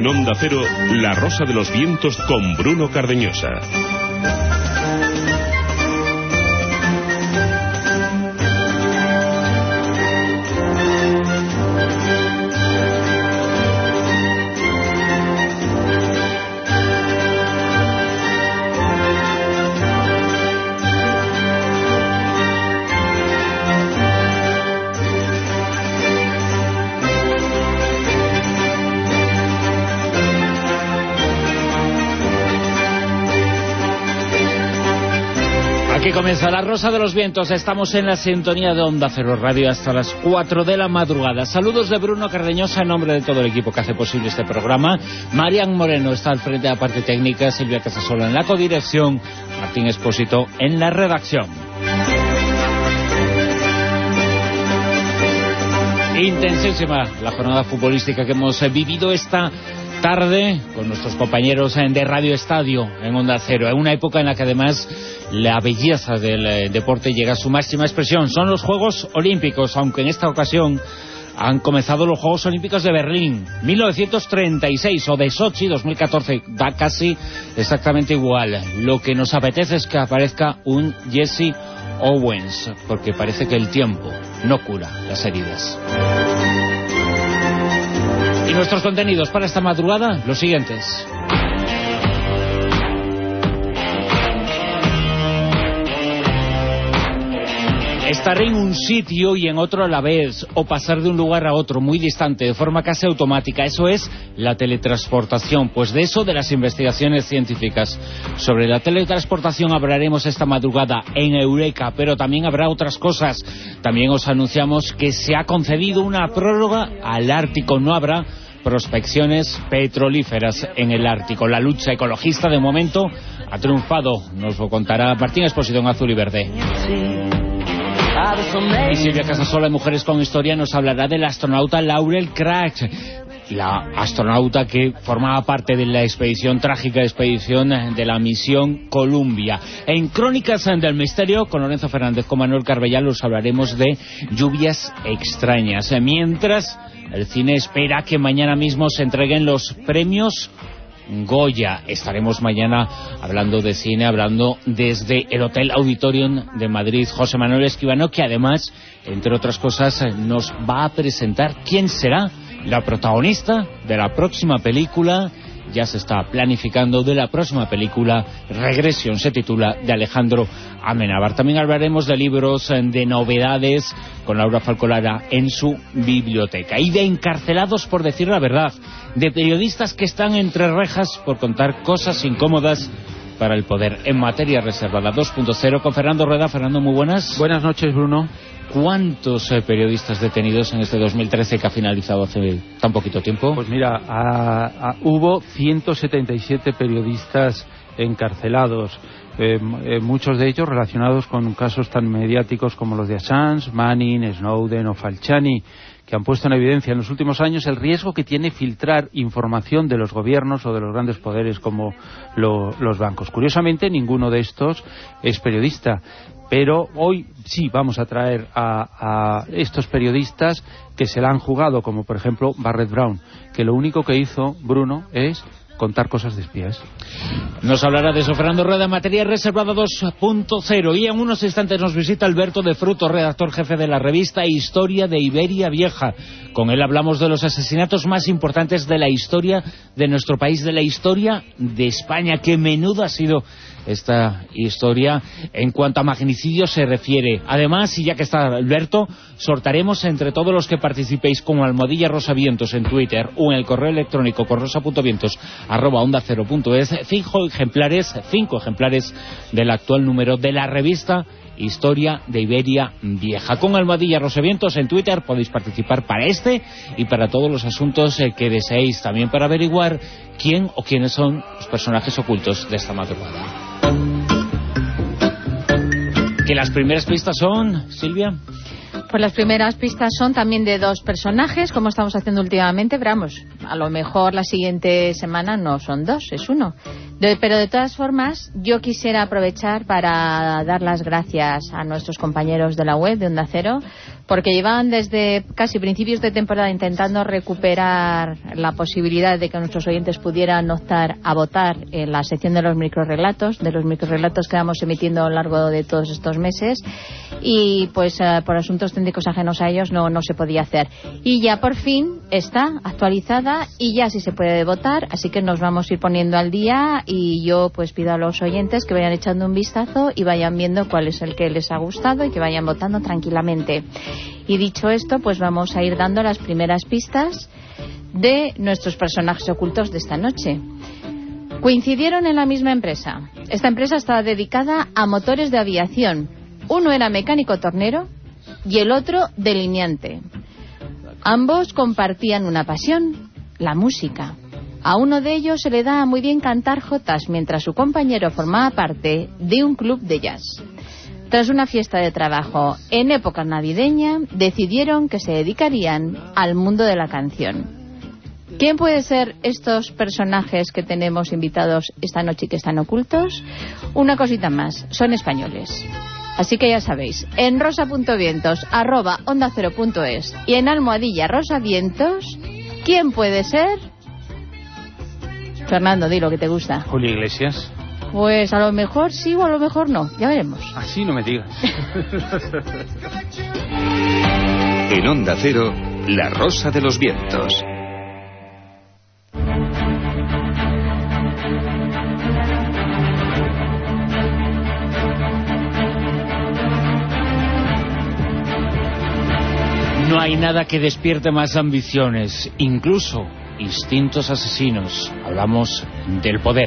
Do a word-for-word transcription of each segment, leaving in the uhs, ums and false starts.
En Onda Cero, La Rosa de los Vientos con Bruno Cardeñosa. Aquí comienza La Rosa de los Vientos. Estamos en la sintonía de Onda Cero Radio hasta las cuatro de la madrugada. Saludos de Bruno Cardeñosa en nombre de todo el equipo que hace posible este programa. Marian Moreno está al frente de la parte técnica, Silvia Casasola en la codirección, Martín Expósito en la redacción. Intensísima la jornada futbolística que hemos vivido esta tarde con nuestros compañeros de Radio Estadio en Onda Cero, en una época en la que además la belleza del eh, deporte llega a su máxima expresión. Son los Juegos Olímpicos, aunque en esta ocasión han comenzado los Juegos Olímpicos de Berlín mil novecientos treinta y seis, o de Sochi dos mil catorce, da casi exactamente igual. Lo que nos apetece es que aparezca un Jesse Owens, porque parece que el tiempo no cura las heridas. Y nuestros contenidos para esta madrugada, los siguientes. Estar en un sitio y en otro a la vez, o pasar de un lugar a otro muy distante, de forma casi automática, eso es la teletransportación. Pues de eso, de las investigaciones científicas. Sobre la teletransportación hablaremos esta madrugada en Eureka, pero también habrá otras cosas. También os anunciamos que se ha concedido una prórroga al Ártico. No habrá prospecciones petrolíferas en el Ártico. La lucha ecologista de momento ha triunfado. Nos lo contará Martín Expósito en Azul y Verde. Y Silvia Casasola de Mujeres con Historia nos hablará del astronauta Laurel Craig, la astronauta que formaba parte de la expedición, trágica expedición de la misión Columbia. En Crónicas del Misterio, con Lorenzo Fernández, con Manuel Carbellal, os hablaremos de lluvias extrañas. Mientras, el cine espera que mañana mismo se entreguen los premios Goya. Estaremos mañana hablando de cine, hablando desde el Hotel Auditorium de Madrid. José Manuel Esquivano, que además, entre otras cosas, nos va a presentar quién será la protagonista de la próxima película. Ya se está planificando de la próxima película, Regresión se titula, de Alejandro Amenábar. También hablaremos de libros, de novedades, con Laura Falcolara en su biblioteca. Y de encarcelados por decir la verdad, de periodistas que están entre rejas por contar cosas incómodas para el poder. En Materia Reservada dos punto cero con Fernando Rueda. Fernando, muy buenas. Buenas noches, Bruno. ¿Cuántos eh, periodistas detenidos en este dos mil trece que ha finalizado hace tan poquito tiempo? Pues mira, a, a, hubo ciento setenta y siete periodistas encarcelados, eh, eh, muchos de ellos relacionados con casos tan mediáticos como los de Assange, Manning, Snowden o Falciani, que han puesto en evidencia en los últimos años el riesgo que tiene filtrar información de los gobiernos o de los grandes poderes como lo, los bancos. Curiosamente, ninguno de estos es periodista, pero hoy sí vamos a traer a, a estos periodistas que se la han jugado, como por ejemplo Barrett Brown, que lo único que hizo, Bruno, es contar cosas de espías. Nos hablará de eso Fernando Rueda, Materia Reservada dos punto cero. Y en unos instantes nos visita Alberto de Fruto, redactor jefe de la revista Historia de Iberia Vieja. Con él hablamos de los asesinatos más importantes de la historia de nuestro país, de la historia de España. Qué menudo ha sido esta historia en cuanto a magnicidio se refiere. Además, y ya que está Alberto, sortaremos entre todos los que participéis con almohadilla rosavientos en Twitter o en el correo electrónico corrosa.vientos arroba onda cero punto es cinco ejemplares, cinco ejemplares del actual número de la revista Historia de Iberia Vieja. Con almohadilla rosavientos en Twitter podéis participar para este y para todos los asuntos eh, que deseéis, también para averiguar quién o quiénes son los personajes ocultos de esta madrugada. Que las primeras pistas son, Silvia. Pues las primeras pistas son también de dos personajes, como estamos haciendo últimamente, pero vamos, a lo mejor la siguiente semana no son dos, es uno. De, pero de todas formas, yo quisiera aprovechar para dar las gracias a nuestros compañeros de la web de Onda Cero, porque llevaban desde casi principios de temporada intentando recuperar la posibilidad de que nuestros oyentes pudieran optar a votar en la sección de los microrrelatos, de los microrrelatos que vamos emitiendo a lo largo de todos estos meses, y pues uh, por asuntos técnicos ajenos a ellos no, no se podía hacer. Y ya por fin está actualizada y ya sí se puede votar, así que nos vamos a ir poniendo al día, y yo pues pido a los oyentes que vayan echando un vistazo y vayan viendo cuál es el que les ha gustado y que vayan votando tranquilamente. Y dicho esto, pues vamos a ir dando las primeras pistas de nuestros personajes ocultos de esta noche. Coincidieron en la misma empresa. Esta empresa estaba dedicada a motores de aviación. Uno era mecánico tornero y el otro delineante. Ambos compartían una pasión, la música. A uno de ellos se le daba muy bien cantar jotas, mientras su compañero formaba parte de un club de jazz. Tras una fiesta de trabajo en época navideña, decidieron que se dedicarían al mundo de la canción. ¿Quién puede ser estos personajes que tenemos invitados esta noche y que están ocultos? Una cosita más, son españoles. Así que ya sabéis, en rosa.vientos arroba onda cero punto es y en almohadilla rosavientos, ¿quién puede ser? Fernando, di lo que te gusta. Julio Iglesias. Pues a lo mejor sí o a lo mejor no, ya veremos. Así no me digas. En Onda Cero, La Rosa de los Vientos. No hay nada que despierte más ambiciones, incluso instintos asesinos. Hablamos del poder.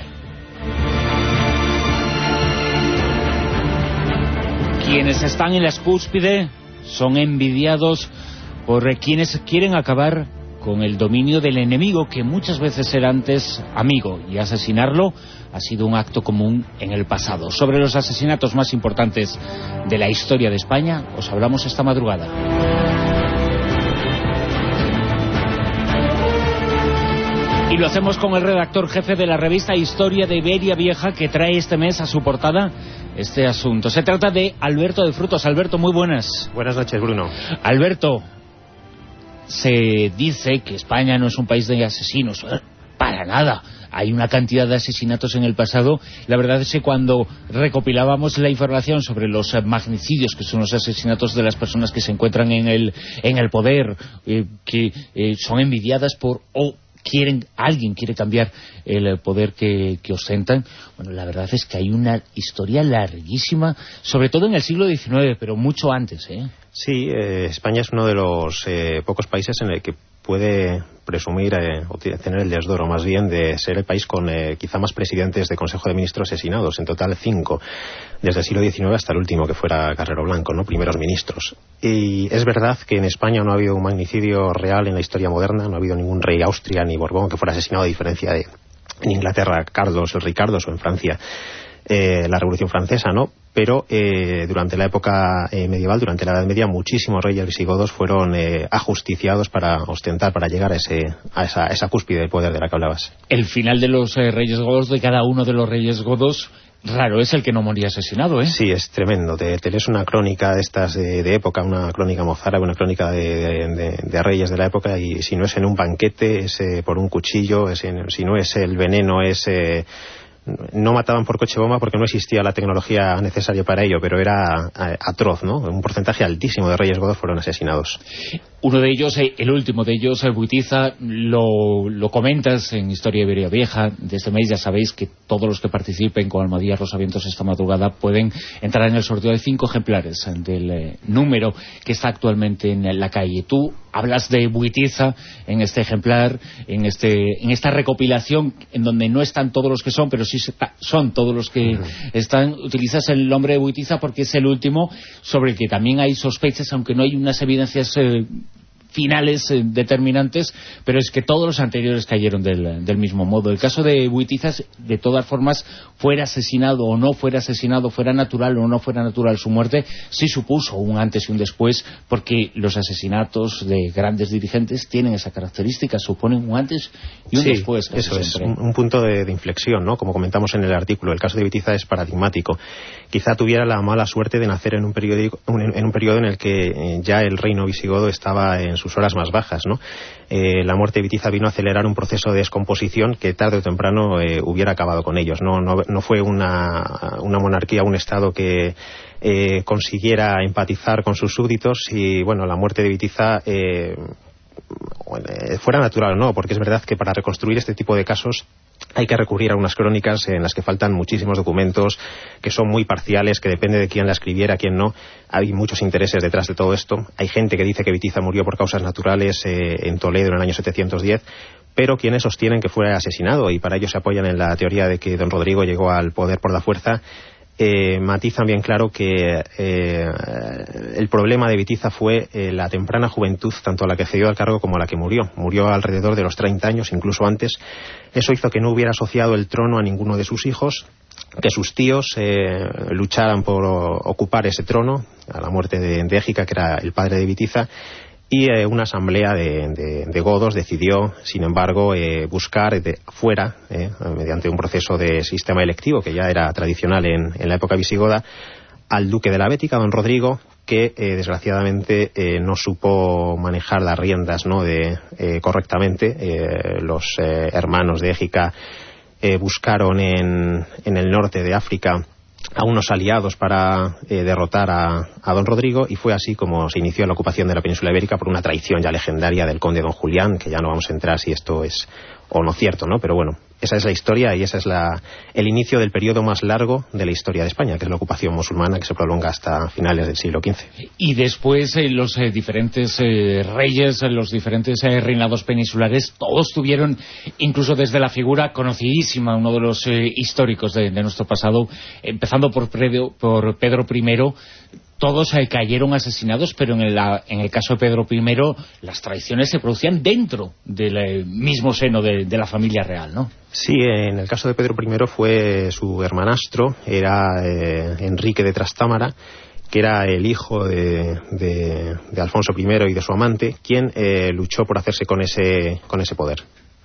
Quienes están en la cúspide son envidiados por quienes quieren acabar con el dominio del enemigo, que muchas veces era antes amigo, y asesinarlo ha sido un acto común en el pasado. Sobre los asesinatos más importantes de la historia de España os hablamos esta madrugada. Y lo hacemos con el redactor jefe de la revista Historia de Iberia Vieja, que trae este mes a su portada este asunto. Se trata de Alberto de Frutos. Alberto, muy buenas. Buenas noches, Bruno. Alberto, se dice que España no es un país de asesinos. Para nada. Hay una cantidad de asesinatos en el pasado. La verdad es que cuando recopilábamos la información sobre los magnicidios, que son los asesinatos de las personas que se encuentran en el, en el poder, eh, que eh, son envidiadas por... o quieren, alguien quiere cambiar el poder que, que ostentan. Bueno, la verdad es que hay una historia larguísima, sobre todo en el siglo diecinueve, pero mucho antes, ¿eh? Sí, eh, España es uno de los eh, pocos países en el que puede presumir, eh, o tener el desdoro más bien, de ser el país con eh, quizá más presidentes de Consejo de Ministros asesinados, en total cinco, desde el siglo diecinueve hasta el último, que fuera Carrero Blanco, ¿no? Primeros ministros. Y es verdad que en España no ha habido un magnicidio real en la historia moderna, no ha habido ningún rey Austria ni Borbón que fuera asesinado, a diferencia de en Inglaterra, Carlos, el rey Carlos, o en Francia, eh, la Revolución Francesa, ¿no? Pero eh, durante la época eh, medieval, durante la Edad Media, muchísimos reyes visigodos fueron eh, ajusticiados para ostentar, para llegar a, ese, a, esa, a esa cúspide del poder de la que hablabas. El final de los eh, reyes godos, de cada uno de los reyes godos, raro es el que no moría asesinado, ¿eh? Sí, es tremendo. Te, te lees una crónica de estas de, de época, una crónica mozárabe, una crónica de, de, de reyes de la época, y si no es en un banquete, es eh, por un cuchillo, es en, si no es el veneno, es... Eh, no mataban por coche bomba porque no existía la tecnología necesaria para ello, pero era atroz, ¿no? Un porcentaje altísimo de reyes godos fueron asesinados. Uno de ellos, el último de ellos, Buitiza, lo, lo comentas en Historia Iberia Vieja de este mes. Ya sabéis que todos los que participen con Almohadilla Rosavientos esta madrugada pueden entrar en el sorteo de cinco ejemplares del eh, número que está actualmente en la calle. Tú hablas de Buitiza en este ejemplar, en este en esta recopilación en donde no están todos los que son, pero sí son todos los que están. Utilizas el nombre de Buitiza porque es el último sobre el que también hay sospechas, aunque no hay unas evidencias eh, finales eh, determinantes, pero es que todos los anteriores cayeron del, del mismo modo. El caso de Buitizas, de todas formas, fuera asesinado o no fuera asesinado, fuera natural o no fuera natural su muerte, sí supuso un antes y un después, porque los asesinatos de grandes dirigentes tienen esa característica, suponen un antes y un sí, después. Eso es, un, un punto de, de inflexión, ¿no? Como comentamos en el artículo, el caso de Buitiza es paradigmático. Quizá tuviera la mala suerte de nacer en un, periódico, en un periodo en el que eh, ya el reino visigodo estaba en sus horas más bajas, ¿no? Eh, la muerte de Buitiza vino a acelerar un proceso de descomposición que tarde o temprano eh, hubiera acabado con ellos. No, no, no fue una, una monarquía, un estado que eh, consiguiera empatizar con sus súbditos y, bueno, la muerte de Buitiza eh, fuera natural o no, porque es verdad que para reconstruir este tipo de casos hay que recurrir a unas crónicas en las que faltan muchísimos documentos, que son muy parciales, que depende de quién la escribiera, quién no. Hay muchos intereses detrás de todo esto. Hay gente que dice que Buitiza murió por causas naturales eh, en Toledo en el año setecientos diez, pero quienes sostienen que fue asesinado, y para ello se apoyan en la teoría de que don Rodrigo llegó al poder por la fuerza. Eh, matizan bien claro que eh, el problema de Buitiza fue eh, la temprana juventud, tanto la que cedió al cargo como la que murió. Murió alrededor de los treinta años, incluso antes. Eso hizo que no hubiera asociado el trono a ninguno de sus hijos, que sus tíos eh, lucharan por ocupar ese trono, a la muerte de, de Égica, que era el padre de Buitiza. Y eh, una asamblea de, de, de godos decidió, sin embargo, eh, buscar de fuera, eh, mediante un proceso de sistema electivo que ya era tradicional en, en la época visigoda, al duque de la Bética, don Rodrigo, que eh, desgraciadamente eh, no supo manejar las riendas, ¿no?, de, eh, correctamente. Eh, los eh, hermanos de Égica eh, buscaron en, en el norte de África a unos aliados para eh, derrotar a, a don Rodrigo, y fue así como se inició la ocupación de la península ibérica por una traición ya legendaria del conde don Julián, que ya no vamos a entrar si esto es o no cierto, ¿no? Pero bueno, esa es la historia y ese es la, el inicio del periodo más largo de la historia de España, que es la ocupación musulmana, que se prolonga hasta finales del siglo quince. Y después eh, los eh, diferentes eh, reyes, eh, los diferentes eh, reinados peninsulares, todos tuvieron, incluso desde la figura conocidísima, uno de los eh, históricos de, de nuestro pasado, empezando por Pedro, por Pedro primero, todos eh, cayeron asesinados, pero en el, en el caso de Pedro primero las traiciones se producían dentro del eh, mismo seno de, de la familia real, ¿no? Sí, en el caso de Pedro primero fue su hermanastro, era eh, Enrique de Trastámara, que era el hijo de, de, de Alfonso primero y de su amante, quien eh, luchó por hacerse con ese, con ese poder.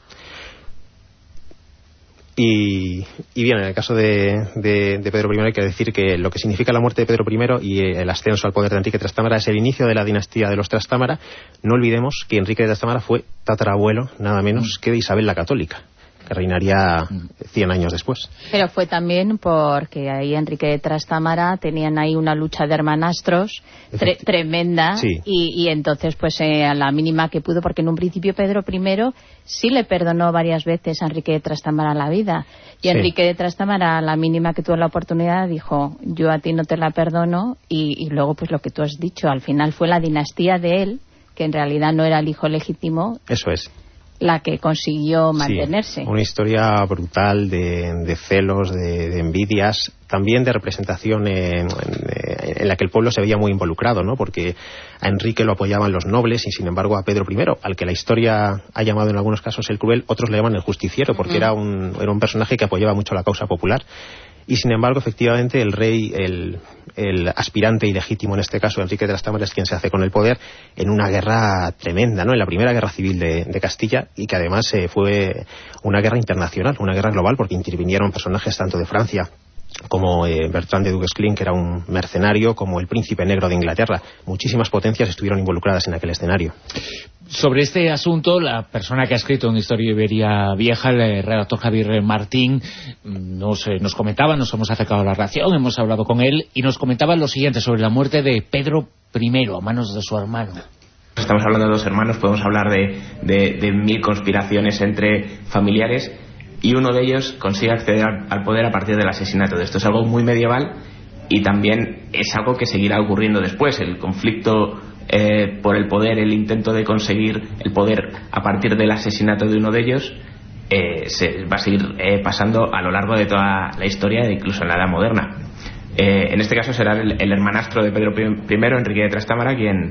Y, y bien, en el caso de, de, de Pedro primero hay que decir que lo que significa la muerte de Pedro primero y el ascenso al poder de Enrique de Trastámara es el inicio de la dinastía de los Trastámara. No olvidemos que Enrique de Trastámara fue tatarabuelo, nada menos que de Isabel la Católica, que reinaría cien años después. Pero fue también porque ahí Enrique de Trastámara tenían ahí una lucha de hermanastros tre tremenda, sí. y, y entonces pues eh, a la mínima que pudo, porque en un principio Pedro primero sí le perdonó varias veces a Enrique de Trastámara la vida, y sí. Enrique de Trastámara a la mínima que tuvo la oportunidad dijo: yo a ti no te la perdono, y, y luego pues lo que tú has dicho, al final fue la dinastía de él, que en realidad no era el hijo legítimo. Eso es. La que consiguió mantenerse. Sí, una historia brutal de, de celos, de, de envidias, también de representación en, en, en la que el pueblo se veía muy involucrado, ¿no? Porque a Enrique lo apoyaban los nobles y sin embargo a Pedro primero, al que la historia ha llamado en algunos casos el cruel, otros le llaman el justiciero, porque uh-huh. era, un, era un personaje que apoyaba mucho la causa popular. Y sin embargo, efectivamente, el rey, el, el aspirante ilegítimo en este caso, Enrique de Trastámara, es quien se hace con el poder en una guerra tremenda, ¿no? En la primera guerra civil de, de Castilla, y que además eh, fue una guerra internacional, una guerra global, porque intervinieron personajes tanto de Francia como eh, Bertrand de Duguesclin, que era un mercenario, como el príncipe negro de Inglaterra. Muchísimas potencias estuvieron involucradas en aquel escenario. Sobre este asunto, la persona que ha escrito una historia iberia vieja, el redactor Javier Martín, nos, eh, nos comentaba, nos hemos acercado a la redacción, hemos hablado con él, y nos comentaba lo siguiente sobre la muerte de Pedro primero a manos de su hermano. Estamos hablando de dos hermanos, podemos hablar de, de, de mil conspiraciones entre familiares, y uno de ellos consigue acceder al poder a partir del asesinato. De esto es algo muy medieval y también es algo que seguirá ocurriendo después. El conflicto eh, por el poder, el intento de conseguir el poder a partir del asesinato de uno de ellos eh, se va a seguir eh, pasando a lo largo de toda la historia, incluso en la Edad Moderna. Eh, en este caso será el, el hermanastro de Pedro primero, Enrique de Trastámara, quien,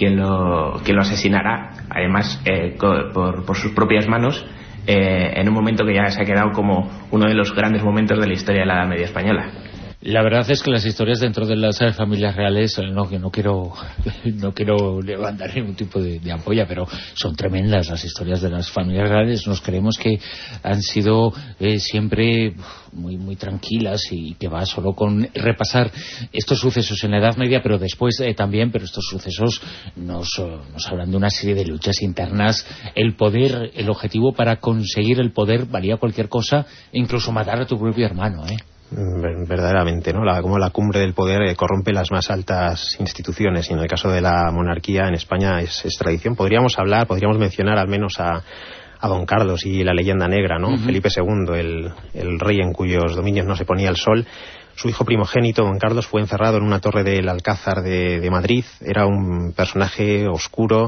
quien lo, quien lo asesinará, además eh, por, por sus propias manos, eh, en un momento que ya se ha quedado como uno de los grandes momentos de la historia de la Edad Media española. La verdad es que las historias dentro de las familias reales, no, que no quiero no quiero levantar ningún tipo de, de ampolla, pero son tremendas las historias de las familias reales. Nos creemos que han sido eh, siempre muy muy tranquilas y que va solo con repasar estos sucesos en la Edad Media, pero después eh, también, pero estos sucesos nos, nos hablan de una serie de luchas internas. El poder, el objetivo para conseguir el poder valía cualquier cosa, incluso matar a tu propio hermano, ¿eh? Verdaderamente, ¿no? La, como la cumbre del poder eh, corrompe las más altas instituciones, y en el caso de la monarquía en España es, es tradición. Podríamos hablar, podríamos mencionar al menos a, a Don Carlos y la leyenda negra, ¿no? Uh-huh. Felipe segundo, el, el rey en cuyos dominios no se ponía el sol. Su hijo primogénito, Don Carlos, fue encerrado en una torre del Alcázar de, de Madrid. Era un personaje oscuro.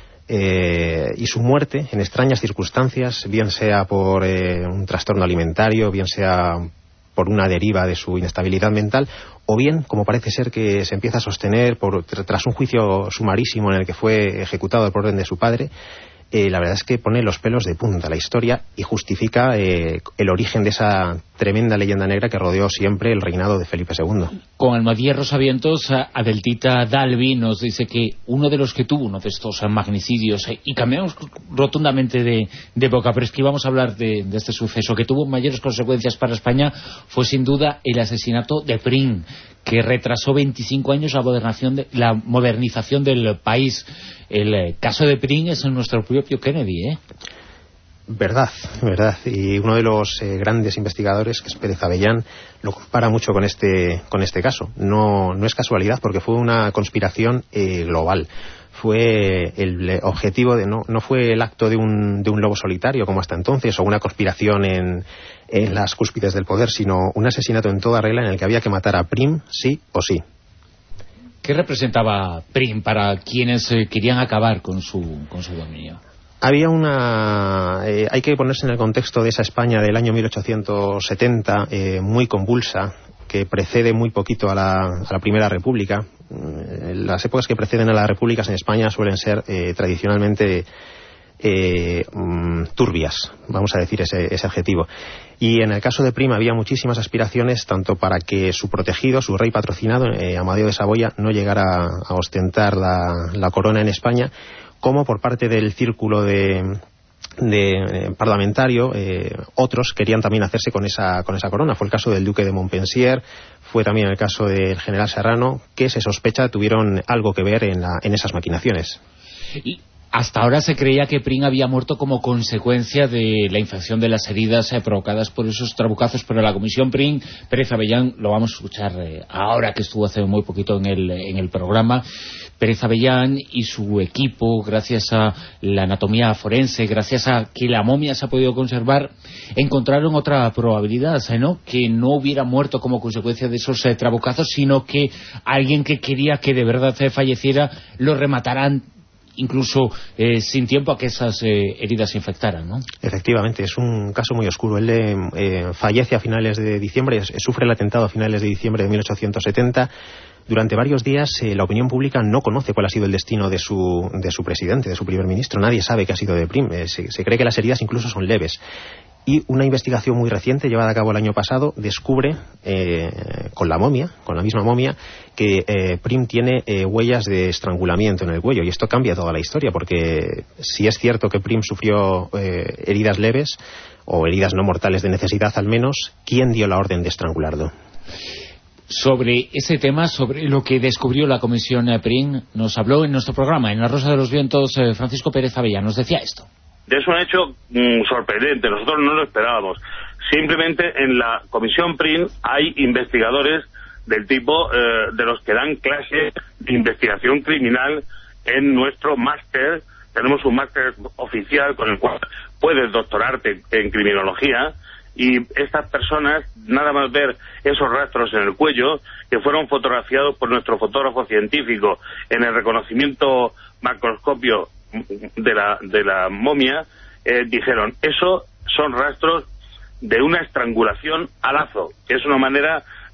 Eh, y su muerte, en extrañas circunstancias, bien sea por eh, un trastorno alimentario, bien sea por una deriva de su inestabilidad mental, o bien, como parece ser que se empieza a sostener por, tras un juicio sumarísimo en el que fue ejecutado por orden de su padre, eh, la verdad es que pone los pelos de punta la historia y justifica eh, el origen de esa tremenda leyenda negra que rodeó siempre el reinado de Felipe segundo. Con Almadía Rosavientos, Adeltita Dalvi nos dice que uno de los que tuvo uno de estos magnicidios, y cambiamos rotundamente de, de época, pero es que íbamos a hablar de, de este suceso que tuvo mayores consecuencias para España, fue sin duda el asesinato de Prim, que retrasó veinticinco años la modernización, de, la modernización del país. El eh, caso de Prim es en nuestro propio Kennedy, ¿eh? Verdad, verdad. Y uno de los eh, grandes investigadores, que es Pérez Avellán, lo compara mucho con este con este caso. No, no es casualidad, porque fue una conspiración eh, global. Fue el objetivo de no no fue el acto de un de un lobo solitario como hasta entonces, o una conspiración en, en las cúspides del poder, sino un asesinato en toda regla en el que había que matar a Prim sí o sí. ¿Qué representaba Prim para quienes eh, querían acabar con su con su dominio? Había una... Eh, hay que ponerse en el contexto de esa España del año mil ochocientos setenta, eh, muy convulsa, que precede muy poquito a la, a la Primera República. Eh, las épocas que preceden a las repúblicas en España suelen ser eh, tradicionalmente eh, um, turbias, vamos a decir ese, ese adjetivo. Y en el caso de Prim había muchísimas aspiraciones, tanto para que su protegido, su rey patrocinado, eh, Amadeo de Saboya, no llegara a ostentar la, la corona en España, como por parte del círculo de, de eh, parlamentario, eh, otros querían también hacerse con esa con esa corona. Fue el caso del duque de Montpensier, fue también el caso del general Serrano, que se sospecha tuvieron algo que ver en, la, en esas maquinaciones. Y hasta ahora se creía que Prim había muerto como consecuencia de la infección de las heridas eh, provocadas por esos trabucazos, pero la comisión Prim, Pérez Avellán, lo vamos a escuchar eh, ahora que estuvo hace muy poquito en el, en el programa. Pérez Avellán y su equipo, gracias a la anatomía forense, gracias a que la momia se ha podido conservar, encontraron otra probabilidad, ¿no? Que no hubiera muerto como consecuencia de esos eh, trabucazos, sino que alguien que quería que de verdad eh, falleciera lo remataran incluso eh, sin tiempo a que esas eh, heridas se infectaran, ¿no? Efectivamente, es un caso muy oscuro. Él eh, fallece a finales de diciembre, sufre el atentado a finales de diciembre de mil ochocientos setenta. Durante varios días eh, la opinión pública no conoce cuál ha sido el destino de su, de su presidente, de su primer ministro. Nadie sabe qué ha sido de Prim. Eh, se, se cree que las heridas incluso son leves. Y una investigación muy reciente, llevada a cabo el año pasado, descubre, eh, con la momia, con la misma momia, que eh, Prim tiene eh, huellas de estrangulamiento en el cuello. Y esto cambia toda la historia, porque si es cierto que Prim sufrió eh, heridas leves, o heridas no mortales de necesidad al menos, ¿quién dio la orden de estrangularlo? Sobre ese tema, sobre lo que descubrió la comisión Prim, nos habló en nuestro programa, en La Rosa de los Vientos, eh, Francisco Pérez Avellán. Nos decía esto. Es un hecho mmm, sorprendente, nosotros no lo esperábamos. Simplemente en la comisión Prim hay investigadores del tipo eh, de los que dan clases de investigación criminal en nuestro máster. Tenemos un máster oficial con el cual puedes doctorarte en criminología, y estas personas, nada más ver esos rastros en el cuello, que fueron fotografiados por nuestro fotógrafo científico en el reconocimiento macroscopio de la de la momia, eh, dijeron, eso son rastros de una estrangulación a lazo, que es una manera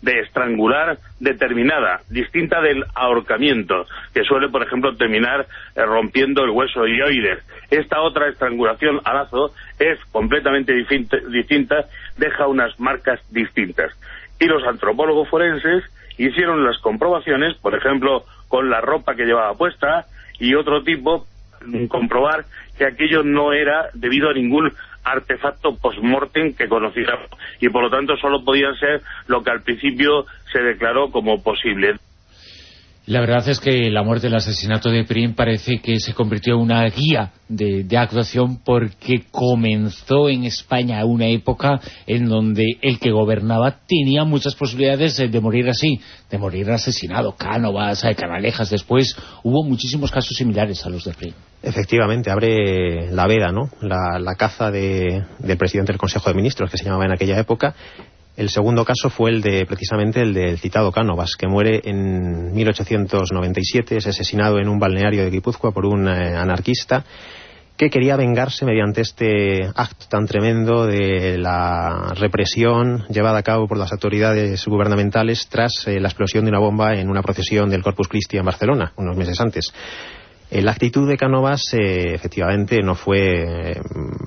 de estrangular determinada, distinta del ahorcamiento, que suele, por ejemplo, terminar eh, rompiendo el hueso hioides. Esta otra estrangulación a lazo es completamente distinta, deja unas marcas distintas. Y los antropólogos forenses hicieron las comprobaciones, por ejemplo, con la ropa que llevaba puesta y otro tipo, comprobar que aquello no era debido a ningún artefacto post-mortem que conociéramos, y por lo tanto solo podían ser lo que al principio se declaró como posible. La verdad es que la muerte, el asesinato de Prim parece que se convirtió en una guía de, de actuación, porque comenzó en España una época en donde el que gobernaba tenía muchas posibilidades de, de morir así, de morir asesinado. Cánovas, Canalejas, después hubo muchísimos casos similares a los de Prim. Efectivamente, abre la veda, ¿no? La, la caza de, del presidente del Consejo de Ministros, que se llamaba en aquella época. El segundo caso fue el de, precisamente, el del citado Cánovas, que muere en mil ochocientos noventa y siete, es asesinado en un balneario de Guipúzgua por un eh, anarquista que quería vengarse mediante este acto tan tremendo de la represión llevada a cabo por las autoridades gubernamentales tras eh, la explosión de una bomba en una procesión del Corpus Christi en Barcelona, unos meses antes. La actitud de Cánovas eh, efectivamente no fue eh,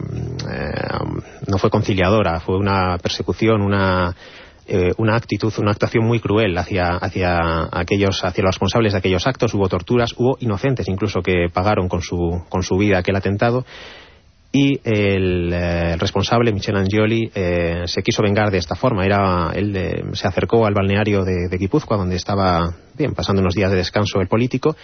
no fue conciliadora, fue una persecución, una eh, una actitud, una actuación muy cruel hacia hacia aquellos hacia los responsables de aquellos actos. Hubo torturas, hubo inocentes incluso que pagaron con su con su vida aquel atentado. Y el, eh, el responsable, Michel Angioli, eh, se quiso vengar de esta forma. Era él eh, se acercó al balneario de, de Guipúzcoa, donde estaba bien pasando unos días de descanso el político,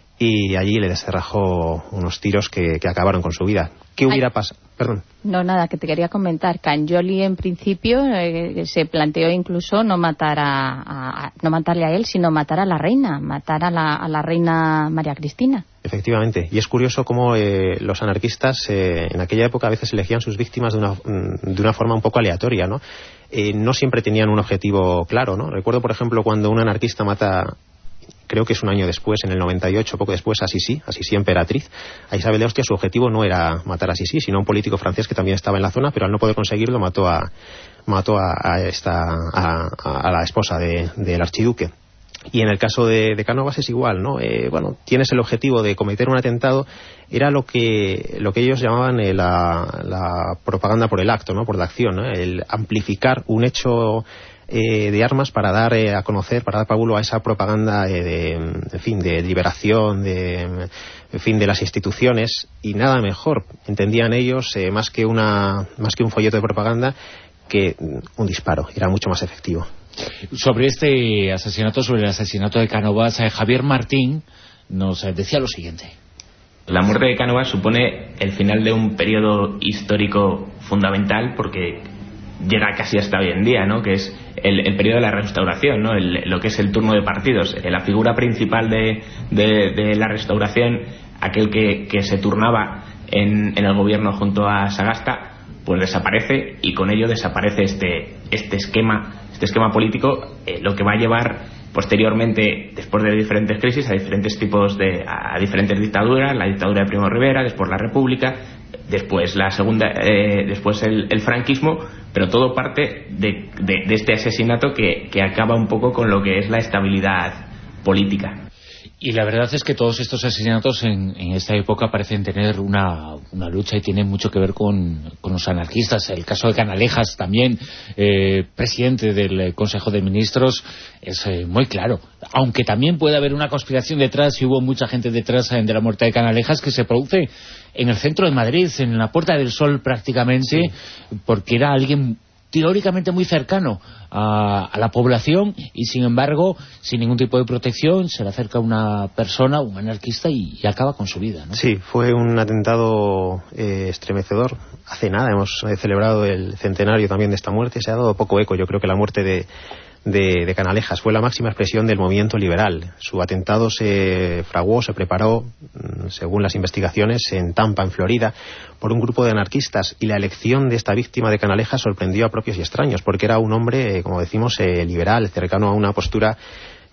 y allí le descerrajó unos tiros que, que acabaron con su vida. ¿Qué hubiera pasado? Perdón. No, nada, que te quería comentar. Angioli, en principio, eh, se planteó incluso no matar a, a, no matarle a él, sino matar a la reina, matar a la, a la reina María Cristina. Efectivamente, y es curioso cómo eh, los anarquistas eh, en aquella época a veces elegían sus víctimas de una, de una forma un poco aleatoria, ¿no? Eh, no siempre tenían un objetivo claro, ¿no? Recuerdo, por ejemplo, cuando un anarquista mata, creo que es un año después, en el noventa y ocho, poco después, a Sisi, a Sisi emperatriz, a Isabel de Austria. Su objetivo no era matar a Sisi, sino a un político francés que también estaba en la zona, pero al no poder conseguirlo mató a mató a, a esta a, a la esposa de, del archiduque. Y en el caso de, de Cánovas es igual, ¿no? Eh, bueno, tienes el objetivo de cometer un atentado. Era lo que lo que ellos llamaban eh, la, la propaganda por el acto, ¿no? Por la acción, ¿no? El amplificar un hecho Eh, de armas para dar eh, a conocer, para dar pábulo a esa propaganda eh, de, en fin, de liberación, de, en fin, de las instituciones, y nada mejor, entendían ellos, eh, más que una, más que un folleto de propaganda, que un disparo, era mucho más efectivo. Sobre este asesinato, sobre el asesinato de Cánovas, eh, Javier Martín nos eh, decía lo siguiente. La muerte de Cánovas supone el final de un periodo histórico fundamental, porque llega casi hasta hoy en día, ¿no? Que es el, el periodo de la restauración, ¿no? El, lo que es el turno de partidos. La figura principal de, de, de la restauración, aquel que, que se turnaba en, en el gobierno junto a Sagasta, pues desaparece, y con ello desaparece este, este esquema este esquema político, eh, lo que va a llevar posteriormente, después de diferentes crisis, a diferentes tipos de a, a diferentes dictaduras, la dictadura de Primo de Rivera, después la República, después la segunda, eh, después el, el franquismo, pero todo parte de, de, de este asesinato que, que acaba un poco con lo que es la estabilidad política. Y la verdad es que todos estos asesinatos en, en esta época parecen tener una, una lucha, y tienen mucho que ver con, con los anarquistas. El caso de Canalejas también, eh, presidente del Consejo de Ministros, es eh, muy claro. Aunque también puede haber una conspiración detrás, y hubo mucha gente detrás eh, de la muerte de Canalejas, que se produce en el centro de Madrid, en la Puerta del Sol prácticamente, sí, porque era alguien teóricamente muy cercano a, a la población, y sin embargo, sin ningún tipo de protección, se le acerca una persona, un anarquista, y, y acaba con su vida, ¿no? Sí, fue un atentado eh, estremecedor. Hace nada hemos eh, celebrado el centenario también de esta muerte. Se ha dado poco eco. Yo creo que la muerte de De, de Canalejas fue la máxima expresión del movimiento liberal. Su atentado se fraguó, se preparó, según las investigaciones, en Tampa, en Florida, por un grupo de anarquistas, y la elección de esta víctima de Canalejas sorprendió a propios y extraños, porque era un hombre, como decimos, eh, liberal, cercano a una postura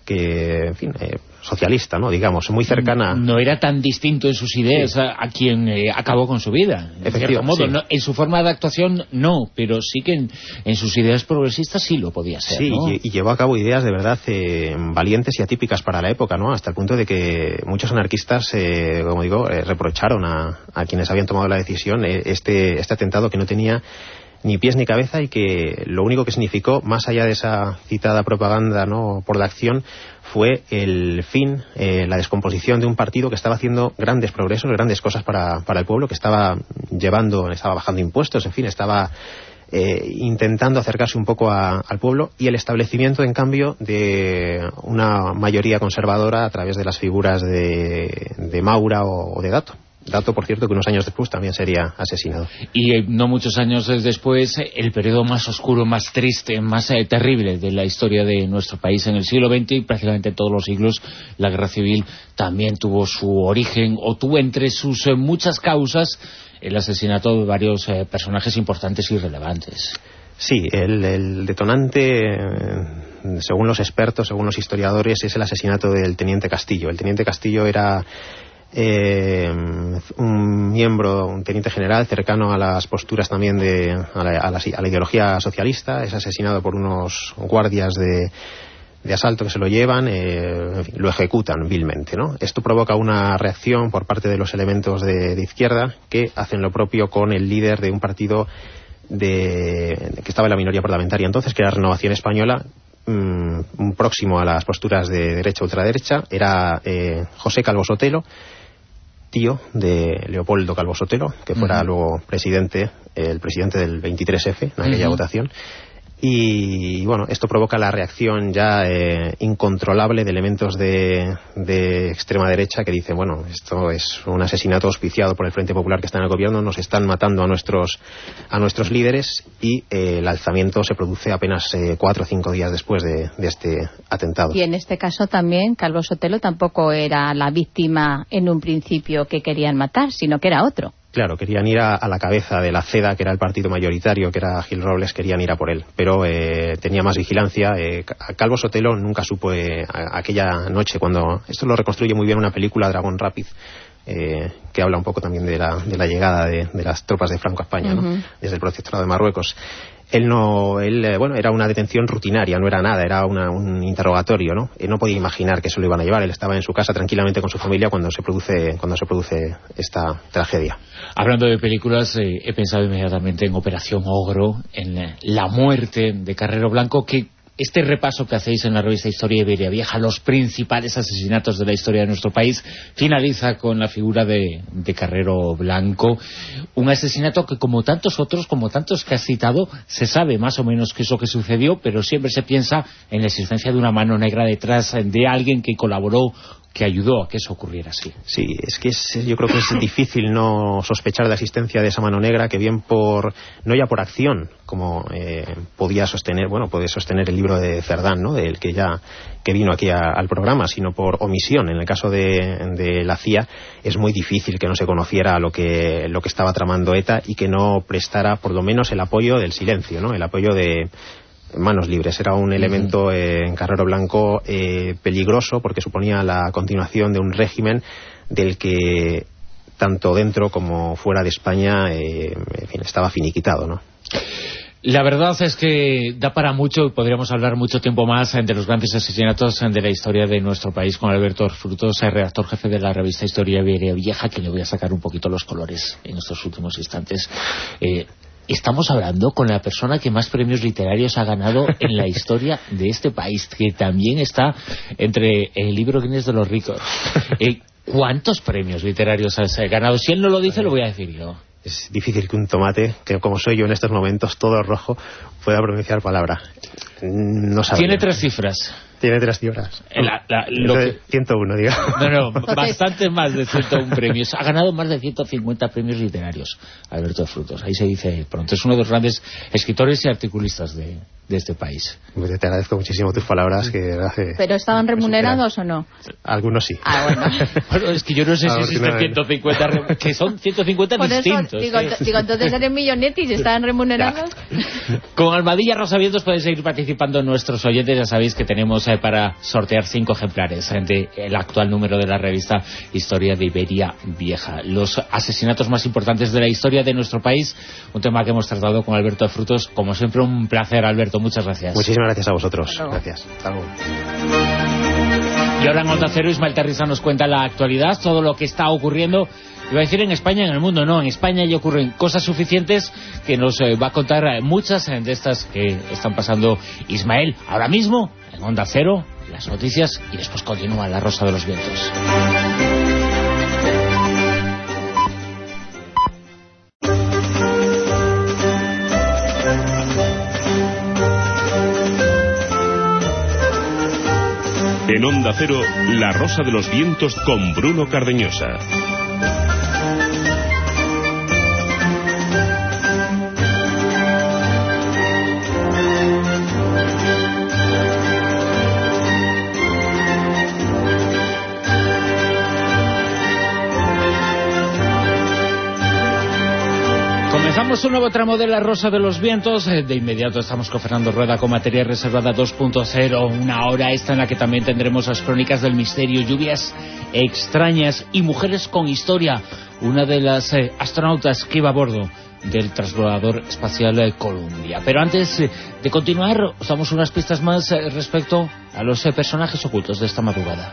que en fin, eh, socialista, ¿no? Digamos, muy cercana. No era tan distinto en sus ideas sí. a, a quien eh, acabó con su vida, en cierto modo. Sí. No, en su forma de actuación no, pero sí que en, en sus ideas progresistas sí lo podía ser, sí, ¿no? y, y llevó a cabo ideas de verdad eh, valientes y atípicas para la época, ¿no? Hasta el punto de que muchos anarquistas, eh, como digo, eh, reprocharon a, a quienes habían tomado la decisión eh, este, este atentado que no tenía ni pies ni cabeza y que lo único que significó, más allá de esa citada propaganda, ¿no?, por la acción, fue el fin, eh, la descomposición de un partido que estaba haciendo grandes progresos, grandes cosas para, para el pueblo, que estaba llevando, estaba bajando impuestos, en fin, estaba eh, intentando acercarse un poco a, al pueblo, y el establecimiento, en cambio, de una mayoría conservadora a través de las figuras de, de Maura o, o de Dato. Dato, por cierto, que unos años después también sería asesinado. Y eh, no muchos años después, el periodo más oscuro, más triste, más eh, terrible de la historia de nuestro país en el siglo veinte y prácticamente todos los siglos, la guerra civil también tuvo su origen, o tuvo entre sus eh, muchas causas el asesinato de varios eh, personajes importantes y relevantes. Sí, el, el detonante, eh, según los expertos, según los historiadores, es el asesinato del teniente Castillo. El teniente Castillo era Eh, un miembro, un teniente general cercano a las posturas también de a la, a la, a la ideología socialista. Es asesinado por unos guardias de, de asalto que se lo llevan, eh, en fin, lo ejecutan vilmente, ¿no? Esto provoca una reacción por parte de los elementos de, de izquierda, que hacen lo propio con el líder de un partido de, que estaba en la minoría parlamentaria entonces, que era Renovación Española, mmm, próximo a las posturas de derecha ultraderecha. Era eh, José Calvo Sotelo, tío de Leopoldo Calvo Sotelo, que fuera uh-huh. luego presidente, el presidente del veintitrés efe en aquella uh-huh. votación. Y bueno, esto provoca la reacción ya eh, incontrolable de elementos de, de extrema derecha que dicen, bueno, esto es un asesinato auspiciado por el Frente Popular que está en el gobierno, nos están matando a nuestros a nuestros líderes, y eh, el alzamiento se produce apenas eh, cuatro o cinco días después de, de este atentado. Y en este caso también Calvo Sotelo tampoco era la víctima en un principio que querían matar, sino que era otro. Claro, querían ir a, a la cabeza de la CEDA, que era el partido mayoritario, que era Gil Robles, querían ir a por él, pero eh, tenía más vigilancia. Eh, Calvo Sotelo nunca supo, eh, a, aquella noche, cuando... Esto lo reconstruye muy bien una película, Dragón Rápiz, eh, que habla un poco también de la, de la llegada de, de las tropas de Franco a España, uh-huh. ¿no?, desde el Protectorado de Marruecos. Él no, él, eh, bueno, era una detención rutinaria, no era nada, era una, un interrogatorio, ¿no? Él no podía imaginar que se lo iban a llevar. Él estaba en su casa tranquilamente con su familia cuando se produce, cuando se produce esta tragedia. Hablando de películas, eh, he pensado inmediatamente en Operación Ogro, en eh, la muerte de Carrero Blanco, que este repaso que hacéis en la revista Historia Iberia Vieja, los principales asesinatos de la historia de nuestro país, finaliza con la figura de, de Carrero Blanco. Un asesinato que, como tantos otros, como tantos que has citado, se sabe más o menos qué es lo que sucedió, pero siempre se piensa en la existencia de una mano negra detrás, de alguien que colaboró, que ayudó a que eso ocurriera así. Sí, es que es, yo creo que es difícil no sospechar de la existencia de esa mano negra, que bien por, no ya por acción, como eh, podía sostener, bueno, puede sostener el libro de Cerdán, ¿no?, del que ya que vino aquí a, al programa, sino por omisión. En el caso de, de la C I A es muy difícil que no se conociera lo que lo que estaba tramando ETA y que no prestara por lo menos el apoyo del silencio, ¿no?, el apoyo de manos libres. Era un elemento eh, en Carrero Blanco eh, peligroso, porque suponía la continuación de un régimen del que tanto dentro como fuera de España eh, en fin, estaba finiquitado, ¿no? La verdad es que da para mucho, y podríamos hablar mucho tiempo más de los grandes asesinatos de la historia de nuestro país con Alberto Frutos, el redactor jefe de la revista Historia Iberia Vieja, que le voy a sacar un poquito los colores en estos últimos instantes. Eh, Estamos hablando con la persona que más premios literarios ha ganado en la historia de este país, que también está entre el libro Guinness de los ricos. Eh, ¿Cuántos premios literarios has ganado? Si él no lo dice, lo voy a decir yo. Es difícil que un tomate, que como soy yo en estos momentos, todo rojo, pueda pronunciar palabra. No sabe. Tiene tres cifras. Tiene tres cifras. La, la, lo que... ciento uno, digo. No, no, bastante más de ciento uno premios. Ha ganado más de ciento cincuenta premios literarios, Alberto Frutos. Ahí se dice pronto. Es uno de los grandes escritores y articulistas de, de este país. Pues te agradezco muchísimo tus palabras. Que hace... ¿Pero estaban remunerados o no? Algunos sí. Ah, bueno. Bueno, es que yo no sé si existen ciento cincuenta, que son ciento cincuenta Por distintos. Eso, digo, ¿eh? digo, entonces eres millonetis, ¿estaban remunerados? Con Almadilla Rosavientos podéis seguir participando nuestros oyentes. Ya sabéis que tenemos eh, para sortear cinco ejemplares eh, del actual número de la revista Historia de Iberia Vieja. Los asesinatos más importantes de la historia de nuestro país, un tema que hemos tratado con Alberto de Frutos. Como siempre, un placer, Alberto. Muchas gracias. Muchísimas gracias a vosotros. Gracias. Hasta luego. Y ahora en Onda Cero, Ismael Terriza nos cuenta la actualidad, todo lo que está ocurriendo. Iba a decir en España, en el mundo, no, en España ya ocurren cosas suficientes que nos eh, va a contar eh, muchas eh, de estas que están pasando Ismael. Ahora mismo, en Onda Cero, las noticias y después continúa La Rosa de los Vientos. En Onda Cero, La Rosa de los Vientos con Bruno Cardeñosa. Comenzamos un nuevo tramo de La Rosa de los Vientos. De inmediato estamos con Fernando Rueda con Materia Reservada dos punto cero. Una hora esta en la que también tendremos las crónicas del misterio, lluvias extrañas y mujeres con historia. Una de las eh, astronautas que iba a bordo del transbordador espacial eh, Columbia. Pero antes eh, de continuar, os damos unas pistas más eh, respecto a los eh, personajes ocultos de esta madrugada.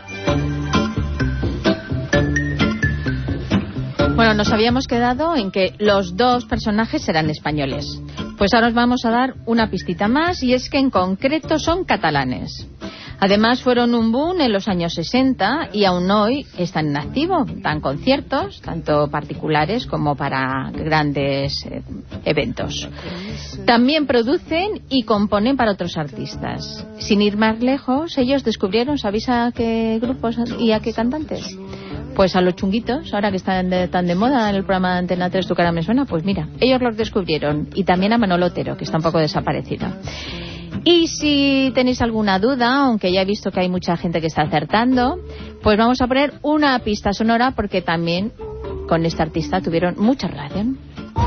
Bueno, nos habíamos quedado en que los dos personajes eran españoles. Pues ahora os vamos a dar una pistita más, y es que en concreto son catalanes. Además fueron un boom en los años sesenta y aún hoy están en activo. Dan conciertos, tanto particulares como para grandes eh, eventos. También producen y componen para otros artistas. Sin ir más lejos, ellos descubrieron, ¿sabéis a qué grupos y a qué cantantes? Pues a los chunguitos, ahora que están de, tan de moda en el programa de Antena tres, Tu cara me suena, pues mira, ellos los descubrieron. Y también a Manolo Otero, que está un poco desaparecido. Y si tenéis alguna duda, aunque ya he visto que hay mucha gente que está acertando, pues vamos a poner una pista sonora, porque también con este artista tuvieron mucha relación.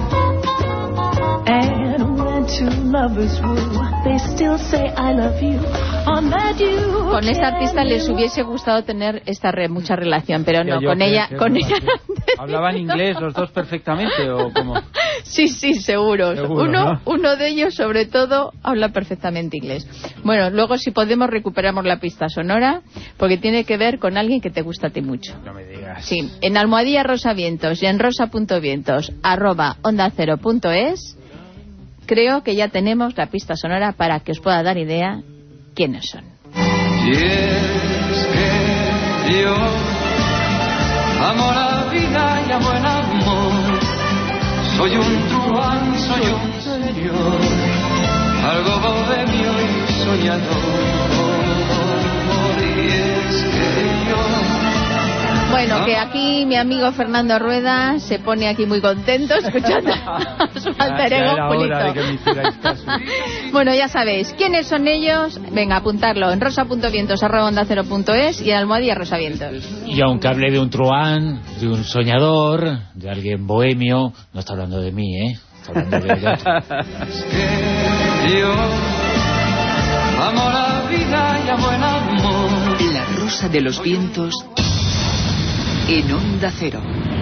Con esta artista les hubiese gustado tener esta re, mucha relación, pero no, con ella, que, con ella ¿hablaban inglés los dos perfectamente o cómo? Sí, sí, seguro. seguro uno, ¿no? Uno de ellos, sobre todo, habla perfectamente inglés. Bueno, luego si podemos recuperamos la pista sonora, porque tiene que ver con alguien que te gusta a ti mucho. No me digas. Sí, en Almohadilla Rosavientos y en rosa.vientos arroba onda cero punto es. Creo que ya tenemos la pista sonora para que os pueda dar idea quiénes son. Y es que yo amo la vida y amo el amor. Soy un truán, soy un señor, algo bohemio y soñador. Y es que yo... Bueno, que aquí mi amigo Fernando Rueda se pone aquí muy contento escuchando a su alter ego Julito. Bueno, ya sabéis, ¿quiénes son ellos? Venga, apuntarlo en rosa.vientos arroba onda cero punto es y en Almohadilla Rosavientos. Y aunque hable de un truán, de un soñador, de alguien bohemio, no está hablando de mí, ¿eh? Está hablando de otro. Es que yo amo la vida y amo el amor. La Rosa de los Vientos en Onda Cero.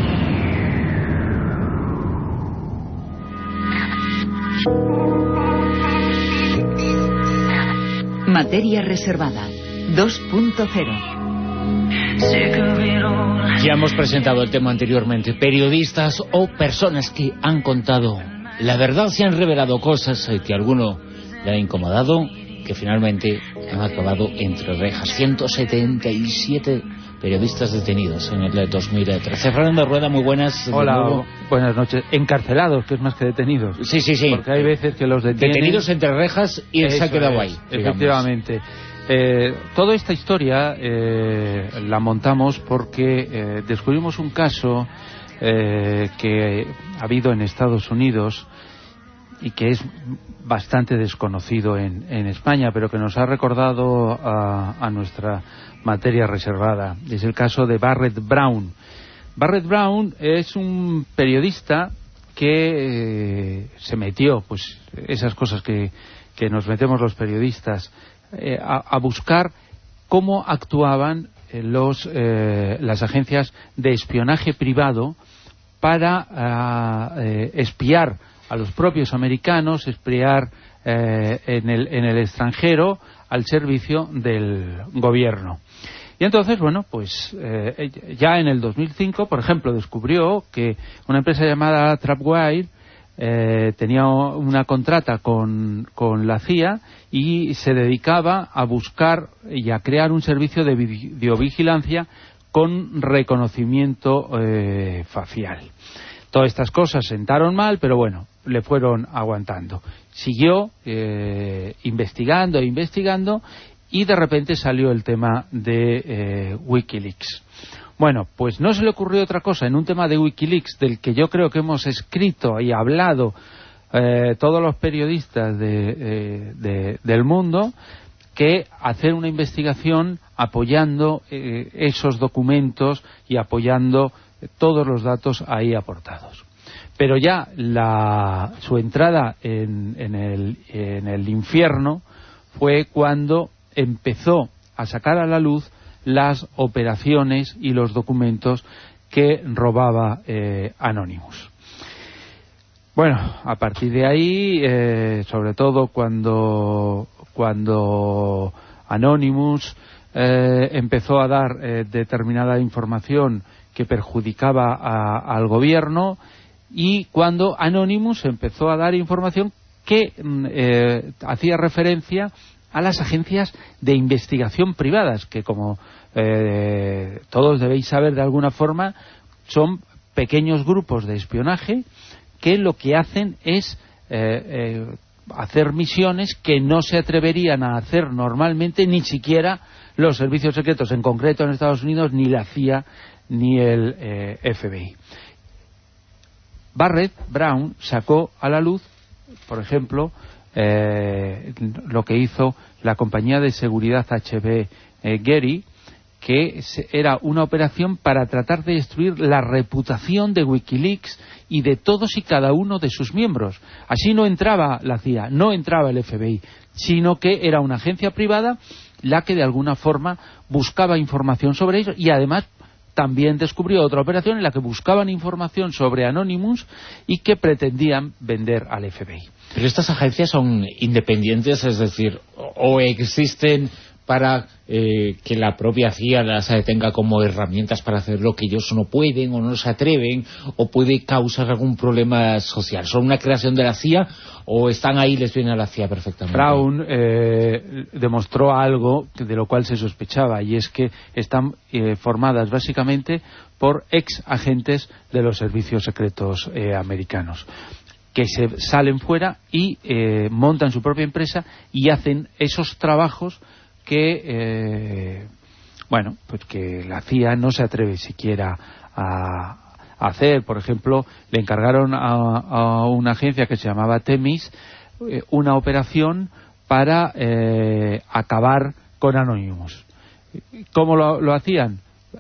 Materia reservada dos punto cero. Ya hemos presentado el tema anteriormente. Periodistas o personas que han contado la verdad, se han revelado cosas que a alguno le ha incomodado, que finalmente han acabado entre rejas. ciento setenta y siete periodistas detenidos en el dos mil trece. Fernando Rueda, muy buenas. Hola, buenas noches. Encarcelados, que es más que detenidos. Sí, sí, sí. Porque hay veces que los detienen... Detenidos entre rejas y él se ha quedado ahí. Digamos. Efectivamente. Eh, toda esta historia eh, la montamos porque eh, descubrimos un caso eh, que ha habido en Estados Unidos y que es bastante desconocido en, en España, pero que nos ha recordado a, a nuestra materia reservada. Es el caso de Barrett Brown. Barrett Brown es un periodista que eh, se metió, pues esas cosas que, que nos metemos los periodistas, eh, a, a buscar cómo actuaban eh, los, eh, las agencias de espionaje privado para eh, espiar a los propios americanos, espiar eh, en, el, en el extranjero al servicio del gobierno. Y entonces, bueno, pues eh, ya en el dos mil cinco, por ejemplo, descubrió que una empresa llamada Trapwire eh, tenía una contrata con, con la C I A y se dedicaba a buscar y a crear un servicio de videovigilancia con reconocimiento eh, facial. Todas estas cosas sentaron mal, pero bueno, le fueron aguantando. Siguió eh, investigando e investigando y de repente salió el tema de eh, Wikileaks. Bueno, pues no se le ocurrió otra cosa en un tema de Wikileaks del que yo creo que hemos escrito y hablado eh, todos los periodistas de, eh, de, del mundo, que hacer una investigación apoyando eh, esos documentos y apoyando todos los datos ahí aportados. Pero ya la, su entrada en, en, el, en el infierno fue cuando empezó a sacar a la luz las operaciones y los documentos que robaba eh, Anonymous. Bueno, a partir de ahí, eh, sobre todo cuando, cuando Anonymous eh, empezó a dar eh, determinada información que perjudicaba a, al gobierno, y cuando Anonymous empezó a dar información que eh, hacía referencia a las agencias de investigación privadas, que como eh, todos debéis saber de alguna forma, son pequeños grupos de espionaje que lo que hacen es eh, eh, hacer misiones que no se atreverían a hacer normalmente ni siquiera los servicios secretos, en concreto en Estados Unidos, ni la C I A ni el eh, F B I. Barrett Brown sacó a la luz, por ejemplo, eh, lo que hizo la compañía de seguridad H B eh, Getty, que era una operación para tratar de destruir la reputación de Wikileaks y de todos y cada uno de sus miembros. Así no entraba la C I A, no entraba el F B I, sino que era una agencia privada la que de alguna forma buscaba información sobre ellos, y además también descubrió otra operación en la que buscaban información sobre Anonymous y que pretendían vender al F B I. Pero estas agencias son independientes, es decir, o existen para eh, que la propia C I A las tenga como herramientas para hacer lo que ellos no pueden o no se atreven, o puede causar algún problema social. ¿Son una creación de la C I A o están ahí y les viene a la C I A perfectamente? Brown eh, demostró algo de lo cual se sospechaba, y es que están eh, formadas básicamente por ex agentes de los servicios secretos eh, americanos, que se salen fuera y eh, montan su propia empresa y hacen esos trabajos que eh, bueno, pues que la C I A no se atreve siquiera a, a hacer. Por ejemplo, le encargaron a, a una agencia que se llamaba Temis eh, una operación para eh, acabar con Anonymous. ¿Cómo lo, lo hacían?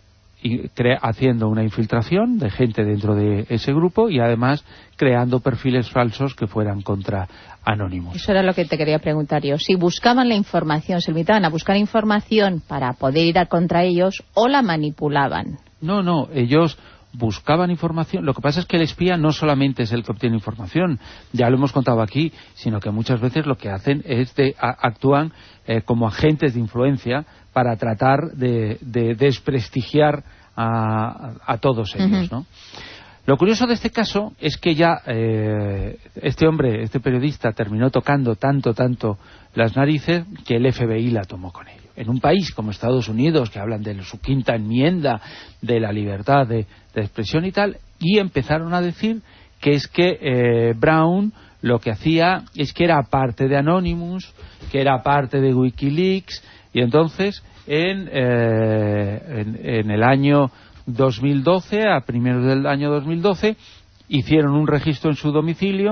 Y cre- haciendo una infiltración de gente dentro de ese grupo y además creando perfiles falsos que fueran contra Anonymous. Eso era lo que te quería preguntar yo. Si buscaban la información, se limitaban a buscar información para poder ir a contra ellos, o la manipulaban. No, no, ellos buscaban información. Lo que pasa es que el espía no solamente es el que obtiene información, ya lo hemos contado aquí, sino que muchas veces lo que hacen es de a, actúan eh, como agentes de influencia para tratar de, de desprestigiar a, a todos ellos, uh-huh. ¿no? Lo curioso de este caso es que ya eh, este hombre, este periodista, terminó tocando tanto, tanto las narices que el F B I la tomó con ello. En un país como Estados Unidos, que hablan de su quinta enmienda, de la libertad de, de expresión y tal, y empezaron a decir que es que eh, Brown lo que hacía es que era parte de Anonymous, que era parte de Wikileaks, y entonces en, eh, en, en el año dos mil doce, a primeros del año dos mil doce, hicieron un registro en su domicilio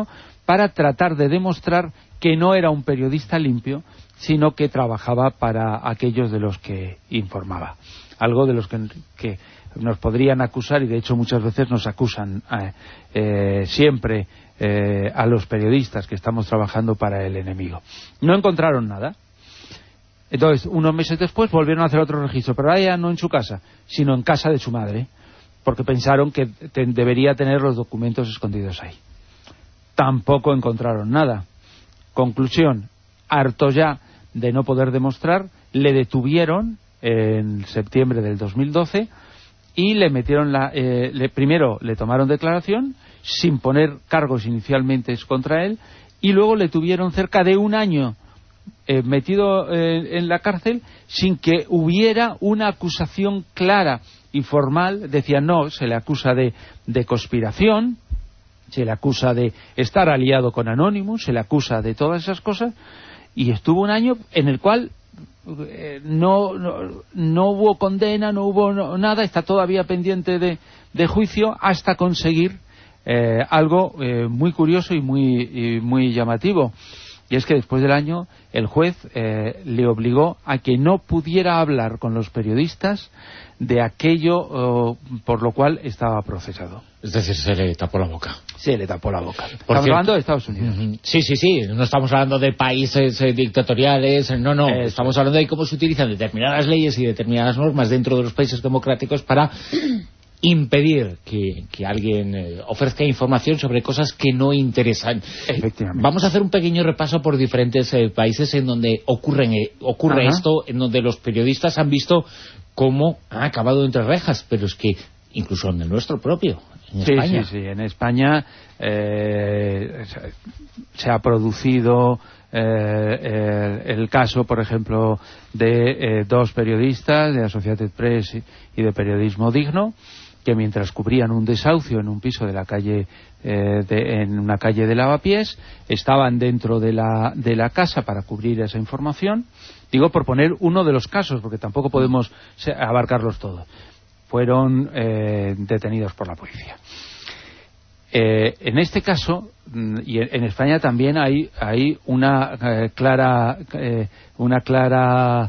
para tratar de demostrar que no era un periodista limpio, sino que trabajaba para aquellos de los que informaba. Algo de los que, que nos podrían acusar, y de hecho muchas veces nos acusan eh, eh, siempre eh, a los periodistas que estamos trabajando para el enemigo. No encontraron nada. Entonces, unos meses después volvieron a hacer otro registro, pero ahora ya no en su casa, sino en casa de su madre, porque pensaron que te, debería tener los documentos escondidos ahí. Tampoco encontraron nada. Conclusión, harto ya de no poder demostrar, le detuvieron en septiembre del dos mil doce y le metieron la... Eh, le, primero le tomaron declaración sin poner cargos inicialmente contra él, y luego le tuvieron cerca de un año Eh, metido eh, en la cárcel sin que hubiera una acusación clara y formal. Decían, no, se le acusa de, de conspiración, se le acusa de estar aliado con Anonymous, se le acusa de todas esas cosas, y estuvo un año en el cual eh, no, no, no hubo condena, no hubo no, nada, está todavía pendiente de, de juicio, hasta conseguir eh, algo eh, muy curioso y muy, y muy llamativo. Y es que después del año el juez eh, le obligó a que no pudiera hablar con los periodistas de aquello oh, por lo cual estaba procesado. Es decir, se le tapó la boca. Se le tapó la boca. Por estamos cierto, hablando de Estados Unidos. Uh-huh. Sí, sí, sí. No estamos hablando de países eh, dictatoriales. No, no. Eso. Estamos hablando de cómo se utilizan determinadas leyes y determinadas normas dentro de los países democráticos para impedir que, que alguien eh, ofrezca información sobre cosas que no interesan. Efectivamente. Vamos a hacer un pequeño repaso por diferentes eh, países en donde ocurren, eh, ocurre Ajá. esto, en donde los periodistas han visto cómo ha acabado entre rejas, pero es que incluso en el nuestro propio, en sí, España. Sí, sí, en España eh, se ha producido eh, el, el caso, por ejemplo, de eh, dos periodistas de Associated Press y, y de Periodismo Digno, que mientras cubrían un desahucio en un piso de la calle eh, de, en una calle de Lavapiés, estaban dentro de la, de la casa para cubrir esa información. Digo, por poner uno de los casos, porque tampoco podemos abarcarlos todos. Fueron eh, detenidos por la policía. Eh, en este caso, y en España también hay, hay una eh, clara, eh, una clara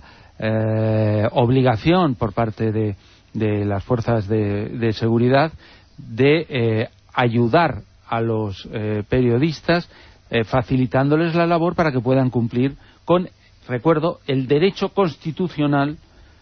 eh, obligación por parte de de las fuerzas de, de seguridad de eh, ayudar a los eh, periodistas eh, facilitándoles la labor para que puedan cumplir con, recuerdo, el derecho constitucional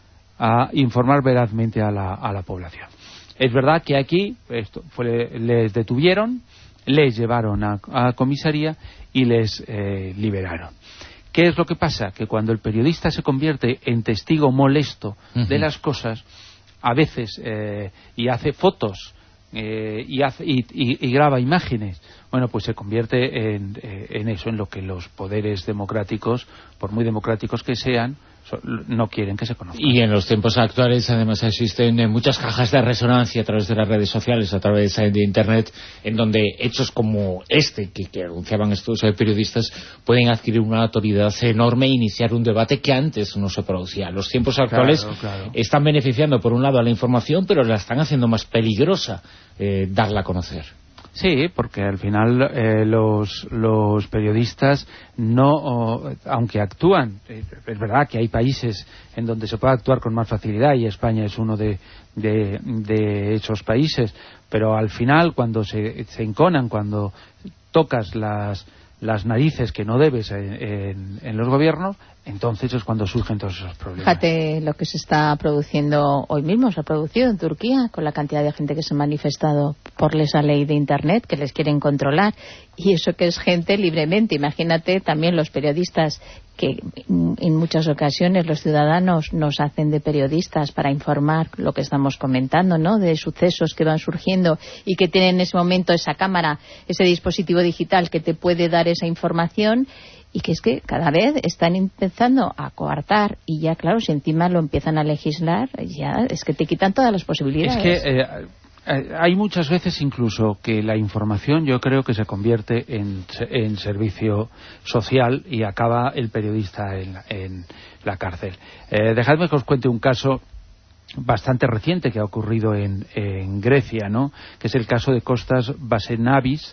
a informar verazmente a la, a la población. Es verdad que aquí esto fue, les detuvieron, les llevaron a, a comisaría y les eh, liberaron. ¿Qué es lo que pasa? Que cuando el periodista se convierte en testigo molesto uh-huh. de las cosas, a veces, eh, y hace fotos eh, y, hace, y, y, y graba imágenes, bueno, pues se convierte en, eh, en eso, en lo que los poderes democráticos, por muy democráticos que sean, so, no quieren que se conozca. Y en los tiempos actuales, además, existen muchas cajas de resonancia a través de las redes sociales, a través de Internet, en donde hechos como este, que, que anunciaban estos eh, periodistas, pueden adquirir una autoridad enorme e iniciar un debate que antes no se producía. Los tiempos actuales claro, claro. están beneficiando, por un lado, a la información, pero la están haciendo más peligrosa eh, darla a conocer. Sí, porque al final eh, los, los periodistas no, oh, aunque actúan, eh, es verdad que hay países en donde se puede actuar con más facilidad y España es uno de, de, de esos países, pero al final cuando se, se enconan, cuando tocas las, las narices que no debes en, en, en los gobiernos, entonces es cuando surgen todos esos problemas. Fíjate lo que se está produciendo hoy mismo, se ha producido en Turquía, con la cantidad de gente que se ha manifestado por esa ley de Internet, que les quieren controlar, y eso que es gente libremente. Imagínate también los periodistas, que en muchas ocasiones los ciudadanos nos hacen de periodistas para informar lo que estamos comentando, ¿no?, de sucesos que van surgiendo y que tienen en ese momento esa cámara, ese dispositivo digital que te puede dar esa información. Y que es que cada vez están empezando a coartar, y ya claro, si encima lo empiezan a legislar, ya es que te quitan todas las posibilidades. Es que eh, hay muchas veces incluso que la información, yo creo que se convierte en, en servicio social y acaba el periodista en, en la cárcel. Eh, dejadme que os cuente un caso bastante reciente que ha ocurrido en, en Grecia, ¿no?, que es el caso de Kostas Basenavis,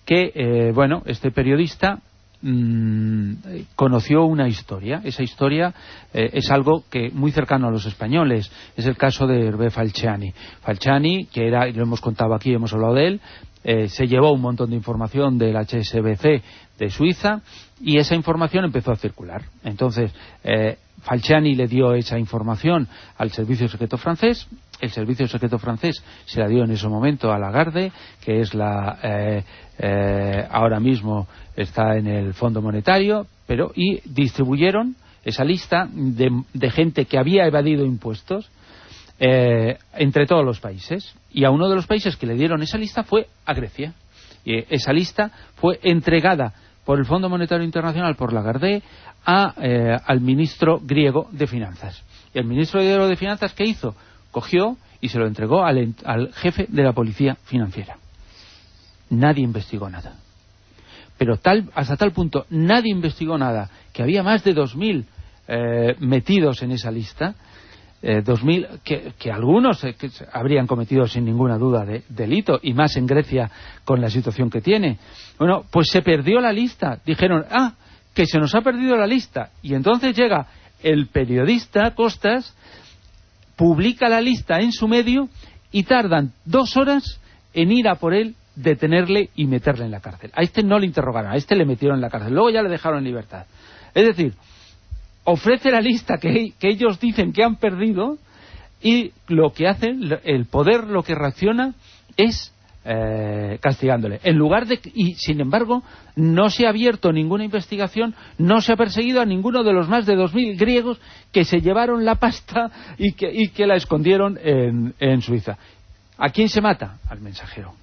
que, eh, bueno, este periodista mmm, conoció una historia. Esa historia eh, es algo que muy cercano a los españoles. Es el caso de Hervé Falciani. Falciani, que era, lo hemos contado aquí, hemos hablado de él, eh, se llevó un montón de información del H S B C de Suiza, y esa información empezó a circular. Entonces, eh, Falciani le dio esa información al servicio secreto francés. El servicio secreto francés se la dio en ese momento a Lagarde, que es la eh, eh, ahora mismo está en el Fondo Monetario, pero y distribuyeron esa lista de, de gente que había evadido impuestos eh, entre todos los países, y a uno de los países que le dieron esa lista fue a Grecia. Y esa lista fue entregada por el Fondo Monetario Internacional, por Lagarde, a, eh, al ministro griego de Finanzas. Y el ministro griego de Finanzas, ¿qué hizo? Cogió y se lo entregó al, al jefe de la policía financiera. Nadie investigó nada. Pero tal, hasta tal punto nadie investigó nada, que había más de dos mil eh, metidos en esa lista, eh, dos mil que, que algunos eh, que habrían cometido sin ninguna duda de, delito, y más en Grecia con la situación que tiene. Bueno, pues se perdió la lista. Dijeron, ah, que se nos ha perdido la lista. Y entonces llega el periodista Costas, publica la lista en su medio, y tardan dos horas en ir a por él, detenerle y meterle en la cárcel. A este no le interrogaron, a este le metieron en la cárcel, luego ya le dejaron en libertad. Es decir, ofrece la lista que, que ellos dicen que han perdido, y lo que hacen, el poder lo que reacciona es eh, castigándole. En lugar de, y sin embargo, no se ha abierto ninguna investigación, no se ha perseguido a ninguno de los más de dos mil griegos que se llevaron la pasta y que, y que la escondieron en, en Suiza. ¿A quién se mata? Al mensajero.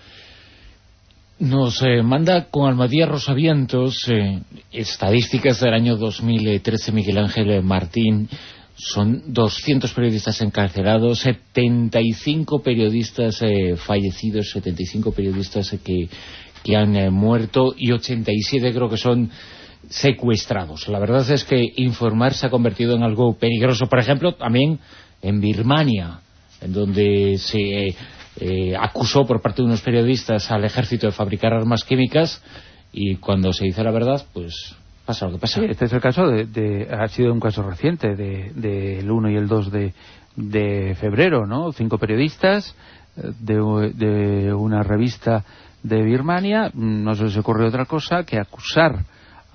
Nos eh, manda con Almadía Rosavientos eh, estadísticas del año dos mil trece Miguel Ángel Martín. Son doscientos periodistas encarcelados, setenta y cinco periodistas eh, fallecidos, setenta y cinco periodistas eh, que, que han eh, muerto, y ochenta y siete creo que son secuestrados. La verdad es que informar se ha convertido en algo peligroso. Por ejemplo, también en Birmania, en donde se eh, eh, acusó por parte de unos periodistas al ejército de fabricar armas químicas, y cuando se dice la verdad, pues pasa lo que pasa. Sí, este es el caso de, de ha sido un caso reciente del de, de uno y el dos de, de febrero, ¿no? Cinco periodistas de, de una revista de Birmania, no se les ocurre otra cosa que acusar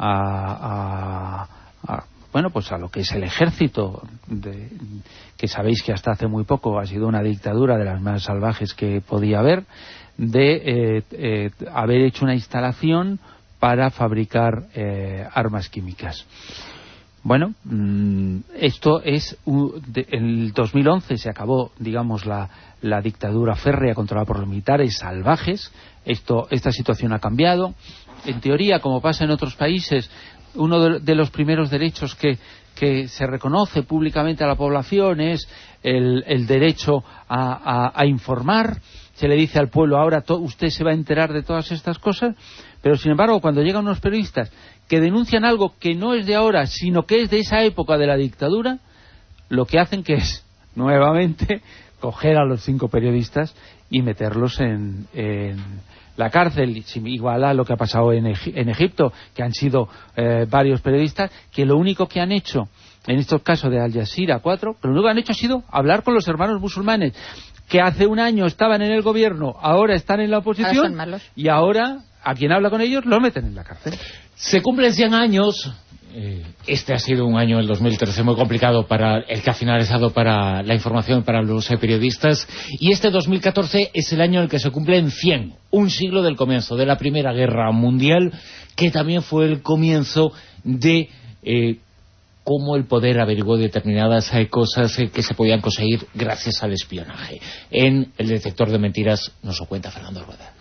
a, a, a bueno, pues a lo que es el ejército, de, que sabéis que hasta hace muy poco ha sido una dictadura de las más salvajes que podía haber, de eh, eh, haber hecho una instalación para fabricar eh, armas químicas. Bueno, mmm, esto es uh, de, en el dos mil once se acabó, digamos, la, la dictadura férrea controlada por los militares salvajes. Esto, esta situación ha cambiado. En teoría, como pasa en otros países, uno de, de los primeros derechos que, que se reconoce públicamente a la población es el, el derecho a, a, a informar. Se le dice al pueblo, ahora to, usted se va a enterar de todas estas cosas. Pero sin embargo, cuando llegan unos periodistas que denuncian algo que no es de ahora, sino que es de esa época de la dictadura, lo que hacen que es, nuevamente, coger a los cinco periodistas y meterlos en, en la cárcel, igual a lo que ha pasado en, Eg en Egipto, que han sido eh, varios periodistas, que lo único que han hecho, en estos casos de Al Jazeera cuatro, lo único que han hecho ha sido hablar con los hermanos musulmanes, que hace un año estaban en el gobierno, ahora están en la oposición, ahora y ahora a quien habla con ellos lo meten en la cárcel. Se cumplen cien años. Eh, este ha sido un año, el dos mil trece, muy complicado para el que ha finalizado para la información, para los eh, periodistas, y este dos mil catorce es el año en el que se cumplen cien, un siglo del comienzo de la Primera Guerra Mundial, que también fue el comienzo de eh, cómo el poder averiguó determinadas eh, cosas eh, que se podían conseguir gracias al espionaje. En El Detector de Mentiras nos lo cuenta Fernando Rueda.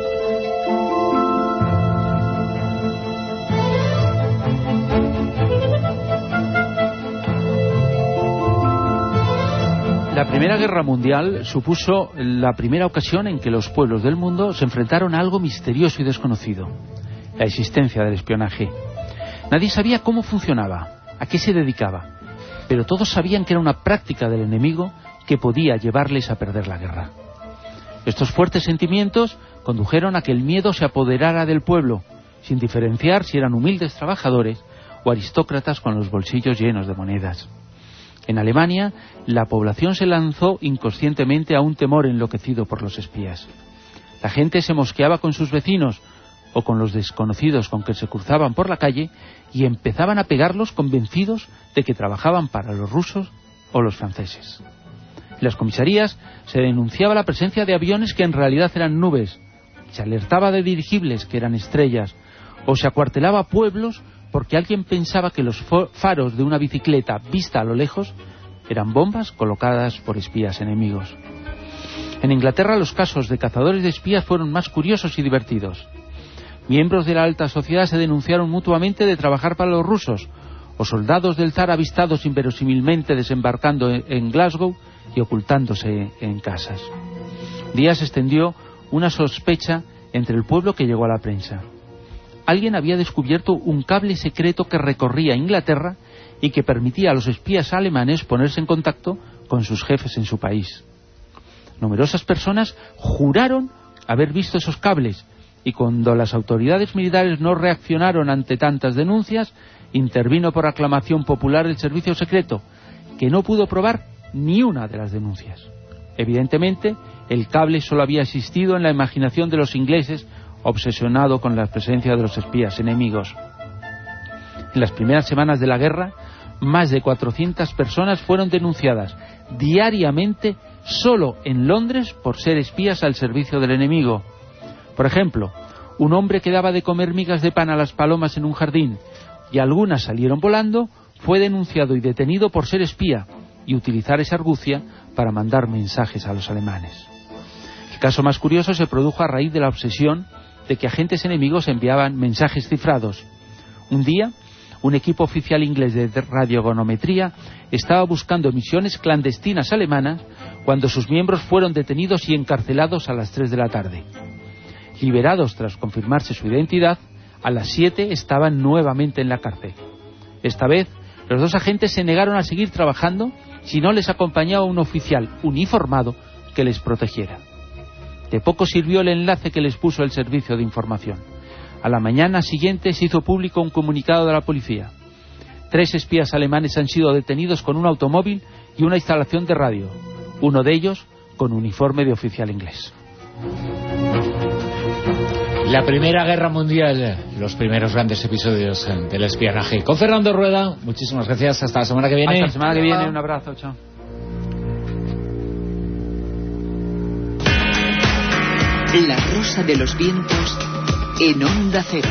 La Primera Guerra Mundial supuso la primera ocasión en que los pueblos del mundo se enfrentaron a algo misterioso y desconocido: la existencia del espionaje. Nadie sabía cómo funcionaba, a qué se dedicaba, pero todos sabían que era una práctica del enemigo que podía llevarles a perder la guerra. Estos fuertes sentimientos condujeron a que el miedo se apoderara del pueblo, sin diferenciar si eran humildes trabajadores o aristócratas con los bolsillos llenos de monedas. En Alemania, la población se lanzó inconscientemente a un temor enloquecido por los espías. La gente se mosqueaba con sus vecinos o con los desconocidos con que se cruzaban por la calle y empezaban a pegarlos convencidos de que trabajaban para los rusos o los franceses. En las comisarías se denunciaba la presencia de aviones que en realidad eran nubes, se alertaba de dirigibles que eran estrellas, o se acuartelaba pueblos porque alguien pensaba que los faros de una bicicleta vista a lo lejos eran bombas colocadas por espías enemigos. En Inglaterra los casos de cazadores de espías fueron más curiosos y divertidos. Miembros de la alta sociedad se denunciaron mutuamente de trabajar para los rusos, o soldados del zar avistados inverosímilmente desembarcando en Glasgow y ocultándose en casas. Un día se extendió una sospecha entre el pueblo que llegó a la prensa. Alguien había descubierto un cable secreto que recorría Inglaterra y que permitía a los espías alemanes ponerse en contacto con sus jefes en su país. Numerosas personas juraron haber visto esos cables, y cuando las autoridades militares no reaccionaron ante tantas denuncias, intervino por aclamación popular el servicio secreto, que no pudo probar ni una de las denuncias. Evidentemente, el cable solo había existido en la imaginación de los ingleses, obsesionado con la presencia de los espías enemigos. En las primeras semanas de la guerra, más de cuatrocientas personas fueron denunciadas diariamente solo en Londres por ser espías al servicio del enemigo. Por ejemplo, un hombre que daba de comer migas de pan a las palomas en un jardín y algunas salieron volando, fue denunciado y detenido por ser espía y utilizar esa argucia para mandar mensajes a los alemanes. El caso más curioso se produjo a raíz de la obsesión de que agentes enemigos enviaban mensajes cifrados. Un día, un equipo oficial inglés de radiogonometría estaba buscando emisiones clandestinas alemanas cuando sus miembros fueron detenidos y encarcelados a las tres de la tarde. Liberados tras confirmarse su identidad, a las siete estaban nuevamente en la cárcel. Esta vez, los dos agentes se negaron a seguir trabajando si no les acompañaba un oficial uniformado que les protegiera. De poco sirvió el enlace que les puso el servicio de información. A la mañana siguiente se hizo público un comunicado de la policía. Tres espías alemanes han sido detenidos con un automóvil y una instalación de radio, uno de ellos con uniforme de oficial inglés. La Primera Guerra Mundial, los primeros grandes episodios del espionaje. Con Fernando Rueda, muchísimas gracias, hasta la semana que viene. Hasta la semana que viene, un abrazo, chao. La Rosa de los Vientos en Onda Cero.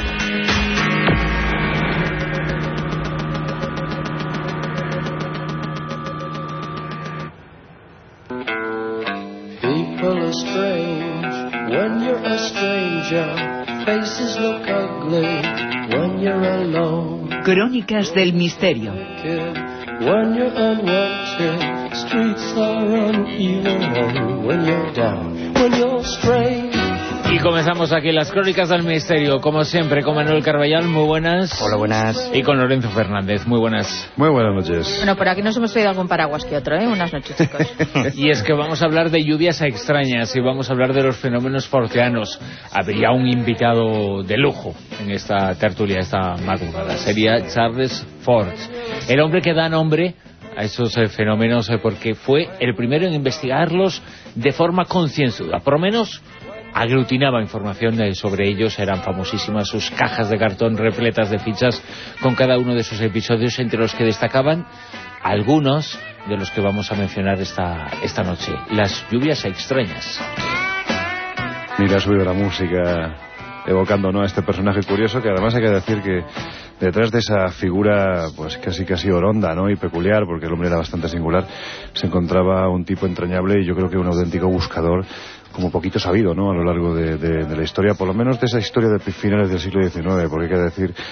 People are strange when you're a stranger. Faces look ugly when you're alone. Crónicas del misterio. When you're unwanted, streets are uneven when you're down, when you're strange. Y comenzamos aquí las Crónicas del Misterio, como siempre, con Manuel Carballal, muy buenas. Hola, buenas. Y con Lorenzo Fernández, muy buenas. Muy buenas noches. Bueno, por aquí nos hemos traído algún paraguas que otro, ¿eh? Buenas noches, chicos. Y es que vamos a hablar de lluvias extrañas y vamos a hablar de los fenómenos forteanos. Habría un invitado de lujo en esta tertulia, esta madrugada. Sería Charles Fort, el hombre que da nombre a esos eh, fenómenos eh, porque fue el primero en investigarlos de forma concienzuda. Por lo menos aglutinaba información eh, sobre ellos. Eran famosísimas sus cajas de cartón repletas de fichas con cada uno de sus episodios, entre los que destacaban algunos de los que vamos a mencionar esta, esta noche. Las lluvias extrañas. Mira, ha subido la música evocando, ¿no?, a este personaje curioso, que además hay que decir que detrás de esa figura pues casi casi oronda, ¿no?, y peculiar, porque el hombre era bastante singular, se encontraba un tipo entrañable y yo creo que un auténtico buscador, como poquito sabido, ¿no?, a lo largo de, de, de la historia, por lo menos de esa historia de finales del siglo diecinueve, porque hay que decir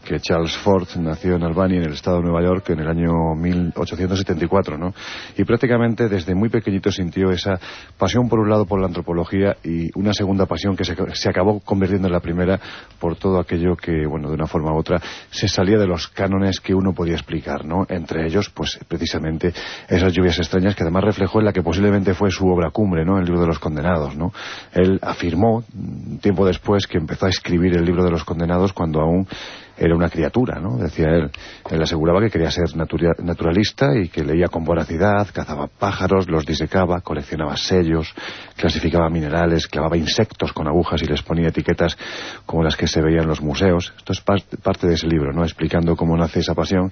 que Charles Fort nació en Albany, en el estado de Nueva York, en el año mil ochocientos setenta y cuatro, ¿no? Y prácticamente desde muy pequeñito sintió esa pasión por un lado por la antropología y una segunda pasión que se, se acabó convirtiendo en la primera por todo aquello que, bueno, de una forma u otra se salía de los cánones que uno podía explicar, ¿no? Entre ellos, pues precisamente esas lluvias extrañas que además reflejó en la que posiblemente fue su obra cumbre, ¿no? El libro de los condenados, ¿no? Él afirmó, tiempo después, que empezó a escribir el libro de los condenados cuando aún era una criatura, ¿no? Decía él. Él aseguraba que quería ser natura, naturalista y que leía con voracidad, cazaba pájaros, los disecaba, coleccionaba sellos, clasificaba minerales, clavaba insectos con agujas y les ponía etiquetas como las que se veían en los museos. Esto es parte, parte de ese libro, ¿no? Explicando cómo nace esa pasión.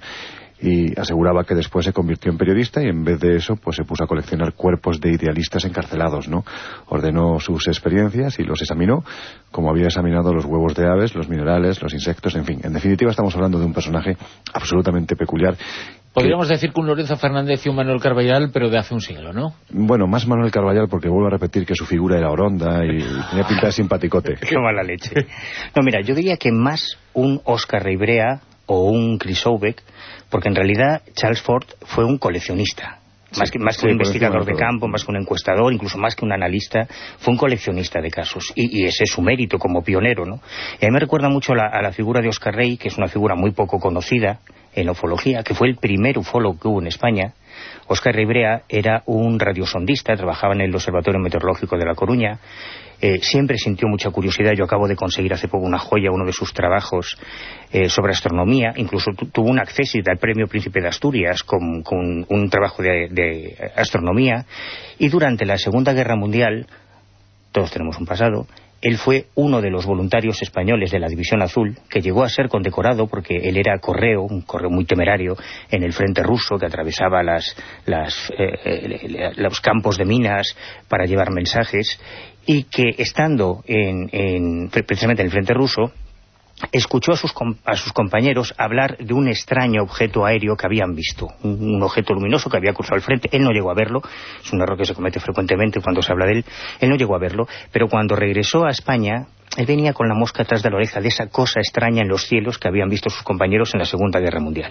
Y aseguraba que después se convirtió en periodista y en vez de eso pues se puso a coleccionar cuerpos de idealistas encarcelados, ¿no? Ordenó sus experiencias y los examinó como había examinado los huevos de aves, los minerales, los insectos, en fin. En definitiva estamos hablando de un personaje absolutamente peculiar. Podríamos que... decir que un Lorenzo Fernández y un Manuel Carballal, pero de hace un siglo, ¿no? Bueno, más Manuel Carballal porque vuelvo a repetir que su figura era oronda y tenía pinta de simpaticote. Qué mala leche. No, mira, yo diría que más un Óscar Ribrea o un Chris Houbeck, porque en realidad Charles Fort fue un coleccionista. Más que, más que sí, un investigador de campo, más que un encuestador, incluso más que un analista, fue un coleccionista de casos. Y, y ese es su mérito como pionero, ¿no? Y a mí me recuerda mucho la, a la figura de Óscar Rey, que es una figura muy poco conocida en la ufología, que fue el primer ufólogo que hubo en España. Óscar Ribrea era un radiosondista, trabajaba en el Observatorio Meteorológico de La Coruña. Eh, siempre sintió mucha curiosidad. Yo acabo de conseguir hace poco una joya, uno de sus trabajos eh, sobre astronomía. Incluso tuvo un acceso al premio Príncipe de Asturias con, con un trabajo de, de astronomía. Y durante la Segunda Guerra Mundial, todos tenemos un pasado, él fue uno de los voluntarios españoles de la División Azul, que llegó a ser condecorado porque él era correo, un correo muy temerario, en el frente ruso, que atravesaba las, las, eh, los campos de minas para llevar mensajes, y que estando en, en, precisamente en el frente ruso, escuchó a sus, a sus compañeros hablar de un extraño objeto aéreo que habían visto, un, un objeto luminoso que había cruzado el frente. Él no llegó a verlo, es un error que se comete frecuentemente cuando se habla de él. Él no llegó a verlo, pero cuando regresó a España, él venía con la mosca atrás de la oreja de esa cosa extraña en los cielos que habían visto sus compañeros en la Segunda Guerra Mundial.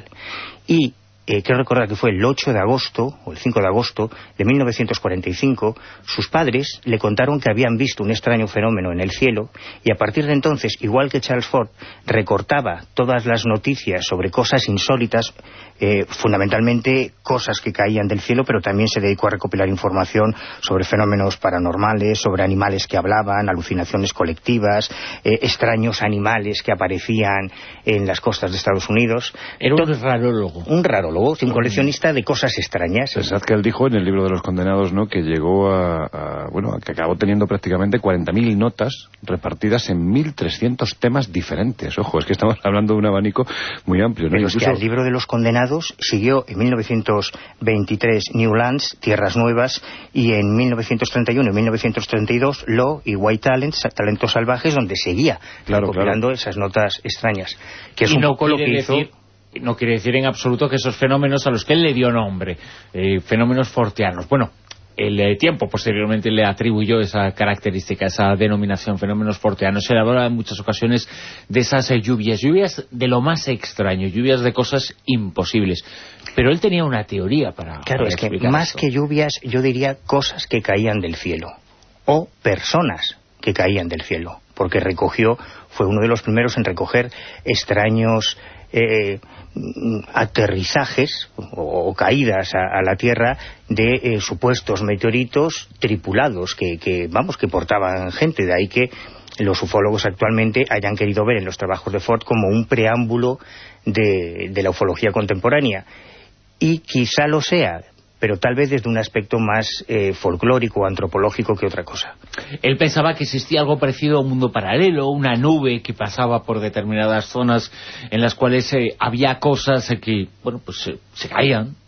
Y Eh, quiero recordar que fue el ocho de agosto, o el cinco de agosto de mil novecientos cuarenta y cinco, sus padres le contaron que habían visto un extraño fenómeno en el cielo, y a partir de entonces, igual que Charles Fort, recortaba todas las noticias sobre cosas insólitas, eh, fundamentalmente cosas que caían del cielo, pero también se dedicó a recopilar información sobre fenómenos paranormales, sobre animales que hablaban, alucinaciones colectivas, eh, extraños animales que aparecían en las costas de Estados Unidos. Era un rarólogo. Un rarólogo. Un coleccionista de cosas extrañas. Pensad que él dijo en el libro de los condenados, ¿no?, que llegó a, a bueno, que acabó teniendo prácticamente cuarenta mil notas repartidas en mil trescientos temas diferentes. Ojo, es que estamos hablando de un abanico muy amplio, ¿no? Pero Incluso... es que el libro de los condenados siguió en mil novecientos veintitrés New Lands, Tierras Nuevas, y en mil novecientos treinta y uno y mil novecientos treinta y dos Law y White Talents, Talentos Salvajes, donde seguía claro, recopilando claro. esas notas extrañas. Que es y un no poco lo que hizo... decir... No quiere decir en absoluto que esos fenómenos a los que él le dio nombre, eh, fenómenos fortianos, bueno, el eh, tiempo posteriormente le atribuyó esa característica, esa denominación, fenómenos fortianos. Se habla en muchas ocasiones de esas eh, lluvias, lluvias de lo más extraño, lluvias de cosas imposibles. Pero él tenía una teoría para Claro, para es que explicar más esto. que lluvias, yo diría cosas que caían del cielo, o personas que caían del cielo, porque recogió, fue uno de los primeros en recoger extraños... Eh, aterrizajes o, o caídas a, a la Tierra de eh, supuestos meteoritos tripulados que, que, vamos, que portaban gente. De ahí que los ufólogos actualmente hayan querido ver en los trabajos de Fort como un preámbulo de, de la ufología contemporánea. Y quizá lo sea, pero tal vez desde un aspecto más eh, folclórico o antropológico que otra cosa. Él pensaba que existía algo parecido a un mundo paralelo, una nube que pasaba por determinadas zonas en las cuales eh, había cosas eh, que, bueno, pues eh, se caían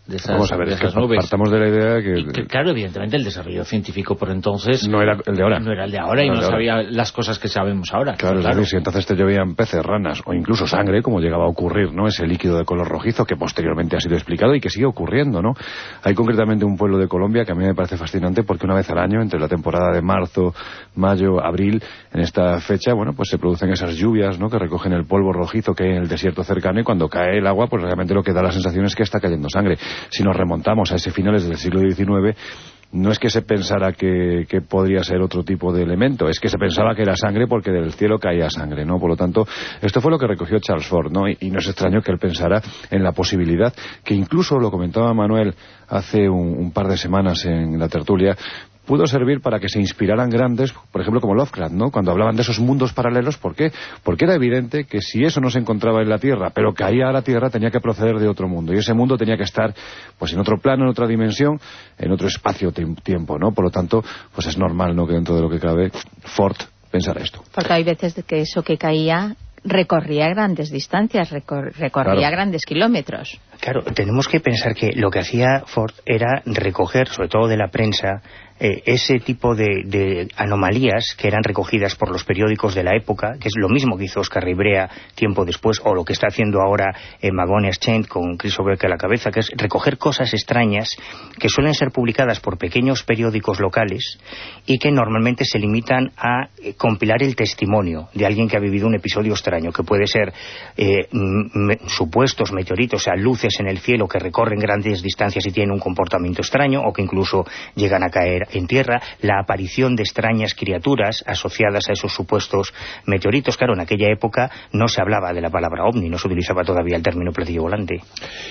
de esas, Vamos a ver, de es que esas nubes. partamos de la idea que... Y que, claro, evidentemente el desarrollo científico por entonces... No era el de ahora. No era el de ahora, y no, no sabía las cosas que sabemos ahora. Claro, claro. Es decir, si entonces te llovían peces, ranas o incluso sangre, como llegaba a ocurrir, ¿no? Ese líquido de color rojizo que posteriormente ha sido explicado y que sigue ocurriendo, ¿no? Hay concretamente un pueblo de Colombia que a mí me parece fascinante porque una vez al año, entre la temporada de marzo, mayo, abril, en esta fecha, bueno, pues se producen esas lluvias, ¿no? Que recogen el polvo rojizo que hay en el desierto cercano, y cuando cae el agua, pues realmente lo que da la sensación es que está cayendo sangre. Si nos remontamos a ese finales del siglo diecinueve, no es que se pensara que, que podría ser otro tipo de elemento, es que se pensaba que era sangre porque del cielo caía sangre, ¿no? Por lo tanto, esto fue lo que recogió Charles Fort, ¿no? Y, y no es extraño que él pensara en la posibilidad, que incluso lo comentaba Manuel hace un, un par de semanas en la tertulia, pudo servir para que se inspiraran grandes, por ejemplo, como Lovecraft, ¿no? Cuando hablaban de esos mundos paralelos, ¿por qué? Porque era evidente que si eso no se encontraba en la Tierra, pero caía a la Tierra, tenía que proceder de otro mundo, y ese mundo tenía que estar, pues, en otro plano, en otra dimensión, en otro espacio-tiempo, ¿no? Por lo tanto, pues es normal, ¿no?, que dentro de lo que cabe, Ford pensara esto. Porque hay veces de que eso que caía recorría grandes distancias, recor recorría claro. grandes kilómetros. Claro, tenemos que pensar que lo que hacía Ford era recoger, sobre todo de la prensa, eh, ese tipo de, de anomalías que eran recogidas por los periódicos de la época, que es lo mismo que hizo Oscar Ribrea tiempo después, o lo que está haciendo ahora eh, Magonias Chent con Chris O'Beck a la cabeza, que es recoger cosas extrañas que suelen ser publicadas por pequeños periódicos locales y que normalmente se limitan a eh, compilar el testimonio de alguien que ha vivido un episodio extraño, que puede ser eh, me, supuestos meteoritos, o sea, luces en el cielo que recorren grandes distancias y tienen un comportamiento extraño, o que incluso llegan a caer en tierra, la aparición de extrañas criaturas asociadas a esos supuestos meteoritos. Claro, en aquella época no se hablaba de la palabra ovni, no se utilizaba todavía el término platillo volante.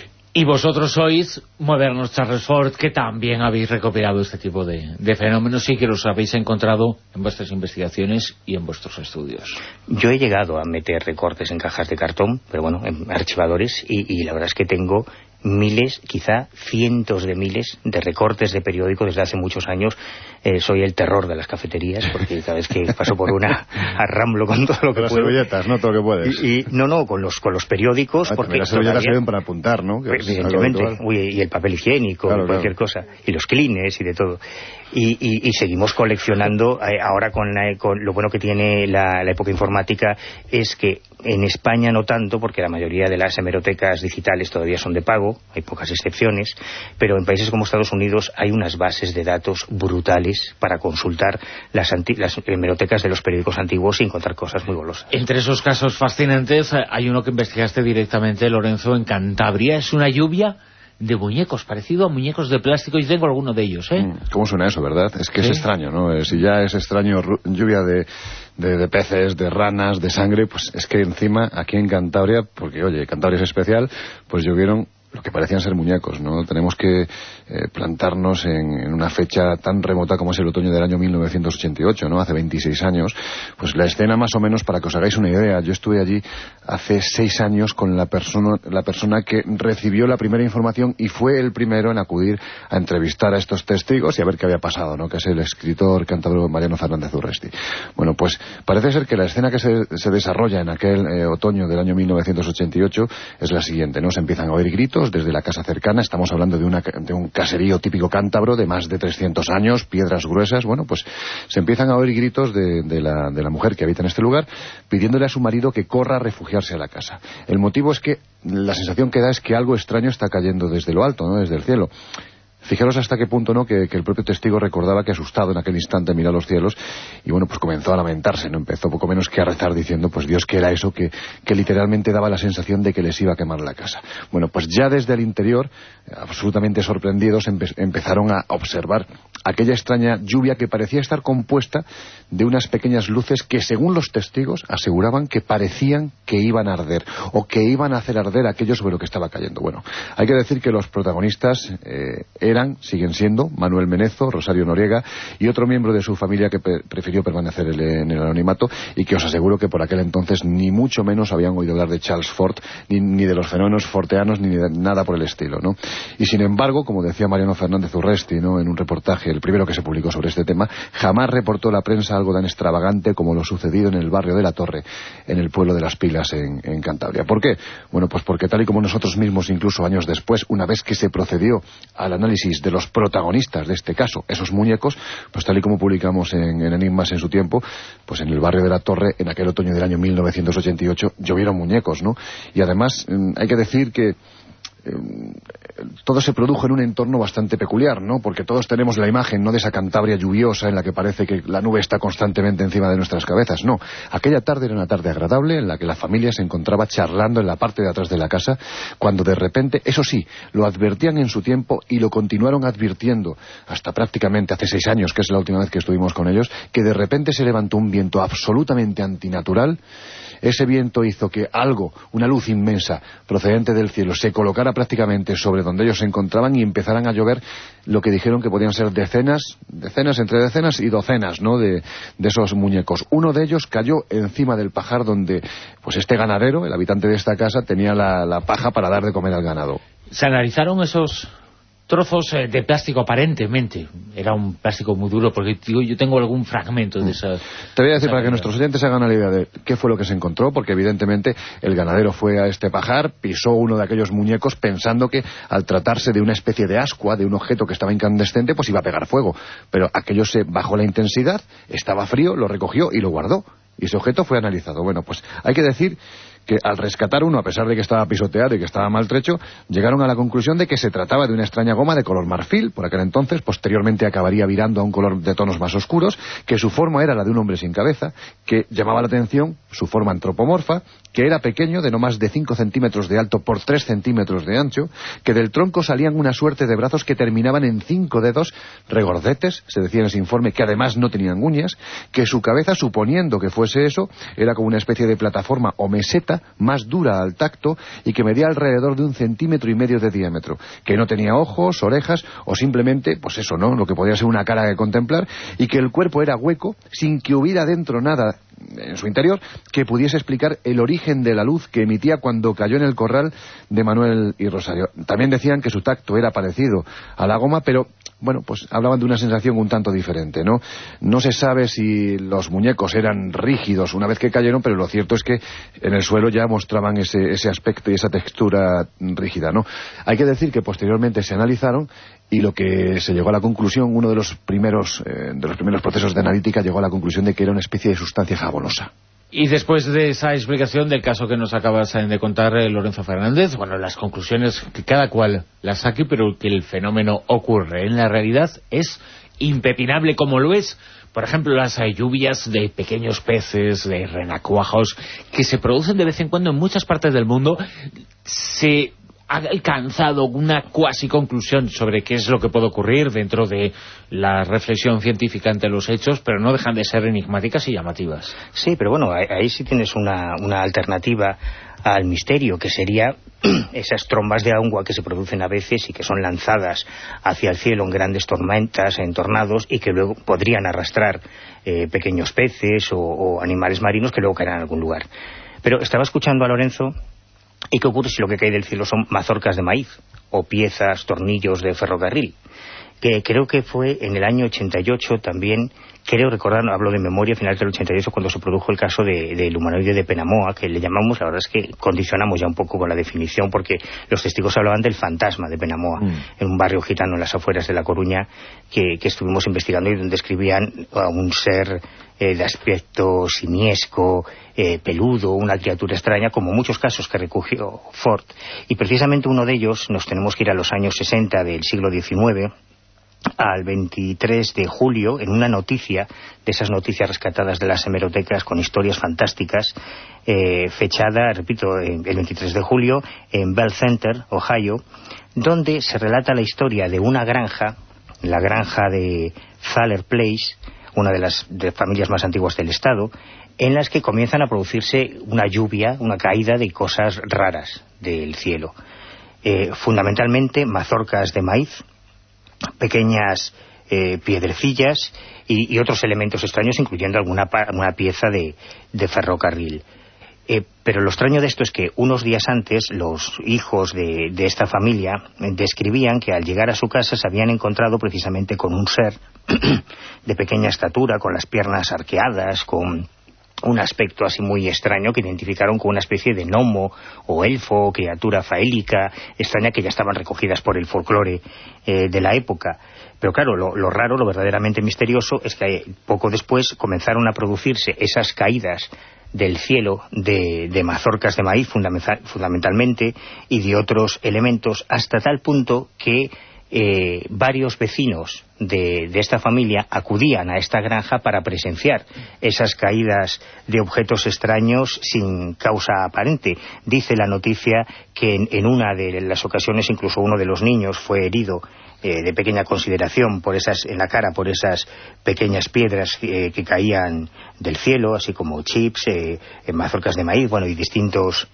Y vosotros sois modernos Charles Fort, que también habéis recopilado este tipo de, de fenómenos y que los habéis encontrado en vuestras investigaciones y en vuestros estudios. Yo he llegado a meter recortes en cajas de cartón, pero bueno, en archivadores, y, y la verdad es que tengo miles, quizá cientos de miles de recortes de periódico desde hace muchos años. Eh, soy el terror de las cafeterías, porque cada vez que paso por una arramblo con todo lo que las puedo. Las servilletas, ¿no? Todo lo que puedes. Y, y, no, no, con los, con los periódicos. Ah, porque las servilletas todavía... sirven para apuntar, ¿no? Que evidentemente. Uy, y el papel higiénico, claro, cualquier claro. cosa. Y los clines y de todo. Y, y, y seguimos coleccionando. Eh, ahora con, la, con lo bueno que tiene la, la época informática es que en España no tanto, porque la mayoría de las hemerotecas digitales todavía son de pago, hay pocas excepciones, pero en países como Estados Unidos hay unas bases de datos brutales para consultar las, las hemerotecas de los periódicos antiguos y encontrar cosas muy golosas. Entre esos casos fascinantes hay uno que investigaste directamente, Lorenzo, en Cantabria. Es una lluvia de muñecos, parecido a muñecos de plástico, y tengo alguno de ellos, ¿eh? ¿Cómo suena eso, verdad? Es que ¿sí? Es extraño, ¿no? Si ya es extraño lluvia de, de, de peces, de ranas, de sangre, pues es que encima aquí en Cantabria, porque oye, Cantabria es especial, pues llovieron lo que parecían ser muñecos, ¿no? Tenemos que eh, plantarnos en, en una fecha tan remota como es el otoño del año mil novecientos ochenta y ocho, ¿no? Hace veintiséis años. Pues la escena, más o menos, para que os hagáis una idea, yo estuve allí hace seis años con la persona, la persona que recibió la primera información y fue el primero en acudir a entrevistar a estos testigos y a ver qué había pasado, ¿no? Que es el escritor cántabro Mariano Fernández Urresti. Bueno, pues parece ser que la escena que se, se desarrolla en aquel eh, otoño del año mil novecientos ochenta y ocho es la siguiente, ¿no? Se empiezan a oír gritos desde la casa cercana. Estamos hablando de, una, de un caserío típico cántabro de más de trescientos años, piedras gruesas. Bueno, pues se empiezan a oír gritos de, de, la, de la mujer que habita en este lugar, pidiéndole a su marido que corra a refugiarse a la casa. El motivo es que la sensación que da es que algo extraño está cayendo desde lo alto, ¿no? Desde el cielo. Fijaros hasta qué punto, ¿no?, que, que el propio testigo recordaba que, asustado en aquel instante, miró a los cielos y, bueno, pues comenzó a lamentarse, ¿no? Empezó poco menos que a rezar diciendo, pues Dios, que era eso que, que literalmente daba la sensación de que les iba a quemar la casa. Bueno, pues ya desde el interior, absolutamente sorprendidos, empe empezaron a observar aquella extraña lluvia que parecía estar compuesta de unas pequeñas luces que, según los testigos, aseguraban que parecían que iban a arder o que iban a hacer arder aquello sobre lo que estaba cayendo. Bueno, hay que decir que los protagonistas eh, eran, siguen siendo, Manuel Menezo, Rosario Noriega y otro miembro de su familia que prefirió permanecer en el anonimato, y que os aseguro que por aquel entonces ni mucho menos habían oído hablar de Charles Fort, ni, ni de los fenómenos forteanos, ni de nada por el estilo, ¿no? Y sin embargo, como decía Mariano Fernández Urresti, ¿no?, en un reportaje el primero que se publicó sobre este tema, jamás reportó la prensa algo tan extravagante como lo sucedido en el barrio de La Torre, en el pueblo de Las Pilas, en, en Cantabria. ¿Por qué? Bueno, pues porque tal y como nosotros mismos, incluso años después, una vez que se procedió al análisis de los protagonistas de este caso, esos muñecos, pues tal y como publicamos en, en Enigmas en su tiempo, pues en el barrio de La Torre, en aquel otoño del año mil novecientos ochenta y ocho, llovieron muñecos, ¿no? Y además, hay que decir que todo se produjo en un entorno bastante peculiar, ¿no? Porque todos tenemos la imagen, ¿no?, de esa Cantabria lluviosa en la que parece que la nube está constantemente encima de nuestras cabezas. No, aquella tarde era una tarde agradable en la que la familia se encontraba charlando en la parte de atrás de la casa, cuando de repente, eso sí, lo advertían en su tiempo y lo continuaron advirtiendo hasta prácticamente hace seis años, que es la última vez que estuvimos con ellos, que de repente se levantó un viento absolutamente antinatural. Ese viento hizo que algo, una luz inmensa procedente del cielo, se colocara prácticamente sobre donde ellos se encontraban y empezaran a llover lo que dijeron que podían ser decenas, decenas entre decenas y docenas, ¿no?, de, de esos muñecos. Uno de ellos cayó encima del pajar donde pues este ganadero, el habitante de esta casa, tenía la, la paja para dar de comer al ganado. ¿Se analizaron esos trozos de plástico aparentemente? Era un plástico muy duro, porque digo, yo tengo algún fragmento de esa... Te voy a decir para que nuestros oyentes hagan la idea de qué fue lo que se encontró, porque evidentemente el ganadero fue a este pajar, pisó uno de aquellos muñecos pensando que al tratarse de una especie de ascua, de un objeto que estaba incandescente, pues iba a pegar fuego. Pero aquello se bajó la intensidad, estaba frío, lo recogió y lo guardó. Y ese objeto fue analizado. Bueno, pues hay que decir que al rescatar uno, a pesar de que estaba pisoteado y que estaba maltrecho, llegaron a la conclusión de que se trataba de una extraña goma de color marfil, por aquel entonces, posteriormente acabaría virando a un color de tonos más oscuros, que su forma era la de un hombre sin cabeza, que llamaba la atención su forma antropomorfa, que era pequeño, de no más de cinco centímetros de alto por tres centímetros de ancho, que del tronco salían una suerte de brazos que terminaban en cinco dedos, regordetes, se decía en ese informe, que además no tenían uñas, que su cabeza, suponiendo que fuese eso, era como una especie de plataforma o meseta, más dura al tacto y que medía alrededor de un centímetro y medio de diámetro, que no tenía ojos, orejas o simplemente, pues eso, ¿no?, lo que podía ser una cara de contemplar, y que el cuerpo era hueco sin que hubiera dentro nada en su interior que pudiese explicar el origen de la luz que emitía cuando cayó en el corral de Manuel y Rosario. También decían que su tacto era parecido a la goma, pero bueno, pues hablaban de una sensación un tanto diferente, ¿no? No se sabe si los muñecos eran rígidos una vez que cayeron, pero lo cierto es que en el suelo ya mostraban ese, ese aspecto y esa textura rígida, ¿no? Hay que decir que posteriormente se analizaron y lo que se llegó a la conclusión, uno de los primeros eh, de los primeros procesos de analítica llegó a la conclusión de que era una especie de sustancia jabonosa. Y después de esa explicación del caso que nos acabas de contar, eh, Lorenzo Fernández, bueno, las conclusiones que cada cual las saque, pero que el fenómeno ocurre en la realidad es impepinable, como lo es, por ejemplo, las eh, lluvias de pequeños peces, de renacuajos, que se producen de vez en cuando en muchas partes del mundo. Se ha alcanzado una cuasi conclusión sobre qué es lo que puede ocurrir dentro de la reflexión científica ante los hechos, pero no dejan de ser enigmáticas y llamativas. Sí, pero bueno, ahí, ahí sí tienes una, una alternativa al misterio, que sería esas trombas de agua que se producen a veces y que son lanzadas hacia el cielo en grandes tormentas, en tornados, y que luego podrían arrastrar eh, pequeños peces o, o animales marinos que luego caerán en algún lugar. Pero estaba escuchando a Lorenzo. ¿Y qué ocurre si lo que cae del cielo son mazorcas de maíz o piezas, tornillos de ferrocarril? Que creo que fue en el año ochenta y ocho también, creo recordar, hablo de memoria, finales del ochenta y ocho, cuando se produjo el caso del de, de humanoide de Penamoa, que le llamamos, la verdad es que condicionamos ya un poco con la definición, porque los testigos hablaban del fantasma de Penamoa, mm. en un barrio gitano en las afueras de La Coruña, que, que estuvimos investigando y donde describían a un ser eh, de aspecto simiesco, eh, peludo, una criatura extraña, como muchos casos que recogió Ford. Y precisamente uno de ellos, nos tenemos que ir a los años sesenta del siglo diecinueve, al veintitrés de julio, en una noticia, de esas noticias rescatadas de las hemerotecas con historias fantásticas, eh, fechada, repito, el veintitrés de julio, en Bell Center, Ohio, donde se relata la historia de una granja, la granja de Thaler Place, una de las de familias más antiguas del estado, en las que comienzan a producirse una lluvia, una caída de cosas raras del cielo. Eh, fundamentalmente mazorcas de maíz, pequeñas eh, piedrecillas y, y otros elementos extraños, incluyendo alguna, alguna pieza de, de ferrocarril. Eh, pero lo extraño de esto es que unos días antes los hijos de, de esta familia describían que al llegar a su casa se habían encontrado precisamente con un ser de pequeña estatura, con las piernas arqueadas, con un aspecto así muy extraño que identificaron como una especie de gnomo o elfo, criatura faélica extraña, que ya estaban recogidas por el folclore eh, de la época. Pero claro, lo, lo raro, lo verdaderamente misterioso es que poco después comenzaron a producirse esas caídas del cielo de, de mazorcas de maíz fundamental, fundamentalmente, y de otros elementos, hasta tal punto que eh, varios vecinos de, de esta familia acudían a esta granja para presenciar esas caídas de objetos extraños sin causa aparente. Dice la noticia que en, en una de las ocasiones incluso uno de los niños fue herido eh, de pequeña consideración por esas, en la cara por esas pequeñas piedras eh, que caían del cielo, así como chips, eh, mazorcas de maíz, bueno, y distintos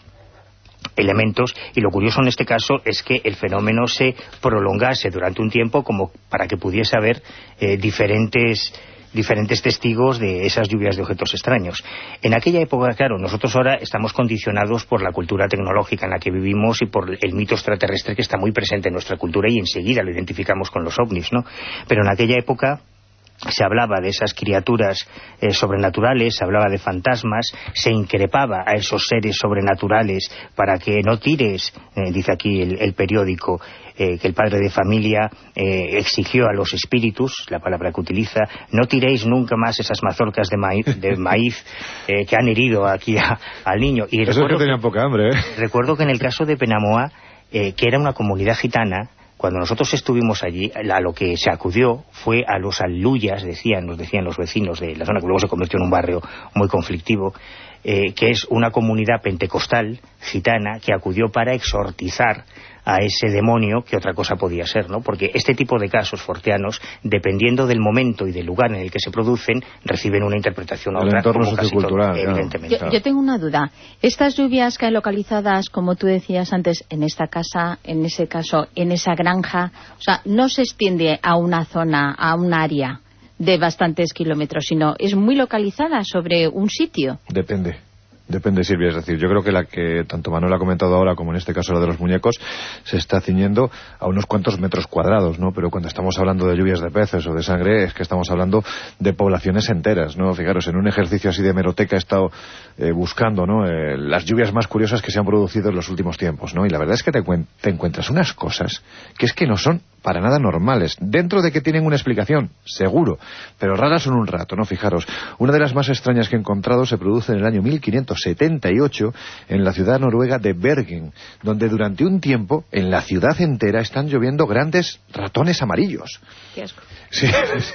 elementos. Y lo curioso en este caso es que el fenómeno se prolongase durante un tiempo como para que pudiese haber eh, diferentes diferentes testigos de esas lluvias de objetos extraños. En aquella época, claro, nosotros ahora estamos condicionados por la cultura tecnológica en la que vivimos y por el mito extraterrestre que está muy presente en nuestra cultura, y enseguida lo identificamos con los ovnis, ¿no? Pero en aquella época se hablaba de esas criaturas eh, sobrenaturales, se hablaba de fantasmas, se increpaba a esos seres sobrenaturales para que no tires, eh, dice aquí el, el periódico, eh, que el padre de familia eh, exigió a los espíritus, la palabra que utiliza, no tiréis nunca más esas mazorcas de maíz, de maíz eh, que han herido aquí a, al niño. Y eso es que tenían poca hambre, ¿eh? Recuerdo que en el caso de Penamoa, eh, que era una comunidad gitana, cuando nosotros estuvimos allí, a lo que se acudió fue a los aluyas, decían, nos decían los vecinos de la zona, que luego se convirtió en un barrio muy conflictivo, eh, que es una comunidad pentecostal gitana que acudió para exorcizar a ese demonio, que otra cosa podía ser, ¿no? Porque este tipo de casos forteanos, dependiendo del momento y del lugar en el que se producen, reciben una interpretación u otra, como casi todo, evidentemente. Yo, yo tengo una duda. Estas lluvias que hay localizadas, como tú decías antes, en esta casa, en ese caso, en esa granja, o sea, no se extiende a una zona, a un área de bastantes kilómetros, sino es muy localizada sobre un sitio. Depende. Depende, Silvia, es decir, yo creo que la que tanto Manuel ha comentado ahora como en este caso la de los muñecos se está ciñendo a unos cuantos metros cuadrados, ¿no? Pero cuando estamos hablando de lluvias de peces o de sangre es que estamos hablando de poblaciones enteras, ¿no? Fijaros, en un ejercicio así de hemeroteca he estado eh, buscando, ¿no? Eh, las lluvias más curiosas que se han producido en los últimos tiempos, ¿no? Y la verdad es que te, te encuentras unas cosas que es que no son para nada normales, dentro de que tienen una explicación, seguro, pero raras son un rato, ¿no? Fijaros, una de las más extrañas que he encontrado se produce en el año mil quinientos setenta y ocho en la ciudad noruega de Bergen, donde durante un tiempo en la ciudad entera están lloviendo grandes ratones amarillos. Qué asco. Sí,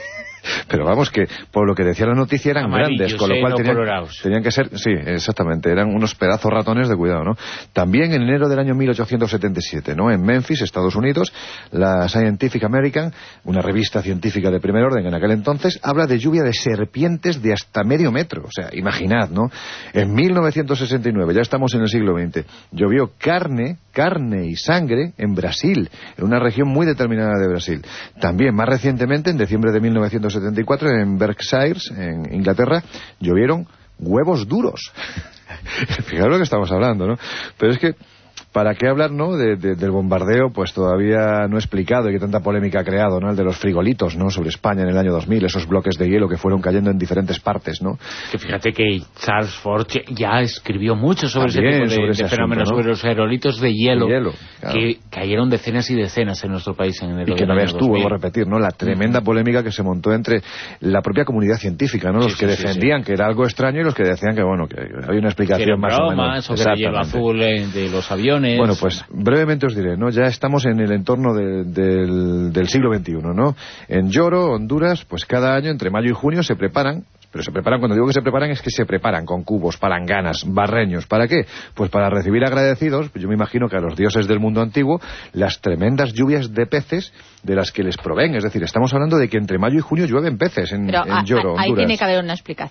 pero vamos, que por lo que decía la noticia eran amarillos, grandes, con lo cual eh, no tenían, tenían que ser, sí, exactamente, eran unos pedazos ratones de cuidado, ¿no? También en enero del año mil ochocientos setenta y siete, ¿no? En Memphis, Estados Unidos, la Scientific American, una revista científica de primer orden en aquel entonces, habla de lluvia de serpientes de hasta medio metro, o sea, imaginad, ¿no? En mil novecientos sesenta y nueve, ya estamos en el siglo veinte, llovió carne, carne y sangre en Brasil, en una región muy determinada de Brasil. También, más recientemente, en diciembre de mil novecientos setenta y cuatro, en Berkshire, en Inglaterra, llovieron huevos duros. Fijaros lo que estamos hablando, ¿no? Pero es que, ¿para qué hablar, no, de, de, del bombardeo, pues todavía no explicado y que tanta polémica ha creado, ¿no? El de los frigolitos, ¿no? Sobre España en el año dos mil, esos bloques de hielo que fueron cayendo en diferentes partes, ¿no? Que fíjate que Charles Fort ya escribió mucho sobre También, ese tipo de, sobre de fenómenos, ¿no? Sobre los aerolitos de hielo, de hielo claro. Que cayeron decenas y decenas en nuestro país en enero. Y que no veas tú, vuelvo a repetir, ¿no? La tremenda polémica que se montó entre la propia comunidad científica, ¿no? Los sí, que sí, defendían sí, sí. que era algo extraño y los que decían que, bueno, que había una explicación más o menos. Sobre el hielo azul de los aviones. Bueno, pues brevemente os diré, ¿no? Ya estamos en el entorno de, del, del siglo veintiuno, ¿no? En Lloro, Honduras, pues cada año, entre mayo y junio, se preparan, pero se preparan, cuando digo que se preparan, es que se preparan con cubos, palanganas, barreños. ¿Para qué? Pues para recibir agradecidos, pues yo me imagino que a los dioses del mundo antiguo, las tremendas lluvias de peces de las que les proveen. Es decir, estamos hablando de que entre mayo y junio llueven peces en, pero en Lloro, a, ahí Honduras. Tiene que haber una explicación.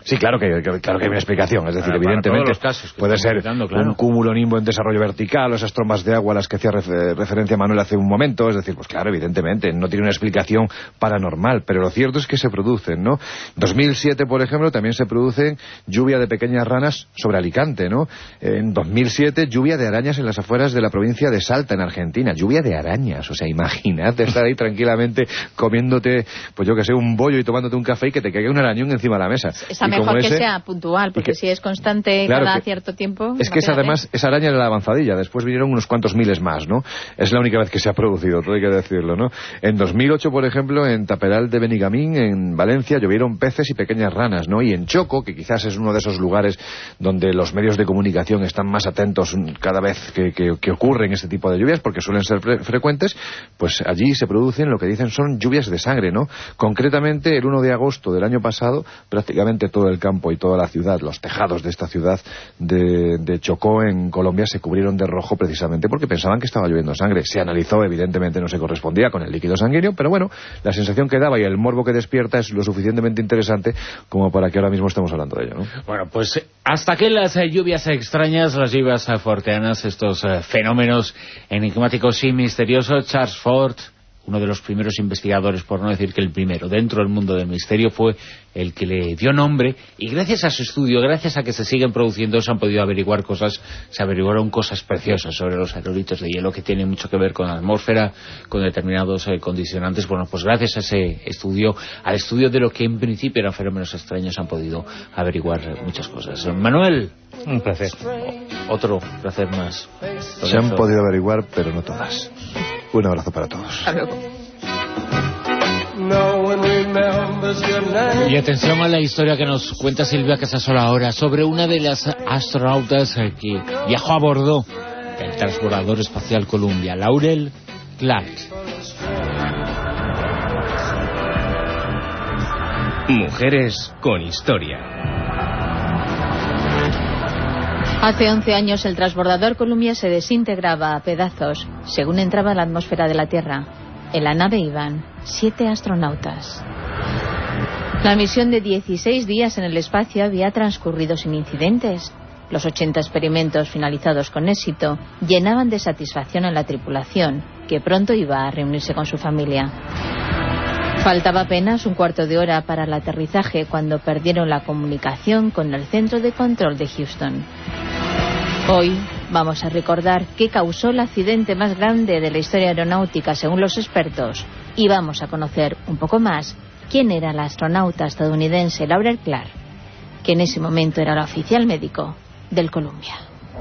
Sí, claro que, claro que hay una explicación, es decir, para, evidentemente para todos los casos puede ser claro. un cúmulo nimbo en desarrollo vertical, o esas trombas de agua a las que hacía refer referencia Manuel hace un momento, es decir, pues claro, evidentemente, no tiene una explicación paranormal, pero lo cierto es que se producen, ¿no? dos mil siete, por ejemplo, también se producen lluvia de pequeñas ranas sobre Alicante, ¿no? En dos mil siete, lluvia de arañas en las afueras de la provincia de Salta, en Argentina, lluvia de arañas, o sea, imagínate estar ahí tranquilamente comiéndote, pues yo que sé, un bollo y tomándote un café y que te caiga un arañón encima de la mesa. Está mejor que sea puntual, porque que, si es constante claro cada que, cierto tiempo... Es que esa, además, esa araña era la avanzadilla, después vinieron unos cuantos miles más, ¿no? Es la única vez que se ha producido, todo hay que decirlo, ¿no? En dos mil ocho, por ejemplo, en Taperal de Benigamín, en Valencia, llovieron peces y pequeñas ranas, ¿no? Y en Choco, que quizás es uno de esos lugares donde los medios de comunicación están más atentos cada vez que, que, que ocurren este tipo de lluvias, porque suelen ser fre frecuentes, pues allí se producen lo que dicen son lluvias de sangre, ¿no? Concretamente, el uno de agosto del año pasado, prácticamente todo el campo y toda la ciudad, los tejados de esta ciudad de, de Chocó en Colombia se cubrieron de rojo precisamente porque pensaban que estaba lloviendo sangre. Se analizó, evidentemente no se correspondía con el líquido sanguíneo, pero bueno, la sensación que daba y el morbo que despierta es lo suficientemente interesante como para que ahora mismo estemos hablando de ello, ¿no? Bueno, pues hasta que las eh, lluvias extrañas, las lluvias eh, forteanas, estos eh, fenómenos enigmáticos y misteriosos, Charles Fort, uno de los primeros investigadores, por no decir que el primero, dentro del mundo del misterio, fue el que le dio nombre, y gracias a su estudio, gracias a que se siguen produciendo, se han podido averiguar cosas, se averiguaron cosas preciosas sobre los aerolitos de hielo que tienen mucho que ver con la atmósfera, con determinados eh, condicionantes. Bueno, pues gracias a ese estudio, al estudio de lo que en principio eran fenómenos extraños, han podido averiguar muchas cosas. Manuel, un placer. Otro placer más. Se han podido averiguar, pero no todas. Un abrazo para todos. Hasta luego. Y atención a la historia que nos cuenta Silvia Casasola ahora sobre una de las astronautas que viajó a bordo del transbordador espacial Columbia, Laurel Clark. Mujeres con historia. Hace once años el transbordador Columbia se desintegraba a pedazos según entraba en la atmósfera de la Tierra. En la nave iban siete astronautas. La misión de dieciséis días en el espacio había transcurrido sin incidentes. Los ochenta experimentos finalizados con éxito llenaban de satisfacción a la tripulación, que pronto iba a reunirse con su familia. Faltaba apenas un cuarto de hora para el aterrizaje cuando perdieron la comunicación con el centro de control de Houston. Hoy vamos a recordar qué causó el accidente más grande de la historia aeronáutica según los expertos, y vamos a conocer un poco más quién era la astronauta estadounidense Laurel Clark, que en ese momento era la oficial médico del Columbia.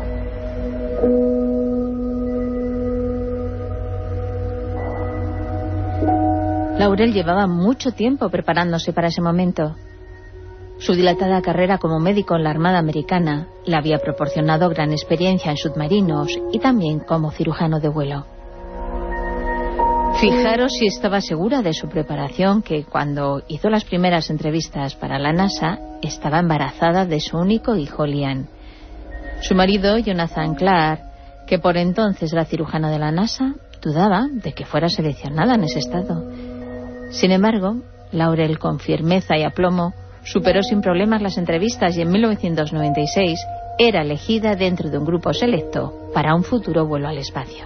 Laurel llevaba mucho tiempo preparándose para ese momento. Su dilatada carrera como médico en la Armada Americana le había proporcionado gran experiencia en submarinos y también como cirujano de vuelo. Fijaros si estaba segura de su preparación, que cuando hizo las primeras entrevistas para la NASA estaba embarazada de su único hijo, Liam. Su marido, Jonathan Clark, que por entonces era cirujano de la NASA, dudaba de que fuera seleccionada en ese estado. Sin embargo, Laurel, con firmeza y aplomo, superó sin problemas las entrevistas y en mil novecientos noventa y seis era elegida dentro de un grupo selecto para un futuro vuelo al espacio.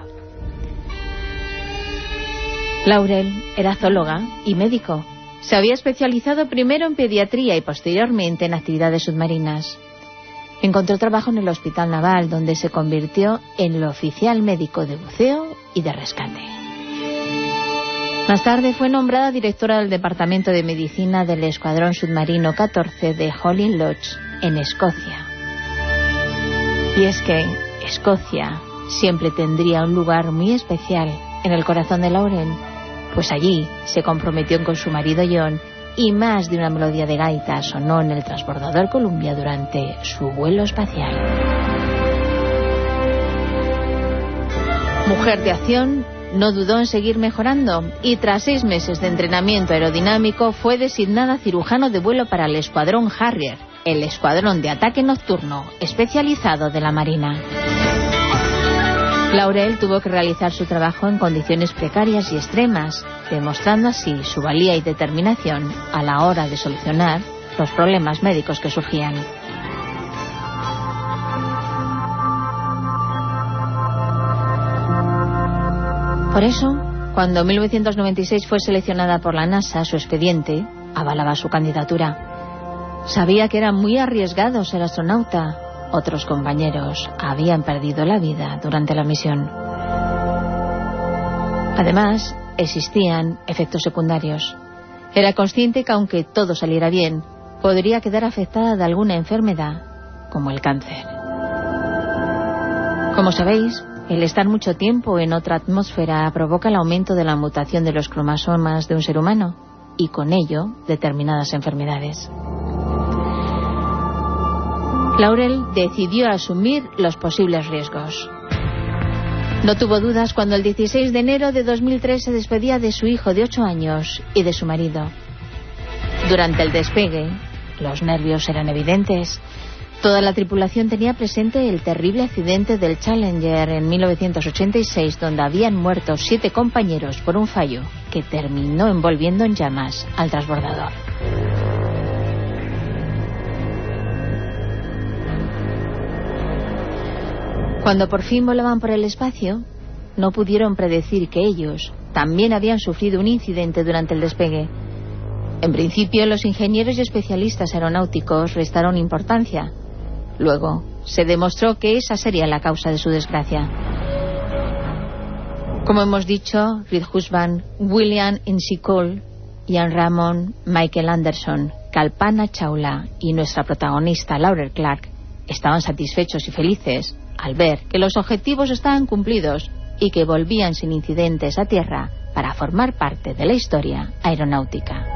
Laurel era zoóloga y médico. Se había especializado primero en pediatría y posteriormente en actividades submarinas. Encontró trabajo en el Hospital Naval, donde se convirtió en el oficial médico de buceo y de rescate. Más tarde fue nombrada directora del Departamento de Medicina del Escuadrón Submarino catorce de Hollin Lodge, en Escocia. Y es que Escocia siempre tendría un lugar muy especial en el corazón de Laurel, pues allí se comprometió con su marido John y más de una melodía de gaita sonó en el transbordador Columbia durante su vuelo espacial. Mujer de acción, no dudó en seguir mejorando y tras seis meses de entrenamiento aerodinámico fue designada cirujano de vuelo para el Escuadrón Harrier, el escuadrón de ataque nocturno especializado de la Marina. Laurel tuvo que realizar su trabajo en condiciones precarias y extremas, demostrando así su valía y determinación a la hora de solucionar los problemas médicos que surgían. Por eso, cuando en mil novecientos noventa y seis fue seleccionada por la NASA, su expediente avalaba su candidatura. Sabía que era muy arriesgado ser astronauta. Otros compañeros habían perdido la vida durante la misión. Además, existían efectos secundarios. Era consciente que aunque todo saliera bien, podría quedar afectada de alguna enfermedad, como el cáncer. Como sabéis, el estar mucho tiempo en otra atmósfera provoca el aumento de la mutación de los cromosomas de un ser humano y con ello determinadas enfermedades. Laurel decidió asumir los posibles riesgos. No tuvo dudas cuando el dieciséis de enero de dos mil tres se despedía de su hijo de ocho años y de su marido. Durante el despegue, los nervios eran evidentes. Toda la tripulación tenía presente el terrible accidente del Challenger en mil novecientos ochenta y seis, donde habían muerto siete compañeros por un fallo que terminó envolviendo en llamas al transbordador. Cuando por fin volaban por el espacio, no pudieron predecir que ellos también habían sufrido un incidente durante el despegue. En principio, los ingenieros y especialistas aeronáuticos restaron importancia. Luego, se demostró que esa sería la causa de su desgracia. Como hemos dicho, Reed Husband, William Incy-Cole, Ian Ramon, Michael Anderson, Kalpana Chawla y nuestra protagonista Laurel Clark estaban satisfechos y felices al ver que los objetivos estaban cumplidos y que volvían sin incidentes a tierra para formar parte de la historia aeronáutica.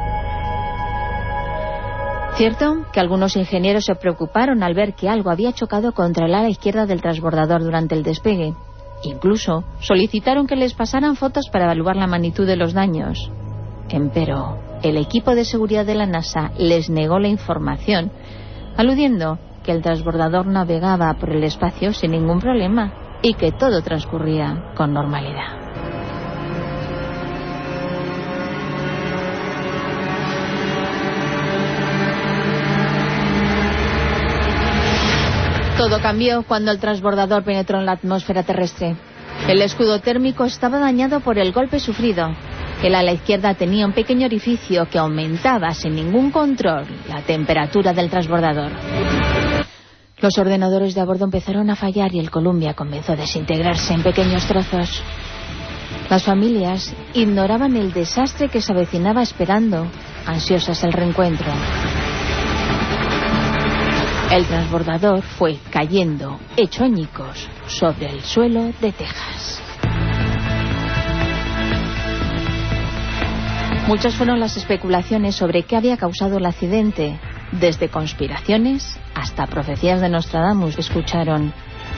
Cierto que algunos ingenieros se preocuparon al ver que algo había chocado contra el ala izquierda del transbordador durante el despegue. Incluso solicitaron que les pasaran fotos para evaluar la magnitud de los daños. Empero, el equipo de seguridad de la NASA les negó la información, aludiendo que el transbordador navegaba por el espacio sin ningún problema y que todo transcurría con normalidad. Todo cambió cuando el transbordador penetró en la atmósfera terrestre. El escudo térmico estaba dañado por el golpe sufrido. El ala izquierda tenía un pequeño orificio que aumentaba sin ningún control la temperatura del transbordador. Los ordenadores de a bordo empezaron a fallar y el Columbia comenzó a desintegrarse en pequeños trozos. Las familias ignoraban el desastre que se avecinaba esperando, ansiosas el reencuentro. El transbordador fue cayendo, hecho añicos, sobre el suelo de Texas. Muchas fueron las especulaciones sobre qué había causado el accidente, desde conspiraciones hasta profecías de Nostradamus que escucharon.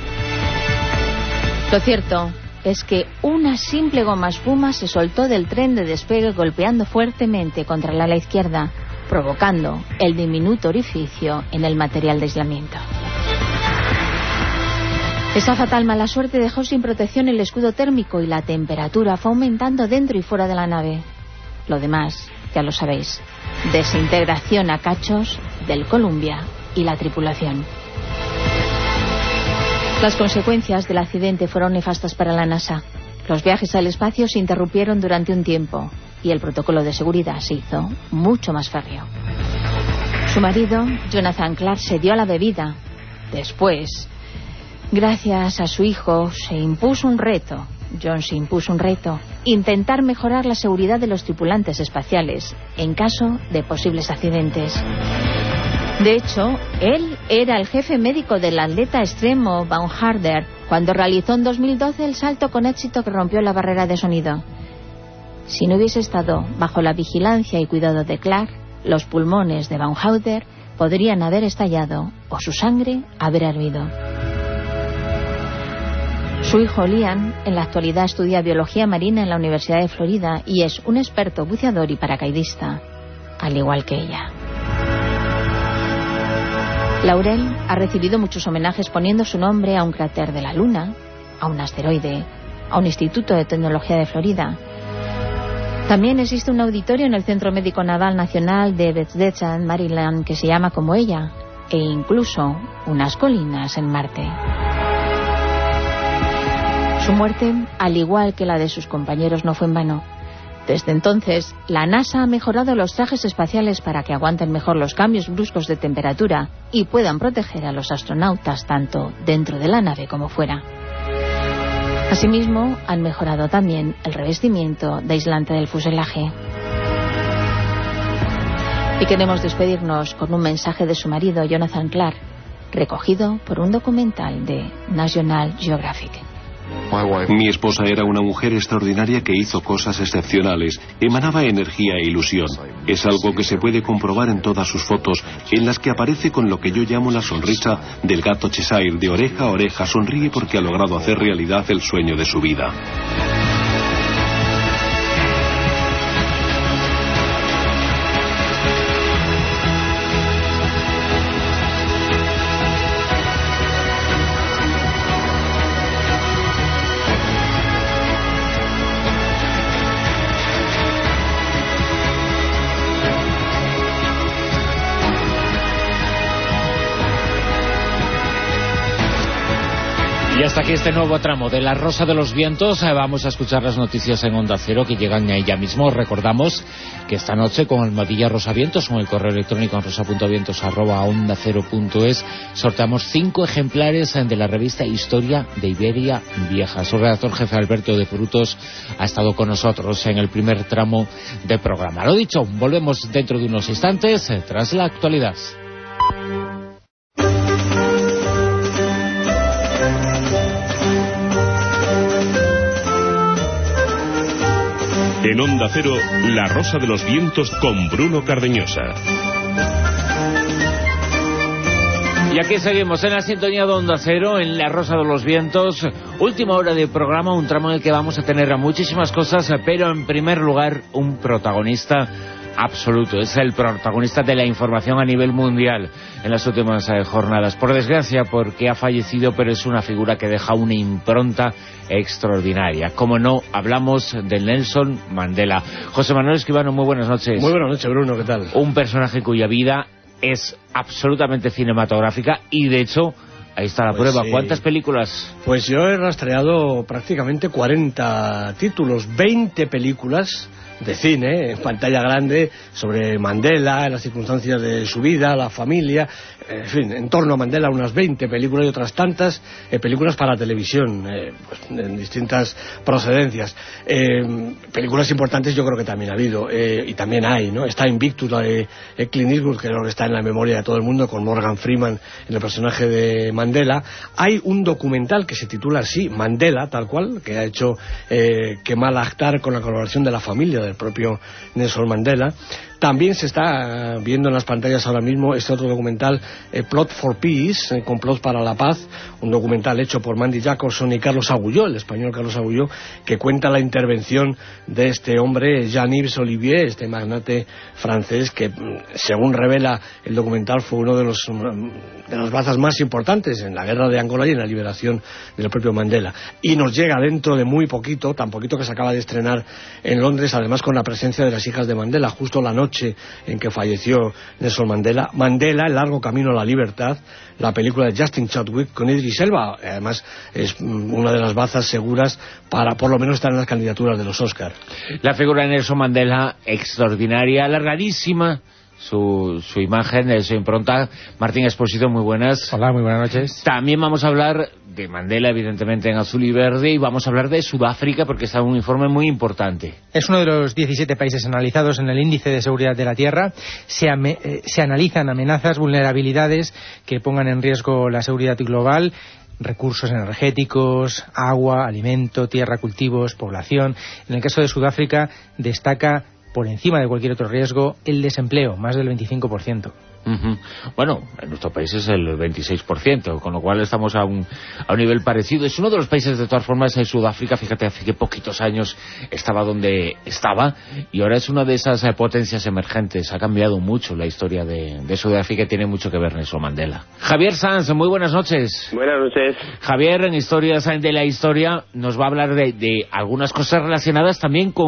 Lo cierto es que una simple goma espuma se soltó del tren de despegue golpeando fuertemente contra el ala izquierda, provocando el diminuto orificio en el material de aislamiento. Esa fatal mala suerte dejó sin protección el escudo térmico y la temperatura fue aumentando dentro y fuera de la nave. Lo demás, ya lo sabéis, desintegración a cachos del Columbia y la tripulación. Las consecuencias del accidente fueron nefastas para la NASA. Los viajes al espacio se interrumpieron durante un tiempo y el protocolo de seguridad se hizo mucho más férreo. Su marido, Jonathan Clark, se dio a la bebida. Después, gracias a su hijo, se impuso un reto. John se impuso un reto: intentar mejorar la seguridad de los tripulantes espaciales en caso de posibles accidentes. De hecho, él era el jefe médico del atleta extremo Baumgartner cuando realizó en dos mil doce el salto con éxito que rompió la barrera de sonido. Si no hubiese estado bajo la vigilancia y cuidado de Clark, los pulmones de Baumgartner podrían haber estallado o su sangre haber hervido. Su hijo Liam en la actualidad estudia biología marina en la Universidad de Florida y es un experto buceador y paracaidista, al igual que ella. Laurel ha recibido muchos homenajes poniendo su nombre a un cráter de la Luna, a un asteroide, a un instituto de tecnología de Florida. También existe un auditorio en el Centro Médico Naval Nacional de Bethesda, en Maryland, que se llama como ella, e incluso unas colinas en Marte. Su muerte, al igual que la de sus compañeros, no fue en vano. Desde entonces, la NASA ha mejorado los trajes espaciales para que aguanten mejor los cambios bruscos de temperatura y puedan proteger a los astronautas tanto dentro de la nave como fuera. Asimismo, han mejorado también el revestimiento de aislante del fuselaje. Y queremos despedirnos con un mensaje de su marido, Jonathan Clark, recogido por un documental de National Geographic. Mi esposa era una mujer extraordinaria que hizo cosas excepcionales. Emanaba energía e ilusión. Es algo que se puede comprobar en todas sus fotos, en las que aparece con lo que yo llamo la sonrisa del gato Cheshire. De oreja a oreja sonríe porque ha logrado hacer realidad el sueño de su vida. Y hasta aquí este nuevo tramo de La Rosa de los Vientos. Vamos a escuchar las noticias en Onda Cero que llegan ya mismo. Recordamos que esta noche con Almohadilla Rosavientos, con el correo electrónico en rosa.vientos arroba onda cero punto es, sorteamos cinco ejemplares de la revista Historia de Iberia Vieja. Su redactor jefe, Alberto de Frutos, ha estado con nosotros en el primer tramo del programa. Lo dicho, volvemos dentro de unos instantes tras la actualidad. En Onda Cero, La Rosa de los Vientos con Bruno Cardeñosa. Y aquí seguimos en la sintonía de Onda Cero, en La Rosa de los Vientos. Última hora de programa, un tramo en el que vamos a tener muchísimas cosas, pero en primer lugar, un protagonista absoluto. Es el protagonista de la información a nivel mundial en las últimas eh, jornadas. Por desgracia, porque ha fallecido, pero es una figura que deja una impronta extraordinaria. Como no, hablamos de Nelson Mandela. José Manuel Escribano, muy buenas noches. Muy buenas noches, Bruno, ¿qué tal? Un personaje cuya vida es absolutamente cinematográfica y, de hecho, ahí está la pues prueba. Sí. ¿Cuántas películas? Pues yo he rastreado prácticamente cuarenta títulos, veinte películas de cine, en pantalla grande, sobre Mandela, las circunstancias de su vida, la familia, en fin, en torno a Mandela unas veinte películas y otras tantas eh, películas para televisión, eh, pues, en distintas procedencias. Eh, películas importantes yo creo que también ha habido, eh, y también hay, ¿no? Está Invictus, la de eh, Clint Eastwood, que creo que está en la memoria de todo el mundo, con Morgan Freeman en el personaje de Mandela. Hay un documental que se titula así, Mandela, tal cual, que ha hecho eh, Kemal Akhtar con la colaboración de la familia de el propio Nelson Mandela. También se está viendo en las pantallas ahora mismo este otro documental, eh, Plot for Peace, eh, Complot para la Paz, un documental hecho por Mandy Jacobson y Carlos Agulló, el español Carlos Agulló, que cuenta la intervención de este hombre, Jean-Yves Olivier, este magnate francés, que según revela el documental fue uno de los de las bazas más importantes en la guerra de Angola y en la liberación del propio Mandela. Y nos llega dentro de muy poquito, tan poquito que se acaba de estrenar en Londres, además con la presencia de las hijas de Mandela, justo la noche en que falleció Nelson Mandela. Mandela, el largo camino a la libertad, la película de Justin Chadwick con Idris Elba, además es una de las bazas seguras para por lo menos estar en las candidaturas de los Oscar. La figura de Nelson Mandela, extraordinaria, alargadísima su, su imagen, su impronta. Martín Expósito, muy buenas. Hola, muy buenas noches. También vamos a hablar de Mandela, evidentemente en azul y verde, y vamos a hablar de Sudáfrica porque está un informe muy importante. Es uno de los diecisiete países analizados en el Índice de Seguridad de la Tierra. Se, ame, eh, se analizan amenazas, vulnerabilidades que pongan en riesgo la seguridad global, recursos energéticos, agua, alimento, tierra, cultivos, población. En el caso de Sudáfrica destaca, por encima de cualquier otro riesgo, el desempleo, más del veinticinco por ciento. Uh-huh. Bueno, en nuestro país es el veintiséis por ciento, con lo cual estamos a un, a un nivel parecido. Es uno de los países, de todas formas, en Sudáfrica, fíjate, hace que poquitos años estaba donde estaba y ahora es una de esas eh, potencias emergentes. Ha cambiado mucho la historia de, de Sudáfrica y tiene mucho que ver Nelson Mandela. Javier Sanz, muy buenas noches. Buenas noches. Javier, en Historias de la Historia, nos va a hablar de, de algunas cosas relacionadas también con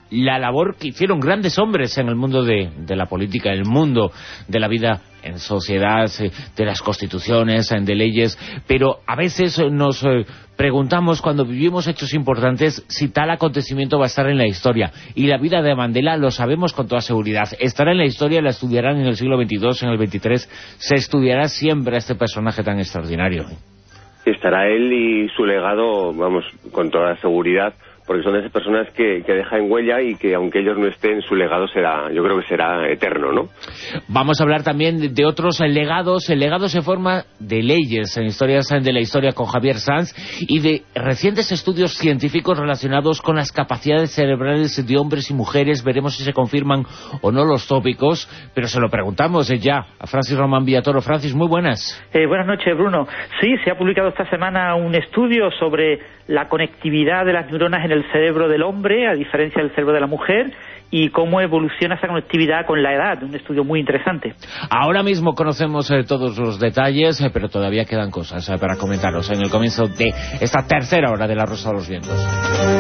la labor que hicieron grandes hombres en el mundo de, de la política, en el mundo de la vida en sociedad, de las constituciones, de leyes, pero a veces nos eh, preguntamos cuando vivimos hechos importantes si tal acontecimiento va a estar en la historia, y la vida de Mandela lo sabemos con toda seguridad, estará en la historia, la estudiarán en el siglo veintidós, en el veintitrés, se estudiará siempre a este personaje tan extraordinario. Estará él y su legado, vamos, con toda seguridad, porque son esas personas que, que dejan huella y que aunque ellos no estén, su legado será, yo creo que será eterno, ¿no? Vamos a hablar también de, de otros legados. El legado se forma de leyes en historias de la historia con Javier Sanz y de recientes estudios científicos relacionados con las capacidades cerebrales de hombres y mujeres. Veremos si se confirman o no los tópicos, pero se lo preguntamos eh, ya a Francis Román Villatoro. Francis, muy buenas. Eh, buenas noches, Bruno. Sí, se ha publicado esta semana un estudio sobre la conectividad de las neuronas en el cerebro del hombre, a diferencia del cerebro de la mujer, y cómo evoluciona esa conectividad con la edad. Un estudio muy interesante. Ahora mismo conocemos eh, todos los detalles, eh, pero todavía quedan cosas eh, para comentaros en el comienzo de esta tercera hora de La Rosa de los Vientos.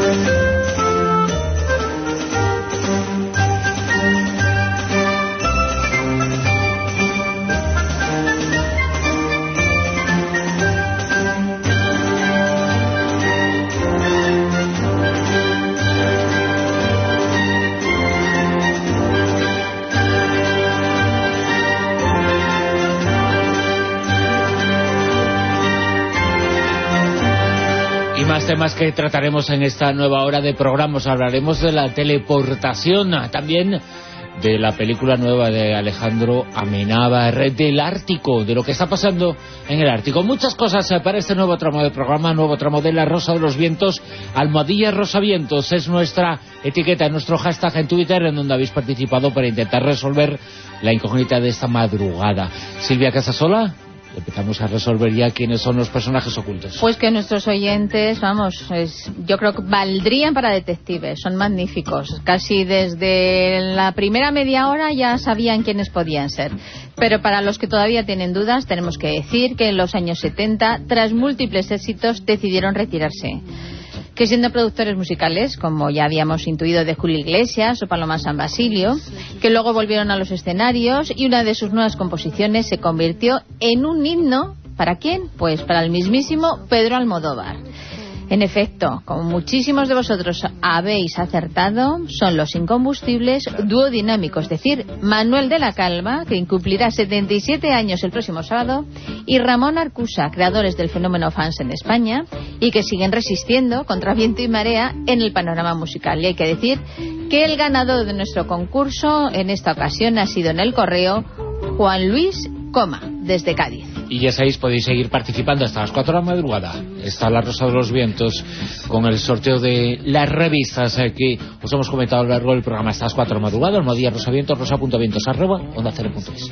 Temas que trataremos en esta nueva hora de programas. Hablaremos de la teleportación, también de la película nueva de Alejandro Amenábar, del Ártico, de lo que está pasando en el Ártico. Muchas cosas para este nuevo tramo de programa, nuevo tramo de La Rosa de los Vientos. Almohadilla Rosavientos es nuestra etiqueta, nuestro hashtag en Twitter, en donde habéis participado para intentar resolver la incógnita de esta madrugada. Silvia Casasola, empezamos a resolver ya quiénes son los personajes ocultos. Pues que nuestros oyentes, vamos, es, yo creo que valdrían para detectives, son magníficos. Casi desde la primera media hora ya sabían quiénes podían ser. Pero para los que todavía tienen dudas, tenemos que decir que en los años setenta, tras múltiples éxitos, decidieron retirarse. Que siendo productores musicales, como ya habíamos intuido de Julio Iglesias o Paloma San Basilio, que luego volvieron a los escenarios y una de sus nuevas composiciones se convirtió en un himno, ¿para quién? Pues para el mismísimo Pedro Almodóvar. En efecto, como muchísimos de vosotros habéis acertado, son Los Incombustibles, dúo dinámico, es decir, Manuel de la Calva, que cumplirá setenta y siete años el próximo sábado, y Ramón Arcusa, creadores del fenómeno fans en España, y que siguen resistiendo contra viento y marea en el panorama musical. Y hay que decir que el ganador de nuestro concurso en esta ocasión ha sido en el correo Juan Luis Coma, desde Cádiz. Y ya sabéis, podéis seguir participando hasta las cuatro de la madrugada. Está La Rosa de los Vientos con el sorteo de las revistas eh, que os hemos comentado a lo largo del programa. Hasta las cuatro de la madrugada, Almohadilla Rosavientos, rosa.vientos arroba onda cero punto es.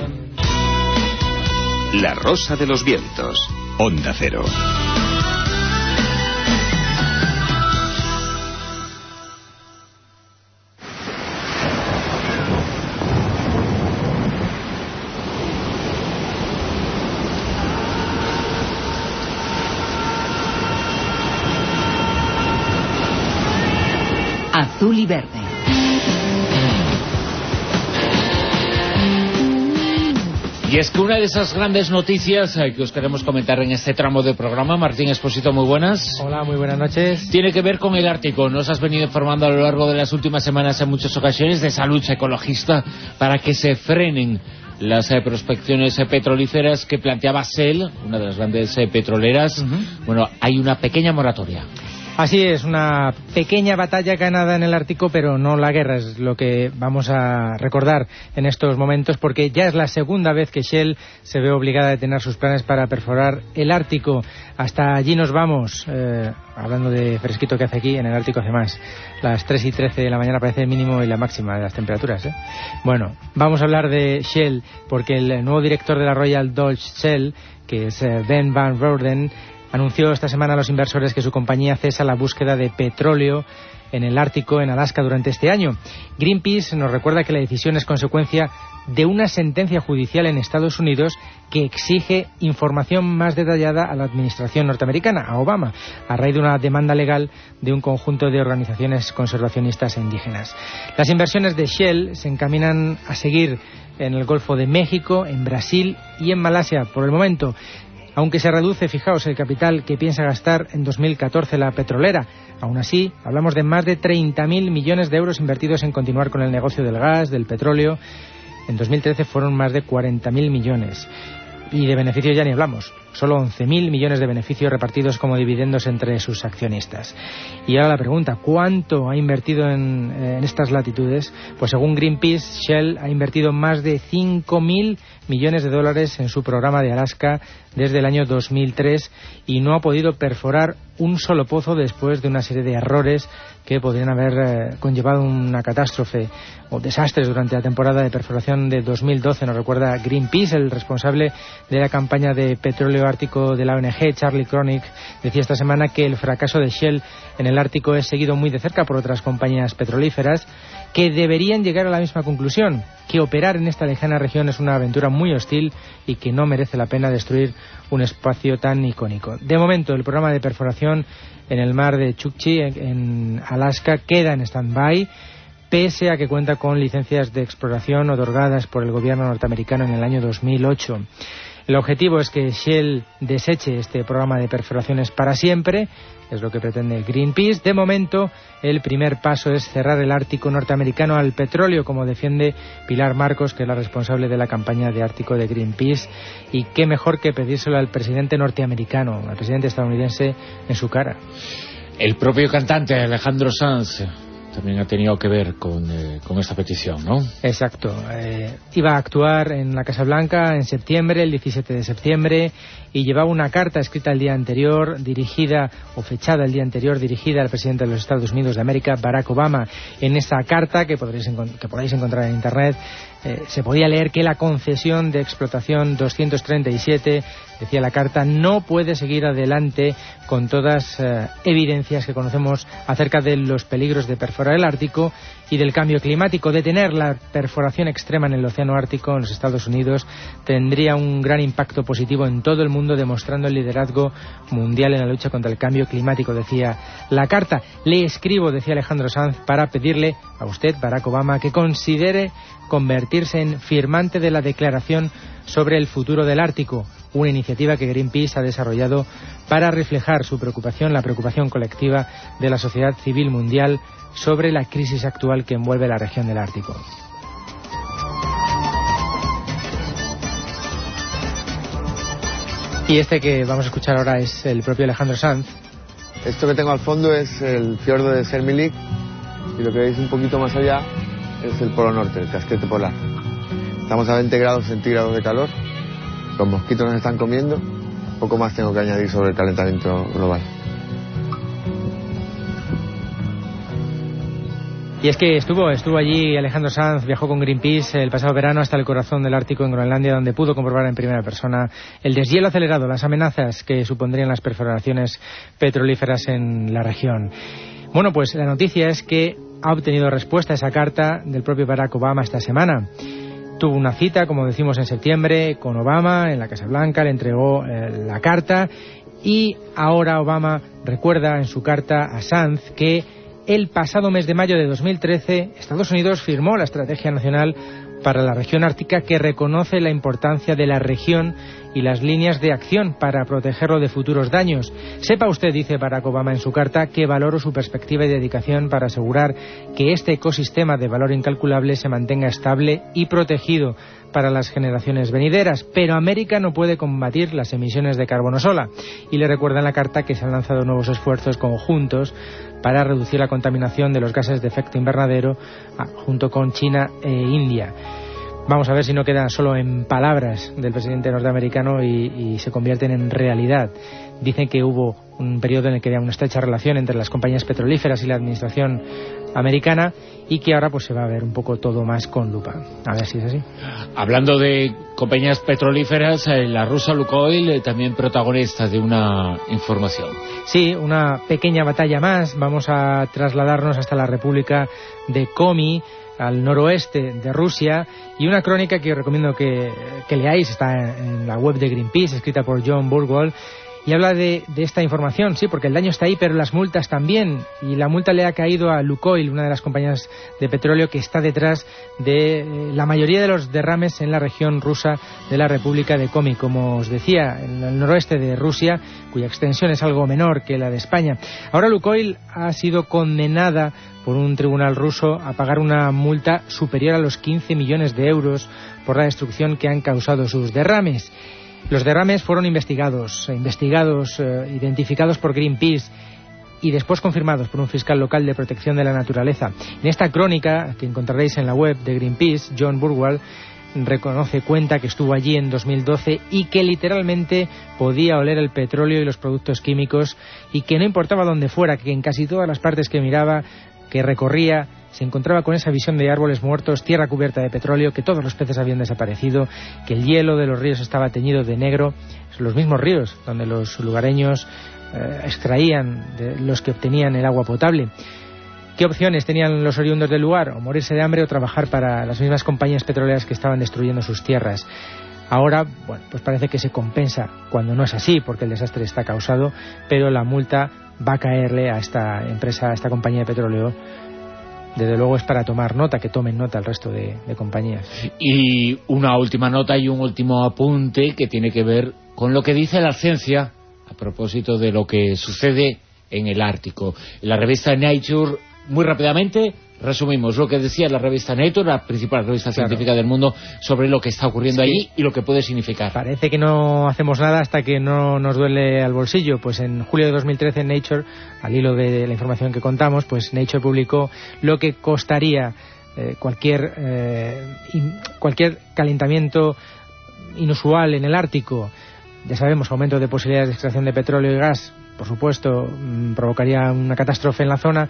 La Rosa de los Vientos, Onda Cero. Azul y verde. Y es que una de esas grandes noticias eh, que os queremos comentar en este tramo de programa, Martín Expósito, muy buenas. Hola, muy buenas noches. Tiene que ver con el Ártico. Nos has venido informando a lo largo de las últimas semanas en muchas ocasiones de esa lucha ecologista para que se frenen las eh, prospecciones eh, petrolíferas que planteaba Shell, una de las grandes eh, petroleras. Uh-huh. Bueno, hay una pequeña moratoria. Así es, una pequeña batalla ganada en el Ártico, pero no la guerra, es lo que vamos a recordar en estos momentos, porque ya es la segunda vez que Shell se ve obligada a detener sus planes para perforar el Ártico. Hasta allí nos vamos, eh, hablando de fresquito que hace aquí, en el Ártico hace más. Las tres y trece de la mañana parece el mínimo y la máxima de las temperaturas, ¿eh? Bueno, vamos a hablar de Shell, porque el nuevo director de la Royal Dutch Shell, que es eh, Ben Van Roden, anunció esta semana a los inversores que su compañía cesa la búsqueda de petróleo en el Ártico, en Alaska, durante este año. Greenpeace nos recuerda que la decisión es consecuencia de una sentencia judicial en Estados Unidos que exige información más detallada a la administración norteamericana, a Obama, a raíz de una demanda legal de un conjunto de organizaciones conservacionistas e indígenas. Las inversiones de Shell se encaminan a seguir en el Golfo de México, en Brasil y en Malasia por el momento. Aunque se reduce, fijaos, el capital que piensa gastar en dos mil catorce la petrolera. Aún así, hablamos de más de treinta mil millones de euros invertidos en continuar con el negocio del gas, del petróleo. En dos mil trece fueron más de cuarenta mil millones. Y de beneficios ya ni hablamos. Solo once mil millones de beneficios repartidos como dividendos entre sus accionistas. Y ahora la pregunta, ¿cuánto ha invertido en, en estas latitudes? Pues según Greenpeace, Shell ha invertido más de cinco mil millones de dólares en su programa de Alaska desde el año dos mil tres y no ha podido perforar un solo pozo después de una serie de errores que podrían haber eh, conllevado una catástrofe o desastres durante la temporada de perforación de dos mil doce. Nos recuerda Greenpeace, el responsable de la campaña de petróleo ártico de la O N G, Charlie Cronick, decía esta semana que el fracaso de Shell en el Ártico es seguido muy de cerca por otras compañías petrolíferas que deberían llegar a la misma conclusión, que operar en esta lejana región es una aventura muy hostil y que no merece la pena destruir un espacio tan icónico. De momento, el programa de perforación en el mar de Chukchi, en Alaska, queda en stand-by, pese a que cuenta con licencias de exploración otorgadas por el gobierno norteamericano en el año dos mil ocho. El objetivo es que Shell deseche este programa de perforaciones para siempre, es lo que pretende Greenpeace. De momento, el primer paso es cerrar el Ártico norteamericano al petróleo, como defiende Pilar Marcos, que es la responsable de la campaña de Ártico de Greenpeace. Y qué mejor que pedírselo al presidente norteamericano, al presidente estadounidense, en su cara. El propio cantante Alejandro Sanz también ha tenido que ver con, eh, con esta petición, ¿no? Exacto. Eh, iba a actuar en la Casa Blanca en septiembre, el diecisiete de septiembre, y llevaba una carta escrita el día anterior, dirigida, o fechada el día anterior, dirigida al presidente de los Estados Unidos de América, Barack Obama. En esa carta, que podréis, que podéis encontrar en Internet, eh, se podía leer que la concesión de explotación doscientos treinta y siete, decía la carta, no puede seguir adelante con todas eh, evidencias que conocemos acerca de los peligros de perforar el Ártico y del cambio climático. Detener la perforación extrema en el océano Ártico en los Estados Unidos tendría un gran impacto positivo en todo el mundo, demostrando el liderazgo mundial en la lucha contra el cambio climático, decía la carta. Le escribo, decía Alejandro Sanz, para pedirle a usted, Barack Obama, que considere convertirse en firmante de la Declaración sobre el futuro del Ártico, una iniciativa que Greenpeace ha desarrollado para reflejar su preocupación, la preocupación colectiva de la sociedad civil mundial sobre la crisis actual que envuelve la región del Ártico. Y este que vamos a escuchar ahora es el propio Alejandro Sanz. Esto que tengo al fondo es el fiordo de Sermilik y lo que veis un poquito más allá es el Polo Norte, el casquete polar. Estamos a veinte grados centígrados de calor, los mosquitos nos están comiendo, poco más tengo que añadir sobre el calentamiento global. Y es que estuvo, estuvo allí Alejandro Sanz, viajó con Greenpeace el pasado verano hasta el corazón del Ártico en Groenlandia, donde pudo comprobar en primera persona el deshielo acelerado, las amenazas que supondrían las perforaciones petrolíferas en la región. Bueno, pues la noticia es que ha obtenido respuesta a esa carta del propio Barack Obama esta semana. Tuvo una cita, como decimos, en septiembre con Obama en la Casa Blanca, le entregó eh, la carta y ahora Obama recuerda en su carta a Sanz que el pasado mes de mayo de dos mil trece Estados Unidos firmó la Estrategia Nacional para la Región Ártica, que reconoce la importancia de la región y las líneas de acción para protegerlo de futuros daños. Sepa usted, dice Barack Obama en su carta, que valoro su perspectiva y dedicación para asegurar que este ecosistema de valor incalculable se mantenga estable y protegido para las generaciones venideras, pero América no puede combatir las emisiones de carbono sola. Y le recuerda en la carta que se han lanzado nuevos esfuerzos conjuntos para reducir la contaminación de los gases de efecto invernadero junto con China e India. Vamos a ver si no quedan solo en palabras del presidente norteamericano y, y se convierten en realidad. Dicen que hubo un periodo en el que había una estrecha relación entre las compañías petrolíferas y la administración americana, y que ahora pues se va a ver un poco todo más con lupa. A ver si es así. Hablando de compañías petrolíferas, eh, la rusa Lukoil eh, también protagonista de una información. Sí, una pequeña batalla más. Vamos a trasladarnos hasta la República de Komi, al noroeste de Rusia, y una crónica que os recomiendo que, que leáis, está en la web de Greenpeace, escrita por John Burwell, y habla de, de esta información, sí, porque el daño está ahí, pero las multas también, y la multa le ha caído a Lukoil, una de las compañías de petróleo que está detrás de eh, la mayoría de los derrames en la región rusa de la República de Komi, como os decía, en el noroeste de Rusia, cuya extensión es algo menor que la de España. Ahora Lukoil ha sido condenada por un tribunal ruso a pagar una multa superior a los quince millones de euros por la destrucción que han causado sus derrames. Los derrames fueron investigados, investigados, eh, identificados por Greenpeace y después confirmados por un fiscal local de protección de la naturaleza. En esta crónica, que encontraréis en la web de Greenpeace, John Burwell reconoce, cuenta que estuvo allí en dos mil doce y que literalmente podía oler el petróleo y los productos químicos, y que no importaba dónde fuera, que en casi todas las partes que miraba, que recorría, se encontraba con esa visión de árboles muertos, tierra cubierta de petróleo, que todos los peces habían desaparecido, que el hielo de los ríos estaba teñido de negro, los mismos ríos donde los lugareños eh, extraían de los que obtenían el agua potable. ¿Qué opciones tenían los oriundos del lugar? O morirse de hambre o trabajar para las mismas compañías petroleras que estaban destruyendo sus tierras. Ahora, bueno, pues parece que se compensa, cuando no es así, porque el desastre está causado, pero la multa va a caerle a esta empresa, a esta compañía de petróleo. Desde luego es para tomar nota, que tomen nota el resto de, de compañías. Y una última nota y un último apunte que tiene que ver con lo que dice la ciencia a propósito de lo que sucede en el Ártico. En la revista Nature, muy rápidamente, resumimos lo que decía la revista Nature, la principal revista claro. científica del mundo, sobre lo que está ocurriendo sí. allí y lo que puede significar. Parece que no hacemos nada hasta que no nos duele al bolsillo. Pues en julio de dos mil trece en Nature, al hilo de la información que contamos, pues Nature publicó lo que costaría eh, cualquier eh, in, cualquier calentamiento inusual en el Ártico. Ya sabemos, aumento de posibilidades de extracción de petróleo y gas, por supuesto, mmm, provocaría una catástrofe en la zona.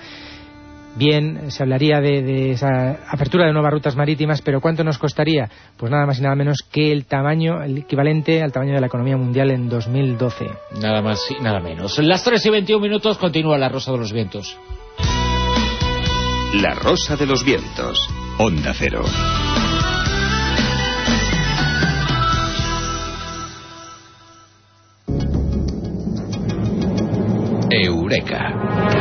Bien, se hablaría de, de esa apertura de nuevas rutas marítimas, pero ¿cuánto nos costaría? Pues nada más y nada menos que el tamaño, el equivalente al tamaño de la economía mundial en dos mil doce. Nada más y nada menos. Las tres y veintiún minutos continúa La Rosa de los Vientos. La Rosa de los Vientos, Onda Cero. Eureka.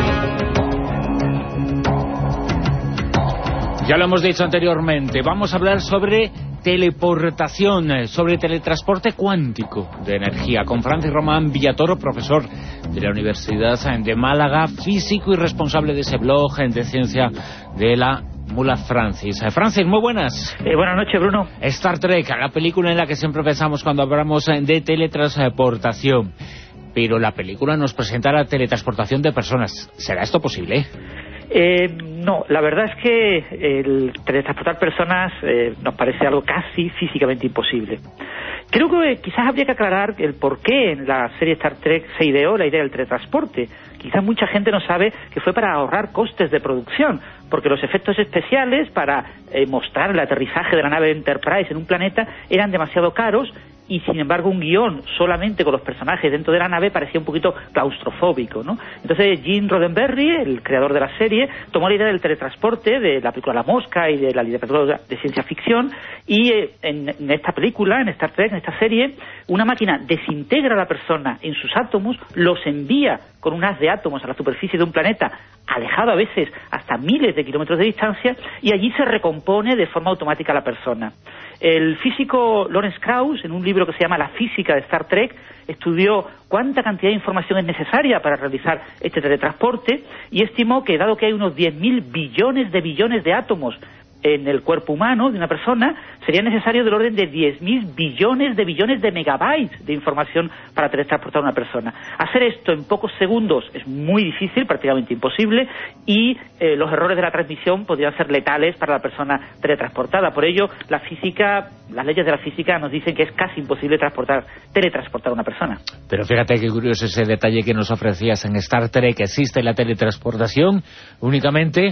Ya lo hemos dicho anteriormente, vamos a hablar sobre teleportación, sobre teletransporte cuántico de energía, con Francis Román Villatoro, profesor de la Universidad de Málaga, físico y responsable de ese blog de ciencia de la Mula Francis. Francis, muy buenas. Eh, buenas noches, Bruno. Star Trek, la película en la que siempre pensamos cuando hablamos de teletransportación. Pero la película nos presenta la teletransportación de personas. ¿Será esto posible? Eh, no, la verdad es que el teletransportar personas eh, nos parece algo casi físicamente imposible. Creo que quizás habría que aclarar el por qué en la serie Star Trek se ideó la idea del teletransporte. Quizás mucha gente no sabe que fue para ahorrar costes de producción, porque los efectos especiales para eh, mostrar el aterrizaje de la nave Enterprise en un planeta eran demasiado caros, y sin embargo un guión solamente con los personajes dentro de la nave parecía un poquito claustrofóbico, ¿no? Entonces Gene Roddenberry, el creador de la serie, tomó la idea del teletransporte de la película La Mosca y de la literatura de ciencia ficción, y eh, en, en esta película, en Star Trek, en esta serie, una máquina desintegra a la persona en sus átomos, los envía con un haz de átomos a la superficie de un planeta alejado a veces hasta miles de kilómetros de distancia, y allí se recompone de forma automática a la persona. El físico Lawrence Krauss, en un libro que se llama La física de Star Trek, estudió cuánta cantidad de información es necesaria para realizar este teletransporte y estimó que, dado que hay unos diez mil billones de billones de átomos en el cuerpo humano de una persona, sería necesario del orden de diez mil billones de billones de megabytes de información para teletransportar a una persona. Hacer esto en pocos segundos es muy difícil, prácticamente imposible, y eh, los errores de la transmisión podrían ser letales para la persona teletransportada. Por ello, la física, las leyes de la física nos dicen que es casi imposible transportar, teletransportar a una persona. Pero fíjate qué curioso ese detalle que nos ofrecías en Star Trek. Existe la teletransportación únicamente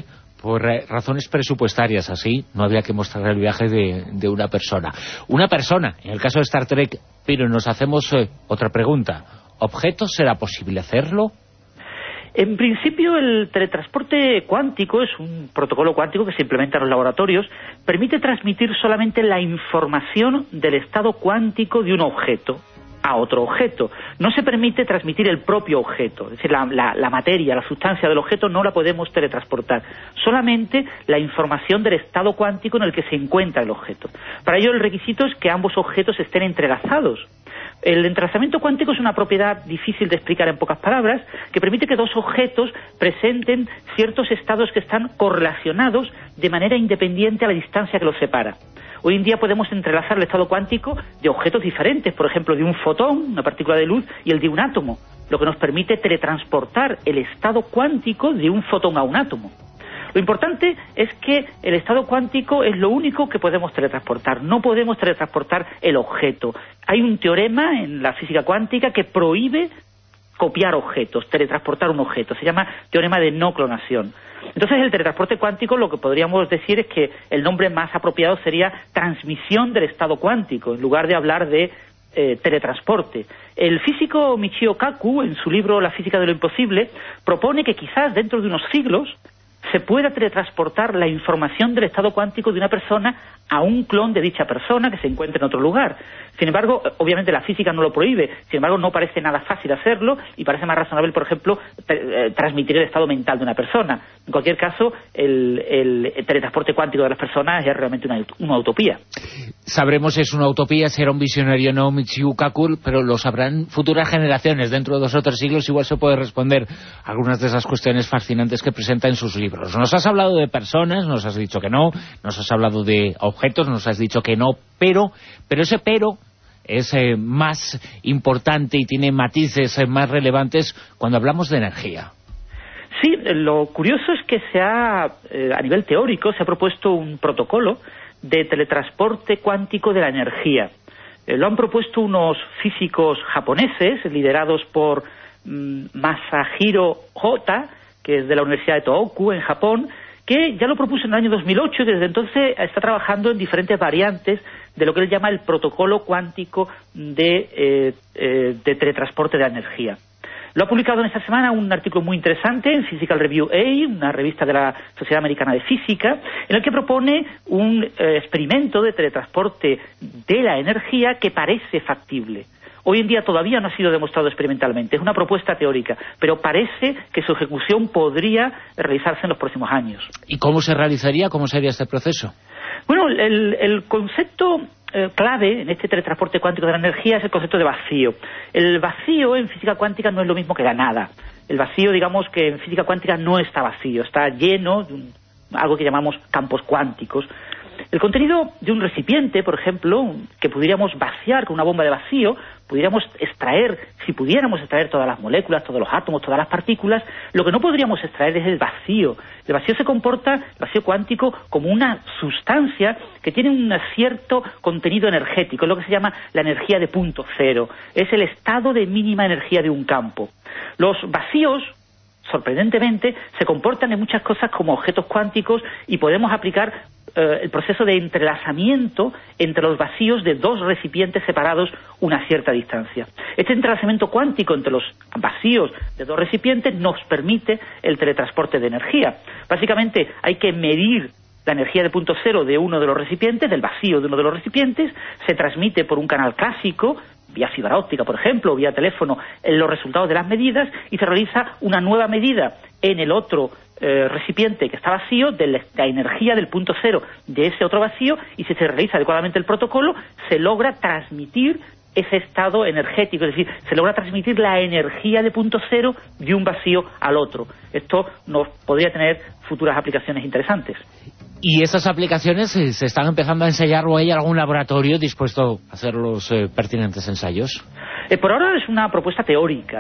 por eh, razones presupuestarias, así no había que mostrar el viaje de, de una persona. Una persona, en el caso de Star Trek, pero nos hacemos eh, otra pregunta. ¿Objetos será posible hacerlo? En principio, el teletransporte cuántico es un protocolo cuántico que se implementa en los laboratorios. Permite transmitir solamente la información del estado cuántico de un objeto a otro objeto. No se permite transmitir el propio objeto, es decir, la, la, la materia, la sustancia del objeto no la podemos teletransportar, solamente la información del estado cuántico en el que se encuentra el objeto. Para ello el requisito es que ambos objetos estén entrelazados. El entrelazamiento cuántico es una propiedad difícil de explicar en pocas palabras, que permite que dos objetos presenten ciertos estados que están correlacionados de manera independiente a la distancia que los separa. Hoy en día podemos entrelazar el estado cuántico de objetos diferentes, por ejemplo, de un fotón, una partícula de luz, y el de un átomo, lo que nos permite teletransportar el estado cuántico de un fotón a un átomo. Lo importante es que el estado cuántico es lo único que podemos teletransportar. No podemos teletransportar el objeto. Hay un teorema en la física cuántica que prohíbe copiar objetos, teletransportar un objeto. Se llama teorema de no clonación. Entonces, el teletransporte cuántico, lo que podríamos decir es que el nombre más apropiado sería transmisión del estado cuántico, en lugar de hablar de eh, teletransporte. El físico Michio Kaku, en su libro La física de lo imposible, propone que quizás dentro de unos siglos se pueda teletransportar la información del estado cuántico de una persona a un clon de dicha persona que se encuentre en otro lugar. Sin embargo, obviamente la física no lo prohíbe, sin embargo no parece nada fácil hacerlo y parece más razonable, por ejemplo, eh, transmitir el estado mental de una persona. En cualquier caso, el, el, el teletransporte cuántico de las personas es realmente una, una utopía. Sabremos si es una utopía, si era un visionario o no Michio Kaku, pero lo sabrán futuras generaciones. Dentro de dos o tres siglos igual se puede responder a algunas de esas cuestiones fascinantes que presenta en sus libros. Nos has hablado de personas, nos has dicho que no, nos has hablado de objetos, nos has dicho que no, pero, pero ese pero es eh, más importante y tiene matices eh, más relevantes cuando hablamos de energía. Sí, lo curioso es que se ha, eh, a nivel teórico, se ha propuesto un protocolo de teletransporte cuántico de la energía. Eh, lo han propuesto unos físicos japoneses, liderados por mm, Masahiro Ota, que es de la Universidad de Tohoku, en Japón, que ya lo propuso en el año dos mil ocho y desde entonces está trabajando en diferentes variantes de lo que él llama el protocolo cuántico de, eh, eh, de teletransporte de la energía. Lo ha publicado en esta semana un artículo muy interesante en Physical Review A, una revista de la Sociedad Americana de Física, en el que propone un eh, experimento de teletransporte de la energía que parece factible. Hoy en día todavía no ha sido demostrado experimentalmente, es una propuesta teórica, pero parece que su ejecución podría realizarse en los próximos años. ¿Y cómo se realizaría? ¿Cómo sería este proceso? Bueno, el, el concepto eh, clave en este teletransporte cuántico de la energía es el concepto de vacío. El vacío en física cuántica no es lo mismo que la nada. El vacío, digamos que en física cuántica no está vacío, está lleno de un, algo que llamamos campos cuánticos. El contenido de un recipiente, por ejemplo, que pudiéramos vaciar con una bomba de vacío, pudiéramos extraer, si pudiéramos extraer todas las moléculas, todos los átomos, todas las partículas, lo que no podríamos extraer es el vacío. El vacío se comporta, el vacío cuántico, como una sustancia que tiene un cierto contenido energético, es lo que se llama la energía de punto cero. Es el estado de mínima energía de un campo. Los vacíos, sorprendentemente, se comportan en muchas cosas como objetos cuánticos y podemos aplicar eh, el proceso de entrelazamiento entre los vacíos de dos recipientes separados una cierta distancia. Este entrelazamiento cuántico entre los vacíos de dos recipientes nos permite el teletransporte de energía. Básicamente hay que medir la energía de punto cero de uno de los recipientes, del vacío de uno de los recipientes, se transmite por un canal clásico, vía fibra óptica, por ejemplo, o vía teléfono, en los resultados de las medidas, y se realiza una nueva medida en el otro eh, recipiente que está vacío, de la energía del punto cero de ese otro vacío, y si se realiza adecuadamente el protocolo, se logra transmitir ese estado energético, es decir, se logra transmitir la energía de punto cero de un vacío al otro. Esto nos podría tener futuras aplicaciones interesantes. ¿Y esas aplicaciones eh, se están empezando a ensayar o hay algún laboratorio dispuesto a hacer los eh, pertinentes ensayos? Eh, por ahora es una propuesta teórica.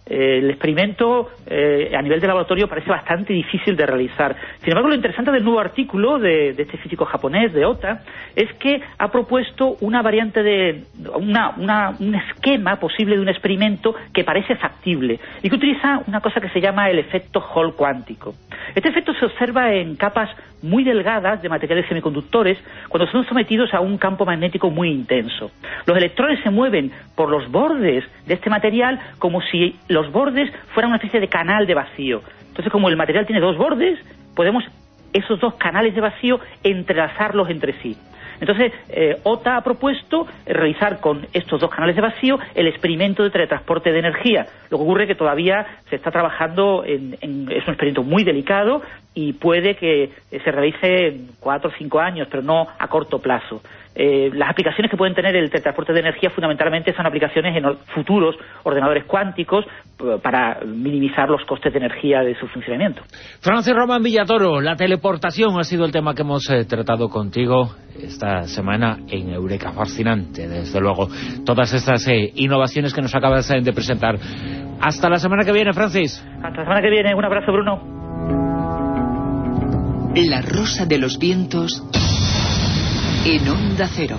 Eh, el experimento eh, a nivel de laboratorio parece bastante difícil de realizar. Sin embargo, lo interesante del nuevo artículo de, de este físico japonés, de Ota, es que ha propuesto una variante de una, una, un esquema posible de un experimento que parece factible y que utiliza una cosa que se llama el efecto Hall cuántico. Este efecto se observa en capas muy delgadas de materiales semiconductores cuando son sometidos a un campo magnético muy intenso. Los electrones se mueven por los bordes de este material como si los bordes fueran una especie de canal de vacío. Entonces, como el material tiene dos bordes, podemos esos dos canales de vacío entrelazarlos entre sí. Entonces, eh, Ota ha propuesto realizar con estos dos canales de vacío el experimento de teletransporte de energía. Lo que ocurre es que todavía se está trabajando en, en es un experimento muy delicado y puede que se realice en cuatro o cinco años, pero no a corto plazo. Eh, las aplicaciones que pueden tener el teletransporte de energía fundamentalmente son aplicaciones en futuros ordenadores cuánticos para minimizar los costes de energía de su funcionamiento. Francis Román Villatoro, la teleportación ha sido el tema que hemos eh, tratado contigo esta semana en Eureka. Fascinante, desde luego, todas estas eh, innovaciones que nos acabas de presentar. Hasta la semana que viene, Francis. Hasta la semana que viene, un abrazo, Bruno. La Rosa de los Vientos en Onda Cero.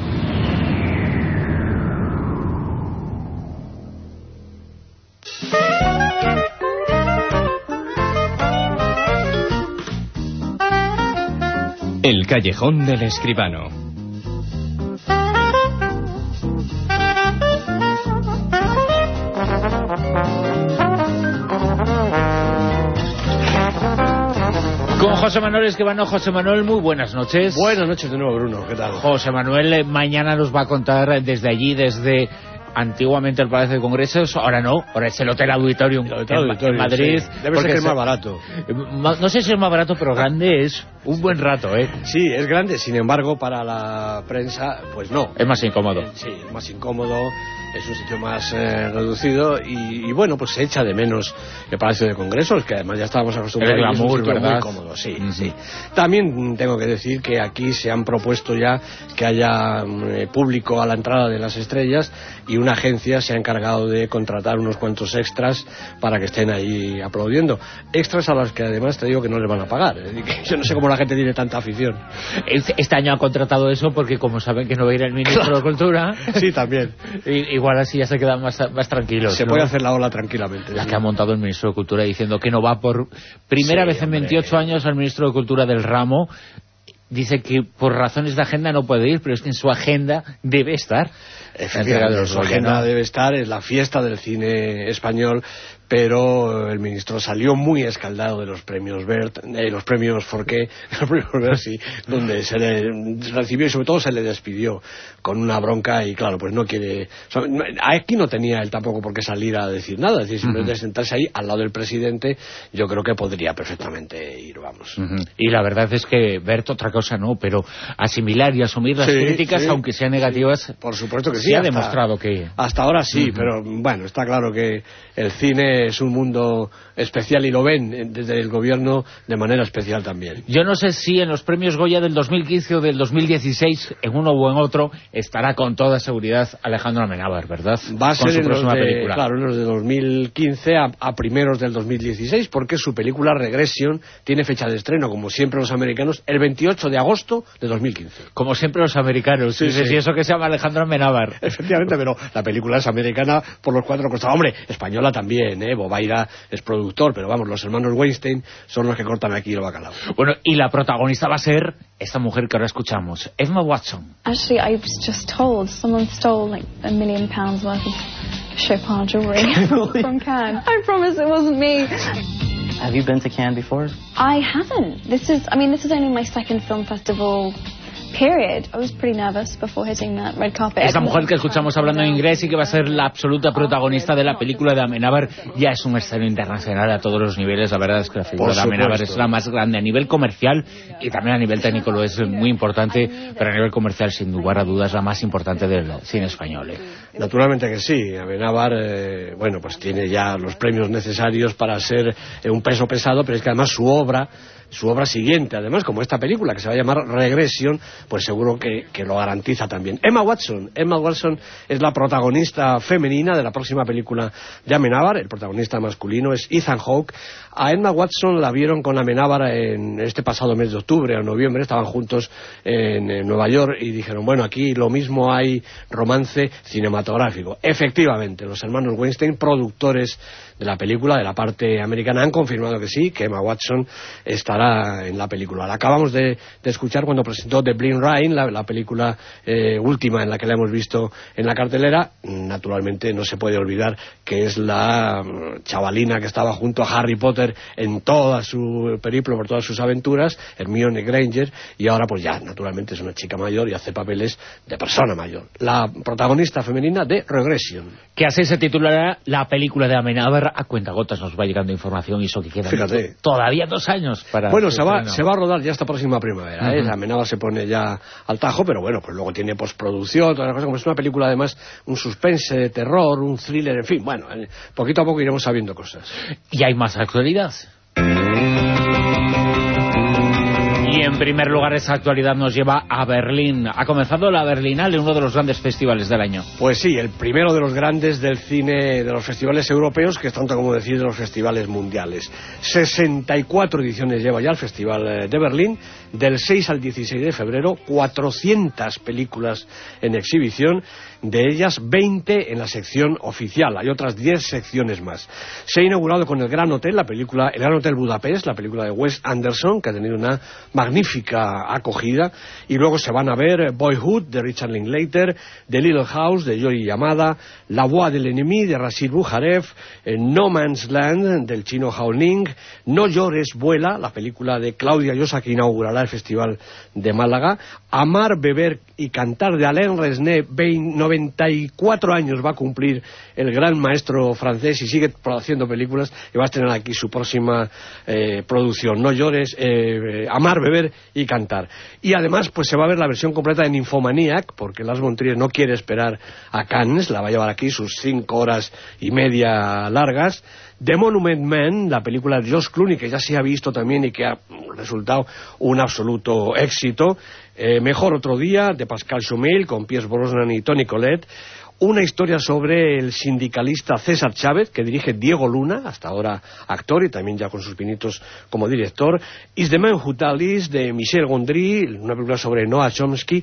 El callejón del escribano. Con José Manuel Escribano. José Manuel, muy buenas noches. Buenas noches de nuevo, Bruno. ¿Qué tal? José Manuel eh, mañana nos va a contar desde allí, desde antiguamente el Palacio de Congresos, ahora no, ahora es el Hotel Auditorium, el Hotel en, Auditorium en Madrid. Sí. Debe ser que es más barato. No sé si es más barato, pero grande es un buen rato, ¿eh? Sí, es grande, sin embargo, para la prensa, pues no. Es más incómodo. Eh, sí, es más incómodo, es un sitio más eh, reducido y, y bueno, pues se echa de menos el Palacio de Congresos, que además ya estábamos acostumbrados. El glamour, es un sitio ¿verdad? muy cómodo, sí, uh-huh. sí. También tengo que decir que aquí se han propuesto ya que haya eh, público a la entrada de las estrellas y una agencia se ha encargado de contratar unos cuantos extras para que estén ahí aplaudiendo. Extras a los que además te digo que no les van a pagar. ¿eh? Yo no sé cómo la gente tiene tanta afición. Este año ha contratado eso porque como saben que no va a ir el ministro claro. de Cultura... Sí, también. Igual así ya se quedan más, más tranquilos. Se ¿no? puede hacer la ola tranquilamente. La sí. que ha montado el ministro de Cultura diciendo que no va por primera sí, vez en hombre. veintiocho años el ministro de Cultura del ramo. Dice que por razones de agenda no puede ir, pero es que en su agenda debe estar. Efectivamente, su agenda debe estar, es la fiesta del cine español, pero el ministro salió muy escaldado de los premios Bert, eh, los premios Forqué, los premios Bert, sí, donde se le recibió y sobre todo se le despidió con una bronca y claro, pues no quiere... O sea, aquí no tenía él tampoco por qué salir a decir nada, es decir, simplemente uh-huh. sentarse ahí al lado del presidente, yo creo que podría perfectamente ir, vamos. Uh-huh. Y la verdad es que Bert otra cosa no, pero asimilar y asumir las sí, críticas, sí, aunque sean negativas, sí, por supuesto que sí. Sí ha hasta, demostrado que... Hasta ahora sí, uh-huh. pero bueno, está claro que el cine es un mundo especial y lo ven desde el gobierno de manera especial también. Yo no sé si en los premios Goya del dos mil quince o del dos mil dieciséis, en uno o en otro, estará con toda seguridad Alejandro Amenábar, ¿verdad? Va a con ser su en próxima los de, película. Claro, en los de dos mil quince a, a primeros del dos mil dieciséis, porque su película Regression tiene fecha de estreno, como siempre los americanos, el veintiocho de agosto de dos mil quince. Como siempre los americanos, sí, sí. sí. Y eso que se llama Alejandro Amenábar. Efectivamente, pero la película es americana por los cuatro costados. Hombre, española también, ¿eh? Bobaira es productor, pero vamos, los hermanos Weinstein son los que cortan aquí el bacalao. Bueno, y la protagonista va a ser esta mujer que ahora escuchamos, Emma Watson. Actually, I was just told someone stole like a million pounds worth of Chopin jewelry from Cannes. I promise it wasn't me. Have you been to Cannes before? I haven't. This is, I mean, this is only my second film festival period. I was pretty nervous before hitting that red carpet. Esta mujer que escuchamos hablando en inglés y que va a ser la absoluta protagonista de la película de Amenábar ya es un estreno internacional a todos los niveles. La verdad es que la figura de Amenábar es la más grande a nivel comercial y también a nivel técnico lo es muy importante, pero a nivel comercial sin lugar a dudas la más importante del cine español. ¿eh? Naturalmente que sí. Amenábar, eh, bueno, pues tiene ya los premios necesarios para ser eh, un peso pesado, pero es que además su obra su obra siguiente, además, como esta película, que se va a llamar Regression, pues seguro que, que lo garantiza también. Emma Watson. Emma Watson es la protagonista femenina de la próxima película de Amenábar. El protagonista masculino es Ethan Hawke. A Emma Watson la vieron con Amenábar en este pasado mes de octubre o noviembre, estaban juntos en, en Nueva York y dijeron, bueno, aquí lo mismo hay romance cinematográfico. Efectivamente, los hermanos Weinstein, productores de la película, de la parte americana, han confirmado que sí, que Emma Watson estará en la película. La acabamos de, de escuchar cuando presentó The Blind Rhine, la, la película eh, última en la que la hemos visto en la cartelera. Naturalmente no se puede olvidar que es la chavalina que estaba junto a Harry Potter en toda su periplo, por todas sus aventuras, Hermione Granger, y ahora pues ya naturalmente es una chica mayor y hace papeles de persona mayor. La protagonista femenina de Regression. Que así se titulará la película de Amenábar. A cuentagotas nos va llegando información y eso que queda. Fíjate. Todavía dos años para... Bueno, se va, se va a rodar ya esta próxima primavera, ¿eh? Uh-huh. Amenábar se pone ya al tajo, pero bueno, pues luego tiene postproducción, todas las cosas, como es una película además, un suspense, terror, un thriller, en fin, bueno, eh, poquito a poco iremos sabiendo cosas. Y hay más actualidad. Y en primer lugar esa actualidad nos lleva a Berlín. Ha comenzado la Berlinale, uno de los grandes festivales del año. Pues sí, el primero de los grandes del cine, de los festivales europeos, que es tanto como decir de los festivales mundiales. sesenta y cuatro ediciones lleva ya el Festival de Berlín, del seis al dieciséis de febrero, cuatrocientas películas en exhibición, de ellas veinte en la sección oficial, hay otras diez secciones más. Se ha inaugurado con El Gran Hotel, la película El Gran Hotel Budapest, la película de Wes Anderson, que ha tenido una magnífica acogida, y luego se van a ver Boyhood, de Richard Linklater, The Little House, de Yori Yamada, La Voix de l'Ennemi, de Rashid Bukharev, No Man's Land, del chino Hao Ning, No llores, vuela, la película de Claudia Llosa, que inaugurará el Festival de Málaga, Amar, beber y cantar, de Alain Resnais, noventa y cuatro años va a cumplir el gran maestro francés y sigue haciendo películas, y va a estrenar aquí su próxima eh, producción, No llores, eh, Amar, beber y cantar. Y además pues se va a ver la versión completa de Nymphomaniac, porque Lars von Trier no quiere esperar a Cannes, la va a llevar aquí sus cinco horas y media largas. The Monument Man, la película de George Clooney, que ya se ha visto también y que ha resultado un absoluto éxito. Eh, Mejor otro día, de Pascal Chomel, con Pierce Brosnan y Toni Collette. Una historia sobre el sindicalista César Chávez, que dirige Diego Luna, hasta ahora actor y también ya con sus pinitos como director. Is the Man Who Tallies, de Michel Gondry, una película sobre Noam Chomsky.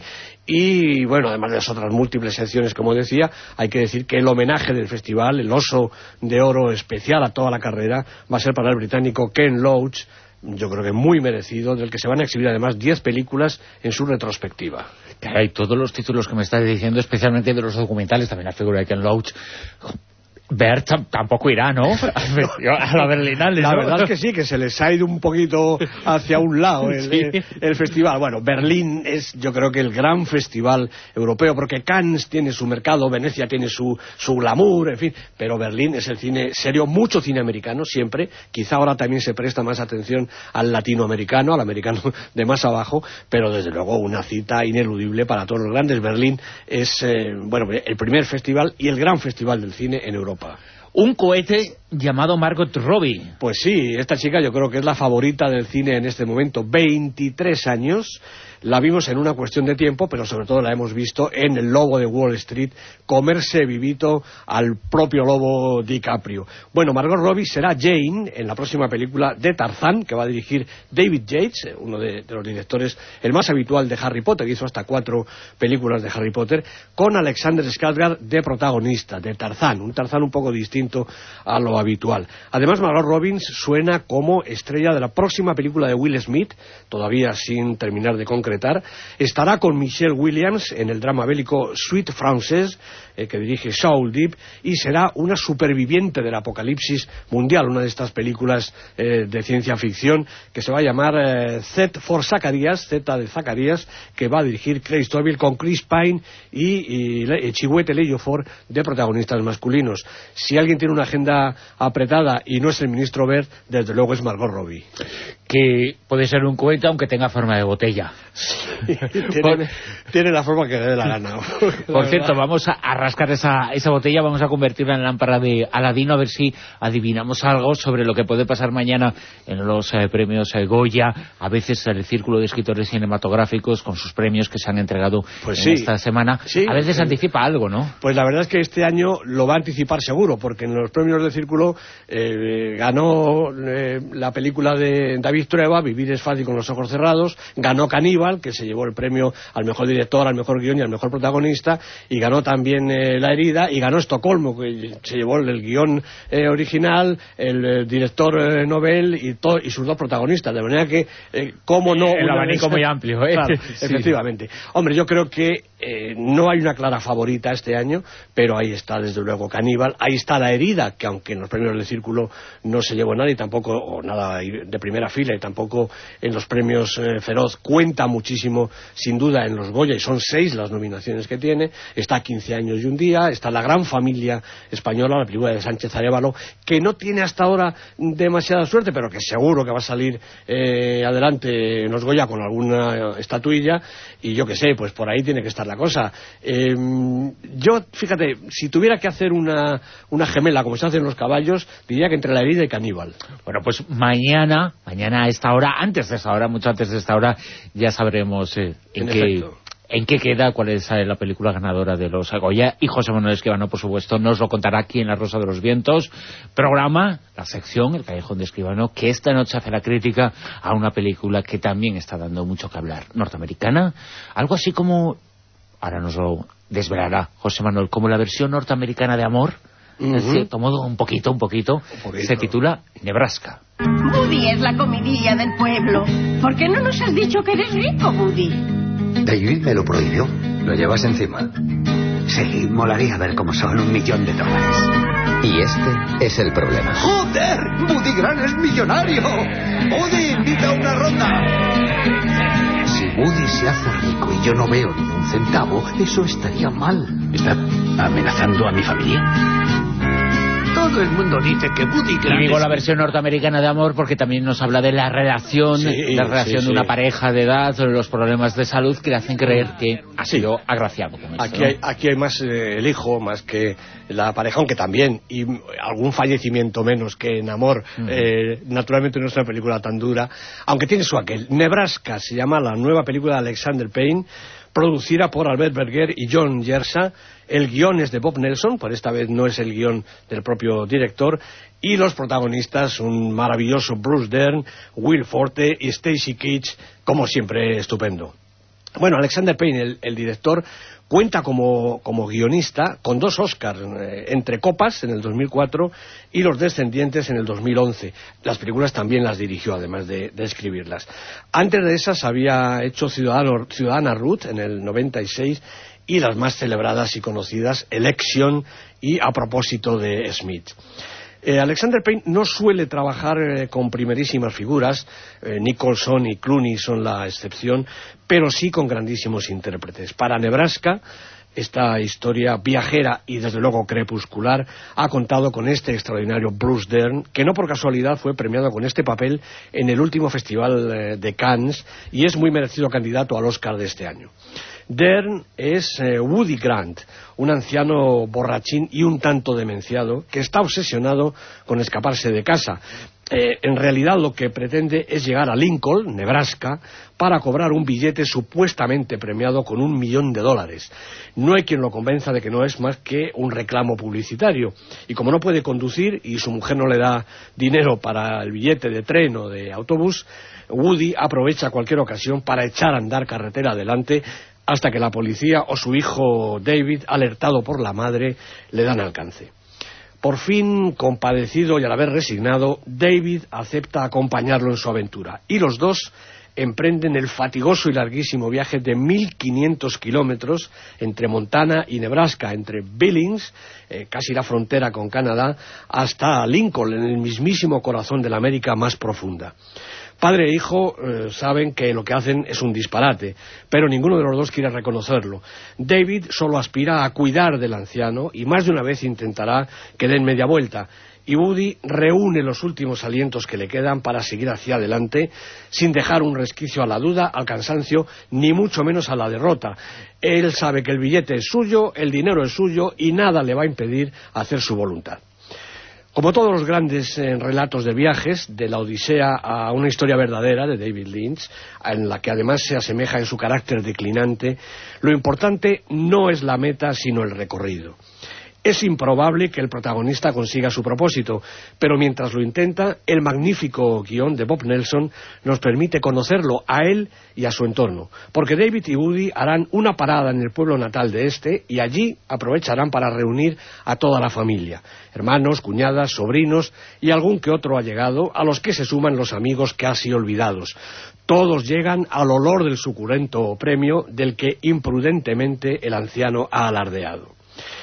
Y bueno, además de las otras múltiples secciones, como decía, hay que decir que el homenaje del festival, el oso de oro especial a toda la carrera, va a ser para el británico Ken Loach, yo creo que muy merecido, del que se van a exhibir además diez películas en su retrospectiva. Hay todos los títulos que me estás diciendo, especialmente de los documentales, también la figura de Ken Loach. Bert tampoco irá, ¿no? A la Berlinale. La verdad es que sí, que se les ha ido un poquito hacia un lado el, sí. el, el festival. Bueno, Berlín es, yo creo que el gran festival europeo, porque Cannes tiene su mercado, Venecia tiene su, su glamour, en fin, pero Berlín es el cine serio, mucho cine americano siempre, quizá ahora también se presta más atención al latinoamericano, al americano de más abajo, pero desde luego una cita ineludible para todos los grandes. Berlín es, eh, bueno, el primer festival y el gran festival del cine en Europa. Un cohete llamado Margot Robbie. Pues sí, esta chica yo creo que es la favorita del cine en este momento. veintitrés años, la vimos en una cuestión de tiempo, pero sobre todo la hemos visto en El Lobo de Wall Street, comerse vivito al propio Lobo DiCaprio. Bueno, Margot Robbie será Jane en la próxima película de Tarzán, que va a dirigir David Yates, uno de, de los directores, el más habitual de Harry Potter, hizo hasta cuatro películas de Harry Potter, con Alexander Skarsgård de protagonista, de Tarzán, un Tarzán un poco distinto a lo habitual. Además, Margot Robbie suena como estrella de la próxima película de Will Smith, todavía sin terminar de concretar. Estará con Michelle Williams en el drama bélico Suite Française, eh, que dirige Saul Deep, y será una superviviente del apocalipsis mundial, una de estas películas eh, de ciencia ficción que se va a llamar eh, Z for Zacarías, Z de Zacarías, que va a dirigir Craig Stouffville con Chris Pine y, y, y Chiwetel Ejiofor de protagonistas masculinos. Si alguien tiene una agenda apretada y no es el ministro Bert, desde luego es Margot Robbie. que puede ser un cohete aunque tenga forma de botella. Sí, tiene, tiene la forma que le dé la gana. Por cierto, vamos a, a rascar esa, esa botella, vamos a convertirla en lámpara de Aladino, a ver si adivinamos algo sobre lo que puede pasar mañana en los eh, premios eh, Goya. A veces el Círculo de Escritores Cinematográficos, con sus premios que se han entregado pues en sí, esta semana, sí, a veces sí. anticipa algo, ¿no? Pues la verdad es que este año lo va a anticipar seguro, porque en los premios del Círculo eh, ganó eh, la película de David Trueba, Vivir es fácil con los ojos cerrados, ganó Caníbal, que se llevó el premio al mejor director, al mejor guión y al mejor protagonista, y ganó también eh, La herida, y ganó Estocolmo, que se llevó el, el guión eh, original, el eh, director eh, Nobel y, to, y sus dos protagonistas, de manera que, eh, cómo no... El abanico muy amplio, ¿eh? Claro, sí. Efectivamente. Hombre, yo creo que eh, no hay una clara favorita este año, pero ahí está desde luego Caníbal, ahí está La herida, que aunque en los premios del Círculo no se llevó nada y tampoco, o nada de primera fila, y tampoco en los premios eh, Feroz, cuenta muchísimo sin duda en los Goya, y son seis las nominaciones que tiene. Está quince años y un día, está La gran familia española, la película de Sánchez Arévalo, que no tiene hasta ahora demasiada suerte, pero que seguro que va a salir eh, adelante en los Goya con alguna estatuilla, y yo que sé, pues por ahí tiene que estar la cosa. Eh, yo, fíjate, si tuviera que hacer una, una gemela, como se hace en los caballos, diría que entre La herida y Caníbal. Bueno, pues mañana, mañana a esta hora, antes de esta hora, mucho antes de esta hora, ya sabremos eh, en, en qué... ¿En qué queda? ¿Cuál es la película ganadora de los Goya? Y José Manuel Escribano, por supuesto, nos lo contará aquí en La Rosa de los Vientos. Programa, la sección, El Callejón de Escribano, que esta noche hace la crítica a una película que también está dando mucho que hablar. Norteamericana, algo así como... Ahora nos lo desvelará José Manuel, como la versión norteamericana de Amor. Uh-huh. En cierto modo, un poquito, un poquito. Un poquito. Se titula Nebraska. Woody es la comidilla del pueblo. ¿Por qué no nos has dicho que eres rico, Woody? David me lo prohibió. ¿Lo llevas encima? Sí, molaría ver cómo son un millón de dólares. Y este es el problema. ¡Joder! ¡Woody Grant es millonario! ¡Woody, invita a una ronda! Si Woody se hace rico y yo no veo ni un centavo, eso estaría mal. ¿Está amenazando a mi familia? Todo el mundo dice que Woody Grant... Y digo la versión norteamericana de Amor porque también nos habla de la relación, sí, la relación sí, de una sí. pareja de edad, los problemas de salud que le hacen creer que ha sido sí. agraciado con esto, aquí, ¿no? hay, aquí hay más eh, el hijo, más que la pareja, aunque también, y algún fallecimiento menos que en Amor. Uh-huh. eh, naturalmente no es una película tan dura, aunque tiene su aquel. Nebraska se llama la nueva película de Alexander Payne, producida por Albert Berger y John Yersa. El guión es de Bob Nelson, por esta vez no es el guión del propio director, y los protagonistas, un maravilloso Bruce Dern, Will Forte y Stacy Keach, como siempre, estupendo. Bueno, Alexander Payne, el, el director, cuenta como, como guionista con dos Oscars, eh, Entre copas en el dos mil cuatro y Los descendientes en el dos mil once. Las películas también las dirigió, además de, de escribirlas. Antes de esas había hecho Ciudadano, Ciudadana Ruth en el noventa y seis, y las más celebradas y conocidas, Election y A propósito de Smith. Eh, Alexander Payne no suele trabajar eh, con primerísimas figuras, eh, Nicholson y Clooney son la excepción, pero sí con grandísimos intérpretes. Para Nebraska, esta historia viajera y desde luego crepuscular ha contado con este extraordinario Bruce Dern, que no por casualidad fue premiado con este papel en el último festival eh, de Cannes y es muy merecido candidato al Oscar de este año. Dern es eh, Woody Grant, un anciano borrachín y un tanto demenciado que está obsesionado con escaparse de casa. Eh, en realidad lo que pretende es llegar a Lincoln, Nebraska, para cobrar un billete supuestamente premiado con un millón de dólares. No hay quien lo convenza de que no es más que un reclamo publicitario. Y como no puede conducir y su mujer no le da dinero para el billete de tren o de autobús, Woody aprovecha cualquier ocasión para echar a andar carretera adelante hasta que la policía o su hijo David, alertado por la madre, le dan alcance. Por fin, compadecido y a la vez resignado, David acepta acompañarlo en su aventura, y los dos emprenden el fatigoso y larguísimo viaje de mil quinientos kilómetros entre Montana y Nebraska, entre Billings, eh, casi la frontera con Canadá, hasta Lincoln, en el mismísimo corazón de la América más profunda. Padre e hijo eh, saben que lo que hacen es un disparate, pero ninguno de los dos quiere reconocerlo. David solo aspira a cuidar del anciano y más de una vez intentará que den media vuelta. Y Woody reúne los últimos alientos que le quedan para seguir hacia adelante, sin dejar un resquicio a la duda, al cansancio, ni mucho menos a la derrota. Él sabe que el billete es suyo, el dinero es suyo, y nada le va a impedir hacer su voluntad. Como todos los grandes eh, relatos de viajes, de la Odisea a una historia verdadera de David Lynch, en la que además se asemeja en su carácter declinante, lo importante no es la meta, sino el recorrido. Es improbable que el protagonista consiga su propósito, pero mientras lo intenta, el magnífico guión de Bob Nelson nos permite conocerlo a él y a su entorno, porque David y Woody harán una parada en el pueblo natal de este y allí aprovecharán para reunir a toda la familia, hermanos, cuñadas, sobrinos y algún que otro allegado, a los que se suman los amigos casi olvidados. Todos llegan al olor del suculento premio del que imprudentemente el anciano ha alardeado.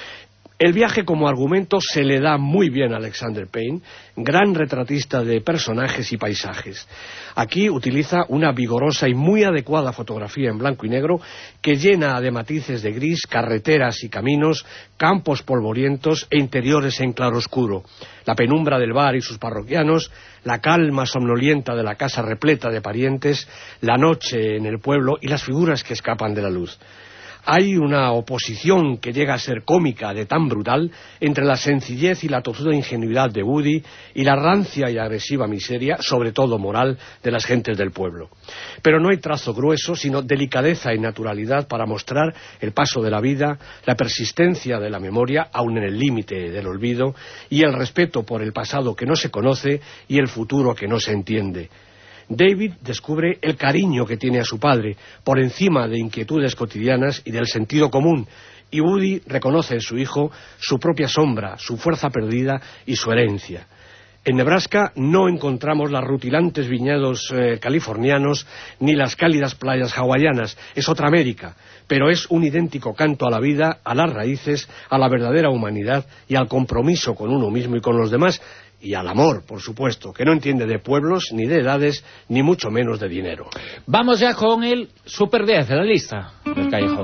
El viaje como argumento se le da muy bien a Alexander Payne, gran retratista de personajes y paisajes. Aquí utiliza una vigorosa y muy adecuada fotografía en blanco y negro que llena de matices de gris carreteras y caminos, campos polvorientos e interiores en claroscuro. La penumbra del bar y sus parroquianos, la calma somnolienta de la casa repleta de parientes, la noche en el pueblo y las figuras que escapan de la luz. Hay una oposición que llega a ser cómica de tan brutal entre la sencillez y la tozuda ingenuidad de Woody y la rancia y agresiva miseria, sobre todo moral, de las gentes del pueblo. Pero no hay trazo grueso, sino delicadeza y naturalidad para mostrar el paso de la vida, la persistencia de la memoria, aun en el límite del olvido, y el respeto por el pasado que no se conoce y el futuro que no se entiende. David descubre el cariño que tiene a su padre, por encima de inquietudes cotidianas y del sentido común, y Woody reconoce en su hijo su propia sombra, su fuerza perdida y su herencia. En Nebraska no encontramos los rutilantes viñedos eh, californianos ni las cálidas playas hawaianas, es otra América, pero es un idéntico canto a la vida, a las raíces, a la verdadera humanidad y al compromiso con uno mismo y con los demás, y al amor, por supuesto, que no entiende de pueblos, ni de edades, ni mucho menos de dinero. Vamos ya con el Super diez de la lista del Callejón.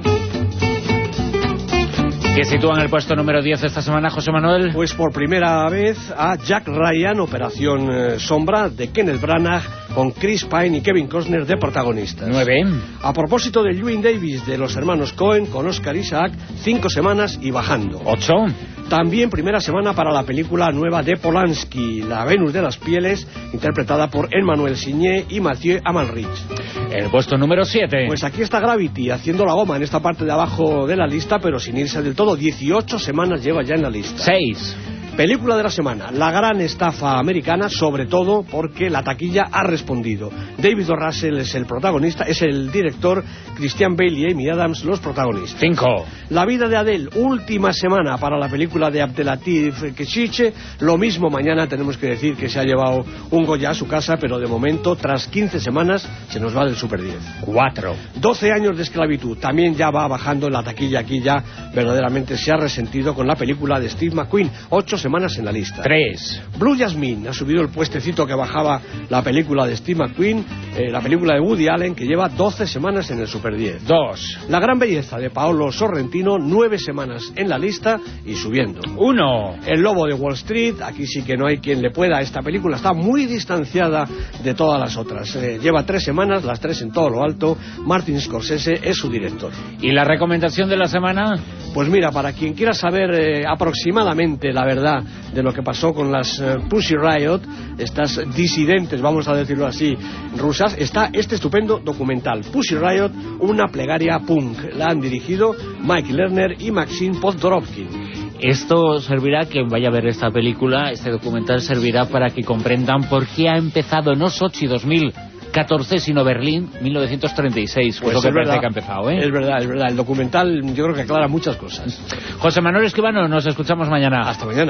¿Qué sitúa en el puesto número diez esta semana, José Manuel? Pues por primera vez a Jack Ryan, Operación eh, Sombra, de Kenneth Branagh, con Chris Pine y Kevin Costner de protagonistas. Nueve. A propósito de Llewyn Davis, de los hermanos Coen, con Oscar Isaac, cinco semanas y bajando. Ocho. También primera semana para la película nueva de Polanski, La Venus de las Pieles, interpretada por Emmanuel Signé y Mathieu Amalric. El puesto número siete. Pues aquí está Gravity, haciendo la goma en esta parte de abajo de la lista, pero sin irse del todo. dieciocho semanas lleva ya en la lista. Seis. Película de la semana, La gran estafa americana, sobre todo porque la taquilla ha respondido. David O. Russell es el protagonista, es el director, Christian Bale y Amy Adams los protagonistas. Cinco. La vida de Adele, última semana para la película de Abdelatif Kechiche. Lo mismo mañana tenemos que decir que se ha llevado un Goya a su casa, pero de momento, tras quince semanas, se nos va del Super diez. Cuatro. doce años de esclavitud, también ya va bajando en la taquilla, aquí ya verdaderamente se ha resentido con la película de Steve McQueen. Ocho semanas en la lista. Tres. Blue Jasmine ha subido el puestecito que bajaba la película de Steve McQueen, eh, la película de Woody Allen, que lleva doce semanas en el Super diez. Dos. La gran belleza de Paolo Sorrentino, nueve semanas en la lista y subiendo. Uno. El lobo de Wall Street, aquí sí que no hay quien le pueda. Esta película está muy distanciada de todas las otras. Eh, lleva tres semanas, las tres en todo lo alto. Martin Scorsese es su director. ¿Y la recomendación de la semana? Pues mira, para quien quiera saber eh, aproximadamente la verdad de lo que pasó con las uh, Pussy Riot, estas disidentes, vamos a decirlo así, rusas, está este estupendo documental, Pussy Riot, una plegaria punk. La han dirigido Mike Lerner y Maxim Poddorovkin. Esto servirá, que vaya a ver esta película, este documental servirá para que comprendan por qué ha empezado no Sochi dos mil catorce, sino Berlín mil novecientos treinta y seis. Pues es lo que es parece verdad, que ha empezado, ¿eh? Es verdad, es verdad. El documental yo creo que aclara muchas cosas. José Manuel Escribano, nos escuchamos mañana. Hasta mañana.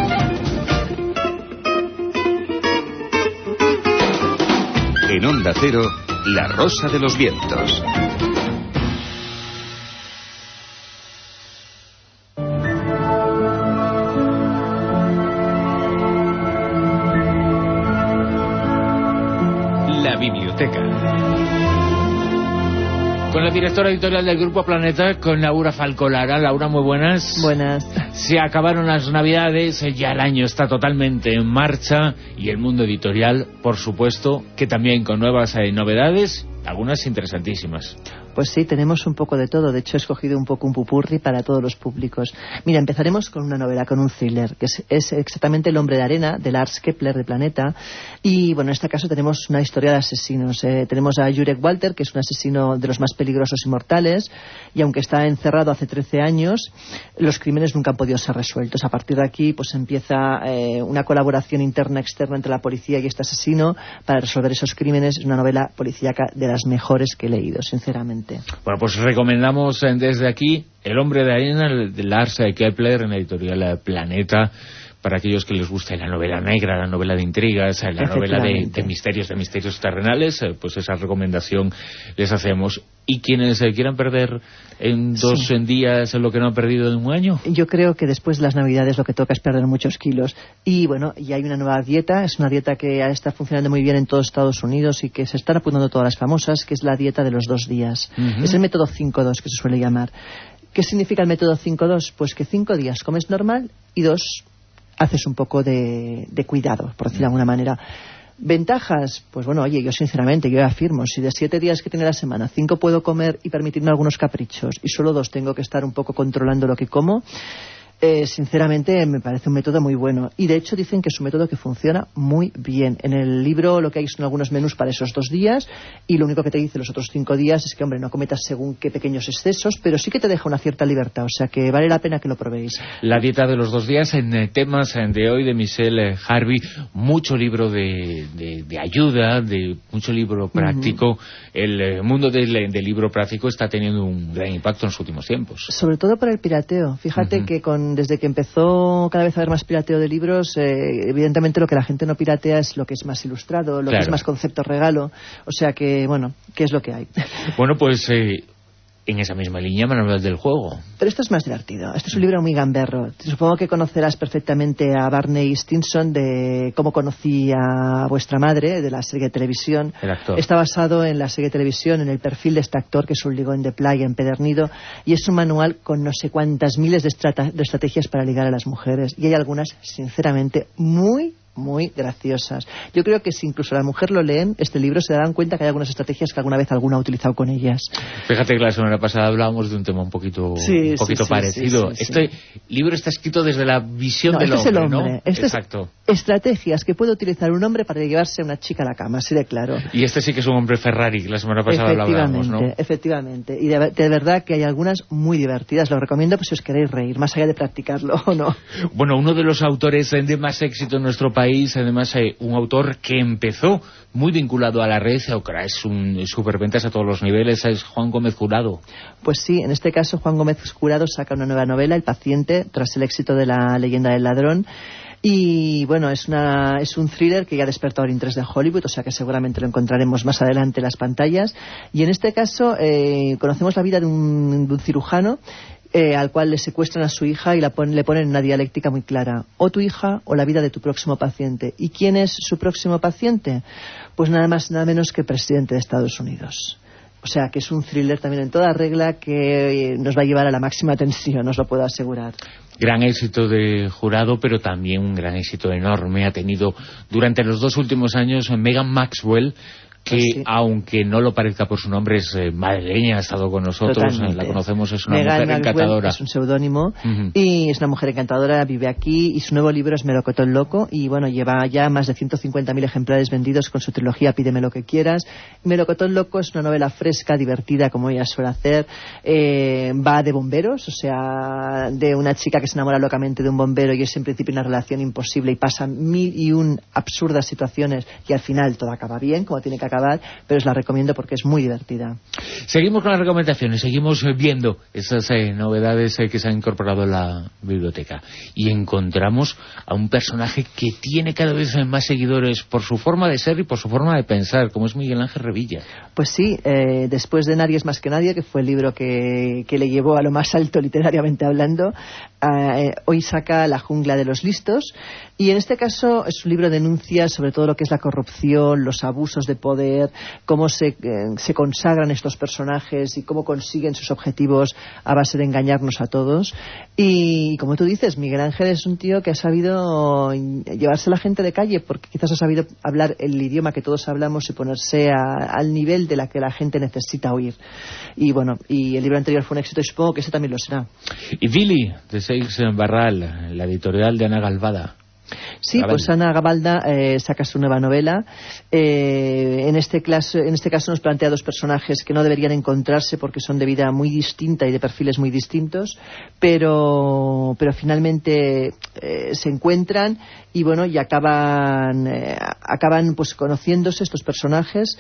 En Onda Cero, La Rosa de los Vientos. La biblioteca. Con la directora editorial del Grupo Planeta, con Laura Falcolara. Laura, muy buenas. Buenas. Se acabaron las Navidades, ya el año está totalmente en marcha y el mundo editorial, por supuesto, que también con nuevas eh, novedades, algunas interesantísimas. Pues sí, tenemos un poco de todo. De hecho, he escogido un poco un pupurri para todos los públicos. Mira, empezaremos con una novela, con un thriller, que es, es exactamente El hombre de arena, de Lars Kepler, de Planeta. Y, bueno, en este caso tenemos una historia de asesinos. Eh, tenemos a Jurek Walter, que es un asesino de los más peligrosos y mortales, y aunque está encerrado hace trece años, los crímenes nunca han podido ser resueltos. A partir de aquí, pues empieza eh, una colaboración interna-externa entre la policía y este asesino para resolver esos crímenes. Es una novela policíaca de las mejores que he leído, sinceramente. Bueno, pues recomendamos desde aquí El hombre de arena de Lars Kepler en la editorial Planeta, para aquellos que les guste la novela negra, la novela de intrigas, la novela de, de misterios, de misterios terrenales, pues esa recomendación les hacemos. ¿Y quienes eh, quieran perder en dos sí. en días lo que no han perdido en un año? Yo creo que después de las Navidades lo que toca es perder muchos kilos. Y bueno, y hay una nueva dieta, es una dieta que está funcionando muy bien en todos Estados Unidos y que se están apuntando todas las famosas, que es la dieta de los dos días. Uh-huh. Es el método cinco dos que se suele llamar. ¿Qué significa el método cinco dos? Pues que cinco días comes normal y dos haces un poco de, de cuidado, por decirlo de alguna manera. ¿Ventajas? Pues bueno, oye, yo sinceramente, yo afirmo, si de siete días que tiene la semana, cinco puedo comer y permitirme algunos caprichos y solo dos tengo que estar un poco controlando lo que como, eh, sinceramente me parece un método muy bueno. Y de hecho dicen que es un método que funciona muy bien. En el libro lo que hay son algunos menús para esos dos días y lo único que te dice los otros cinco días es que, hombre, no cometas según qué pequeños excesos, pero sí que te deja una cierta libertad, o sea que vale la pena que lo probéis. La dieta de los dos días en eh, temas de hoy de Michelle Harvey, mucho libro de, de, de ayuda, de mucho libro práctico. Uh-huh. El eh, mundo del, del libro práctico está teniendo un gran impacto en los últimos tiempos. Sobre todo por el pirateo. Fíjate uh-huh. que con desde que empezó cada vez a haber más pirateo de libros, eh, evidentemente lo que la gente no piratea es lo que es más ilustrado, lo claro. que es más concepto regalo, o sea que, bueno, ¿qué es lo que hay? Bueno, pues eh, en esa misma línea, Manuel del Juego. Pero esto es más divertido, este es un libro muy gamberro. Supongo que conocerás perfectamente a Barney Stinson de Cómo conocí a vuestra madre, de la serie de televisión. El actor. Está basado en la serie de televisión, en el perfil de este actor, que es un ligón de playa empedernido, y es un manual con no sé cuántas miles de, estrata- de estrategias para ligar a las mujeres, y hay algunas, sinceramente, muy muy graciosas. Yo creo que si incluso la mujer lo leen, este libro, se darán cuenta que hay algunas estrategias que alguna vez alguna ha utilizado con ellas. Fíjate que la semana pasada hablábamos de un tema un poquito, sí, un poquito sí, parecido. Sí, sí, este sí. libro está escrito desde la visión no, del este hombre, es el hombre, ¿no? Este Exacto. Es estrategias que puede utilizar un hombre para llevarse a una chica a la cama, así de claro. Y este sí que es un hombre Ferrari, la semana pasada lo hablábamos, ¿no? Efectivamente, y de, de verdad que hay algunas muy divertidas. Lo recomiendo pues si os queréis reír, más allá de practicarlo o no. Bueno, uno de los autores de más éxito en nuestro país, además hay un autor que empezó muy vinculado a la red, ahora es un superventas a todos los niveles, es Juan Gómez Jurado. Pues sí, en este caso Juan Gómez Jurado saca una nueva novela, El paciente, tras el éxito de La leyenda del ladrón. Y bueno, es una es un thriller que ya ha despertado el interés de Hollywood, o sea que seguramente lo encontraremos más adelante en las pantallas. Y en este caso eh, conocemos la vida de un, de un cirujano Eh, al cual le secuestran a su hija y la pon, le ponen una dialéctica muy clara: o tu hija o la vida de tu próximo paciente. ¿Y quién es su próximo paciente? Pues nada más nada menos que el presidente de Estados Unidos. O sea que es un thriller también en toda regla que nos va a llevar a la máxima tensión, os lo puedo asegurar. Gran éxito de Jurado, pero también un gran éxito enorme ha tenido durante los dos últimos años Megan Maxwell, que sí. aunque no lo parezca por su nombre, es eh, madrileña, ha estado con nosotros. Totalmente. La conocemos, es una Megan mujer Maxwell encantadora. Es un seudónimo uh-huh. y es una mujer encantadora, vive aquí, y su nuevo libro es Melocotón Loco, y bueno, lleva ya más de ciento cincuenta mil ejemplares vendidos con su trilogía Pídeme lo que quieras. Melocotón Loco es una novela fresca, divertida, como ella suele hacer. Eh, va de bomberos, o sea, de una chica que se enamora locamente de un bombero y es en principio una relación imposible y pasan mil y un absurdas situaciones y al final todo acaba bien, como tiene que acabar. Pero os la recomiendo porque es muy divertida. Seguimos con las recomendaciones, seguimos viendo esas eh, novedades eh, que se han incorporado en la biblioteca y encontramos a un personaje que tiene cada vez más seguidores por su forma de ser y por su forma de pensar, como es Miguel Ángel Revilla. Pues sí, eh, después de Nadie es más que nadie, que fue el libro que, que le llevó a lo más alto literariamente hablando, eh, hoy saca La jungla de los listos, y en este caso es un libro de denuncia sobre todo lo que es la corrupción, los abusos de poder poder, cómo se, eh, se consagran estos personajes y cómo consiguen sus objetivos a base de engañarnos a todos. Y como tú dices, Miguel Ángel es un tío que ha sabido llevarse a la gente de calle, porque quizás ha sabido hablar el idioma que todos hablamos y ponerse a, al nivel de la que la gente necesita oír. Y bueno, y el libro anterior fue un éxito y supongo que ese también lo será. Y Billy, de Seix Barral, la editorial de Ana Galbada. Sí, pues Ana Gabalda eh, saca su nueva novela. Eh, en, este clase, en este caso nos plantea dos personajes que no deberían encontrarse porque son de vida muy distinta y de perfiles muy distintos, pero, pero finalmente eh, se encuentran y bueno, y acaban, eh, acaban pues conociéndose estos personajes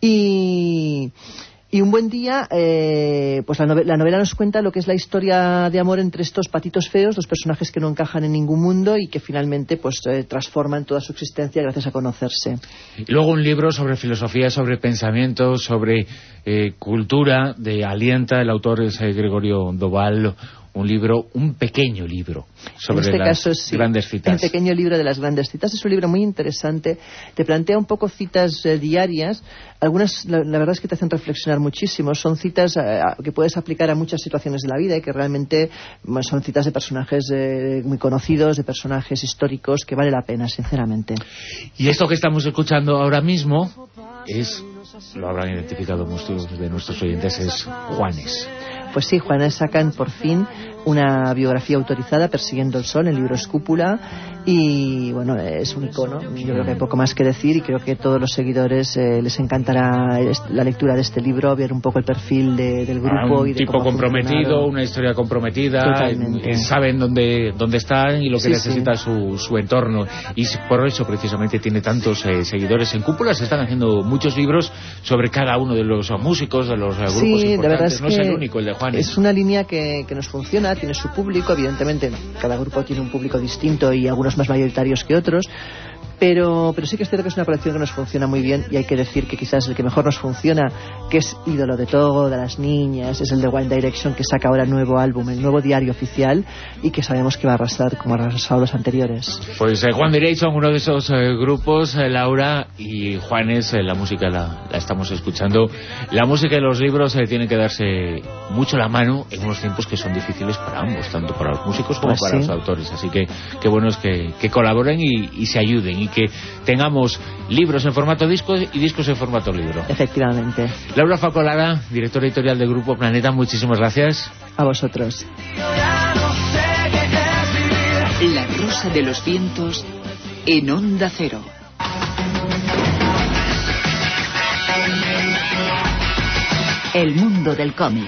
y... Y un buen día, eh, pues la novela, la novela nos cuenta lo que es la historia de amor entre estos patitos feos, dos personajes que no encajan en ningún mundo y que finalmente pues eh, transforman toda su existencia gracias a conocerse. Y luego un libro sobre filosofía, sobre pensamiento, sobre eh, cultura, de Alienta, el autor es eh, Gregorio Doval. Un libro, un pequeño libro sobre en este las caso, sí, grandes citas. El pequeño libro de las grandes citas es un libro muy interesante. Te plantea un poco citas eh, diarias. Algunas, la, la verdad es que te hacen reflexionar muchísimo. Son citas eh, que puedes aplicar a muchas situaciones de la vida y que realmente bueno, son citas de personajes eh, muy conocidos, de personajes históricos, que vale la pena, sinceramente. Y esto que estamos escuchando ahora mismo es, lo habrán identificado muchos de nuestros oyentes, es Juanes. Pues sí, Juanes sacan por fin una biografía autorizada, Persiguiendo el Sol, el libro Escúpula, y bueno, es un icono. Yo creo que hay poco más que decir y creo que a todos los seguidores eh, les encantará la lectura de este libro, ver un poco el perfil de, del grupo. Ah, un y de tipo cómo comprometido, una historia comprometida, eh, saben dónde, dónde están y lo que sí, necesita sí. Su, su entorno, y por eso precisamente tiene tantos eh, seguidores. En Cúpula se están haciendo muchos libros sobre cada uno de los músicos, de los eh, grupos sí, importantes. De verdad es no que es el único, el de Juanes. Es una línea que, que nos funciona, tiene su público, evidentemente cada grupo tiene un público distinto y algunos más mayoritarios que otros, pero, pero sí que es cierto que es una colección que nos funciona muy bien y hay que decir que quizás el que mejor nos funciona, que es ídolo de todo, de las niñas, es el de One Direction, que saca ahora nuevo álbum, el nuevo diario oficial y que sabemos que va a arrasar como ha arrasado los anteriores. Pues eh, One Direction, uno de esos eh, grupos, eh, Laura, y Juanes, eh, la música la, la estamos escuchando. La música y los libros eh, tienen que darse mucho la mano en unos tiempos que son difíciles para ambos, tanto para los músicos como pues para sí. los autores, así que qué bueno es que, que colaboren y, y se ayuden y que tengamos libros en formato disco y discos en formato libro. Efectivamente. Laura Facolara, directora editorial del Grupo Planeta, muchísimas gracias. A vosotros. La Rosa de los Vientos en Onda Cero. El mundo del cómic.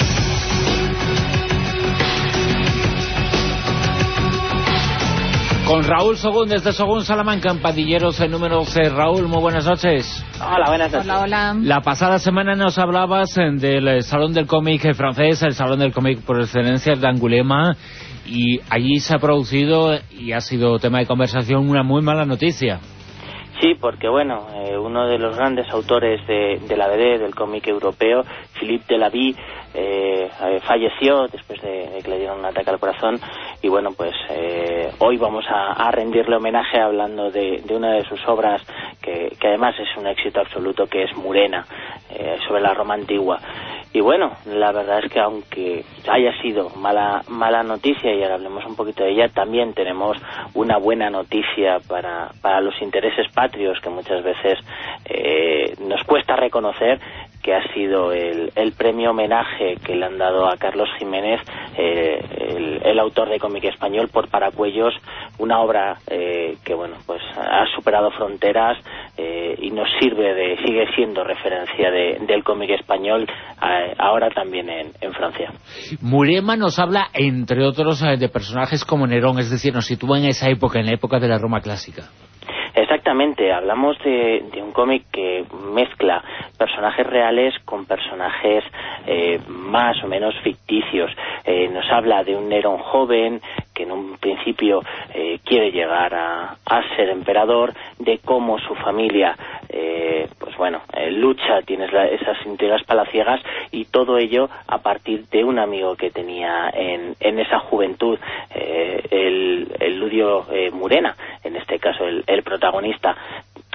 Con Raúl Sogún, desde Sogún Salamanca, en Pandilleros en número C. Raúl, muy buenas noches. Hola, buenas noches. Hola, hola. La pasada semana nos hablabas del Salón del Cómic francés, el Salón del Cómic por excelencia, el de Angoulême, y allí se ha producido, y ha sido tema de conversación, una muy mala noticia. Sí, porque bueno, eh, uno de los grandes autores de, de la B D, del cómic europeo, Philippe Delaby, eh, eh, falleció después de, de que le dieron un ataque al corazón y bueno, pues eh, hoy vamos a, a rendirle homenaje hablando de, de una de sus obras que, que además es un éxito absoluto, que es Murena, eh, sobre la Roma antigua. Y bueno, la verdad es que aunque haya sido mala mala noticia, y ahora hablemos un poquito de ella, también tenemos una buena noticia para, para los intereses patrios, que muchas veces eh, nos cuesta reconocer, que ha sido el, el premio homenaje que le han dado a Carlos Jiménez, eh, el, el autor de cómic español, por Paracuellos, una obra eh, que bueno, pues ha superado fronteras eh, y nos sirve de, sigue siendo referencia de, del cómic español, eh, ahora también en, en Francia. Murema nos habla, entre otros, de personajes como Nerón, es decir, nos sitúa en esa época, en la época de la Roma clásica. Exactamente, hablamos de, de un cómic que mezcla personajes reales con personajes eh, más o menos ficticios. Eh, nos habla de un Nerón joven que en un principio eh, quiere llegar a, a ser emperador, de cómo su familia eh, pues bueno, eh, lucha, tienes la, esas intrigas palaciegas, y todo ello a partir de un amigo que tenía en, en esa juventud, eh, el, el Ludio eh, Murena, en este caso el, el protagonista.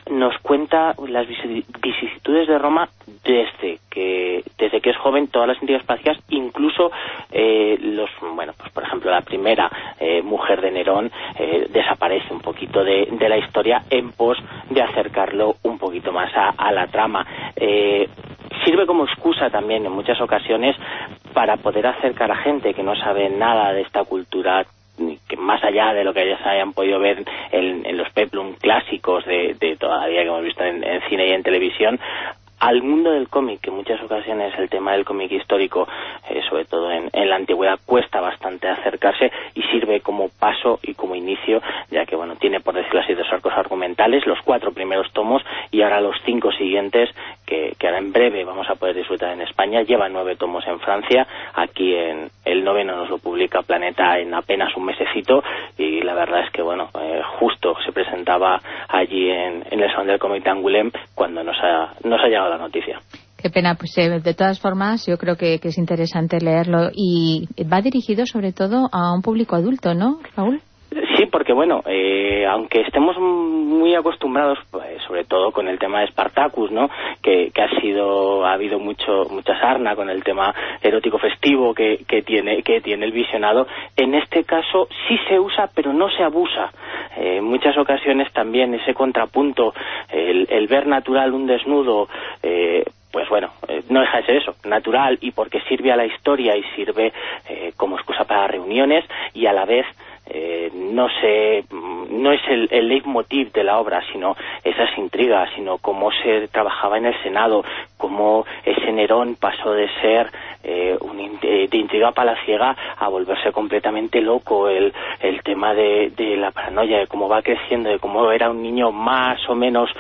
nos cuenta las vicisitudes de Roma desde que desde que es joven, todas las intrigas políticas, incluso eh, los bueno pues por ejemplo la primera eh, mujer de Nerón eh, desaparece un poquito de, de la historia en pos de acercarlo un poquito más a, a la trama. Eh, sirve como excusa también en muchas ocasiones para poder acercar a gente que no sabe nada de esta cultura, que más allá de lo que ellos hayan podido ver en, en los peplum clásicos de, de todavía que hemos visto en, en cine y en televisión, al mundo del cómic, que en muchas ocasiones el tema del cómic histórico, eh, sobre todo en, en la antigüedad, cuesta bastante acercarse, y sirve como paso y como inicio, ya que bueno tiene, por decirlo así, dos arcos argumentales, los cuatro primeros tomos y ahora los cinco siguientes, que, que ahora en breve vamos a poder disfrutar en España. Lleva nueve tomos en Francia, aquí en el noveno nos lo publica Planeta en apenas un mesecito, y la verdad es que bueno eh, justo se presentaba allí en, en el Salón del Cómic de Angoulême cuando nos ha, nos ha llegado la noticia. Qué pena, pues eh, de todas formas yo creo que, que es interesante leerlo, y va dirigido sobre todo a un público adulto, ¿no, Raúl? Sí, porque bueno, eh, aunque estemos muy acostumbrados, pues, sobre todo con el tema de Spartacus, ¿no? Que, que ha sido, ha habido mucho, mucha sarna con el tema erótico festivo que, que tiene, que tiene el visionado. En este caso sí se usa, pero no se abusa. Eh, en muchas ocasiones también ese contrapunto, el, el ver natural un desnudo, eh, pues bueno, eh, no deja de ser eso, natural, y porque sirve a la historia y sirve eh, como excusa para reuniones, y a la vez eh, no sé, no es el, el leitmotiv de la obra, sino esas intrigas, sino cómo se trabajaba en el Senado, cómo ese Nerón pasó de ser eh, un, de, de intriga palaciega a volverse completamente loco, el, el tema de, de la paranoia, de cómo va creciendo, de cómo era un niño más o menos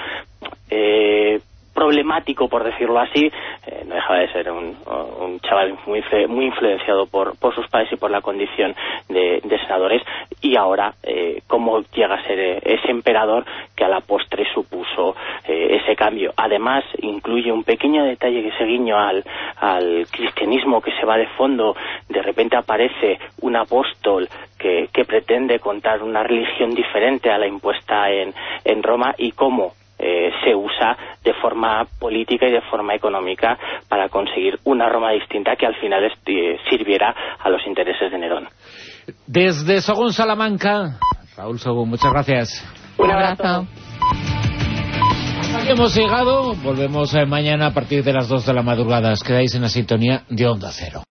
eh, problemático, por decirlo así, eh, no deja de ser un, un chaval muy muy influenciado por, por sus padres y por la condición de, de senadores, y ahora eh, cómo llega a ser eh, ese emperador que a la postre supuso eh, ese cambio. Además incluye un pequeño detalle, que ese guiño al, al cristianismo que se va de fondo. De repente aparece un apóstol que, que pretende contar una religión diferente a la impuesta en, en Roma, y cómo Eh, se usa de forma política y de forma económica para conseguir una Roma distinta que al final eh, sirviera a los intereses de Nerón. Desde Sogún, Salamanca, Raúl Sogún, muchas gracias. Un abrazo. Hasta aquí hemos llegado, volvemos mañana a partir de las dos de la madrugada. Os quedáis en la sintonía de Onda Cero.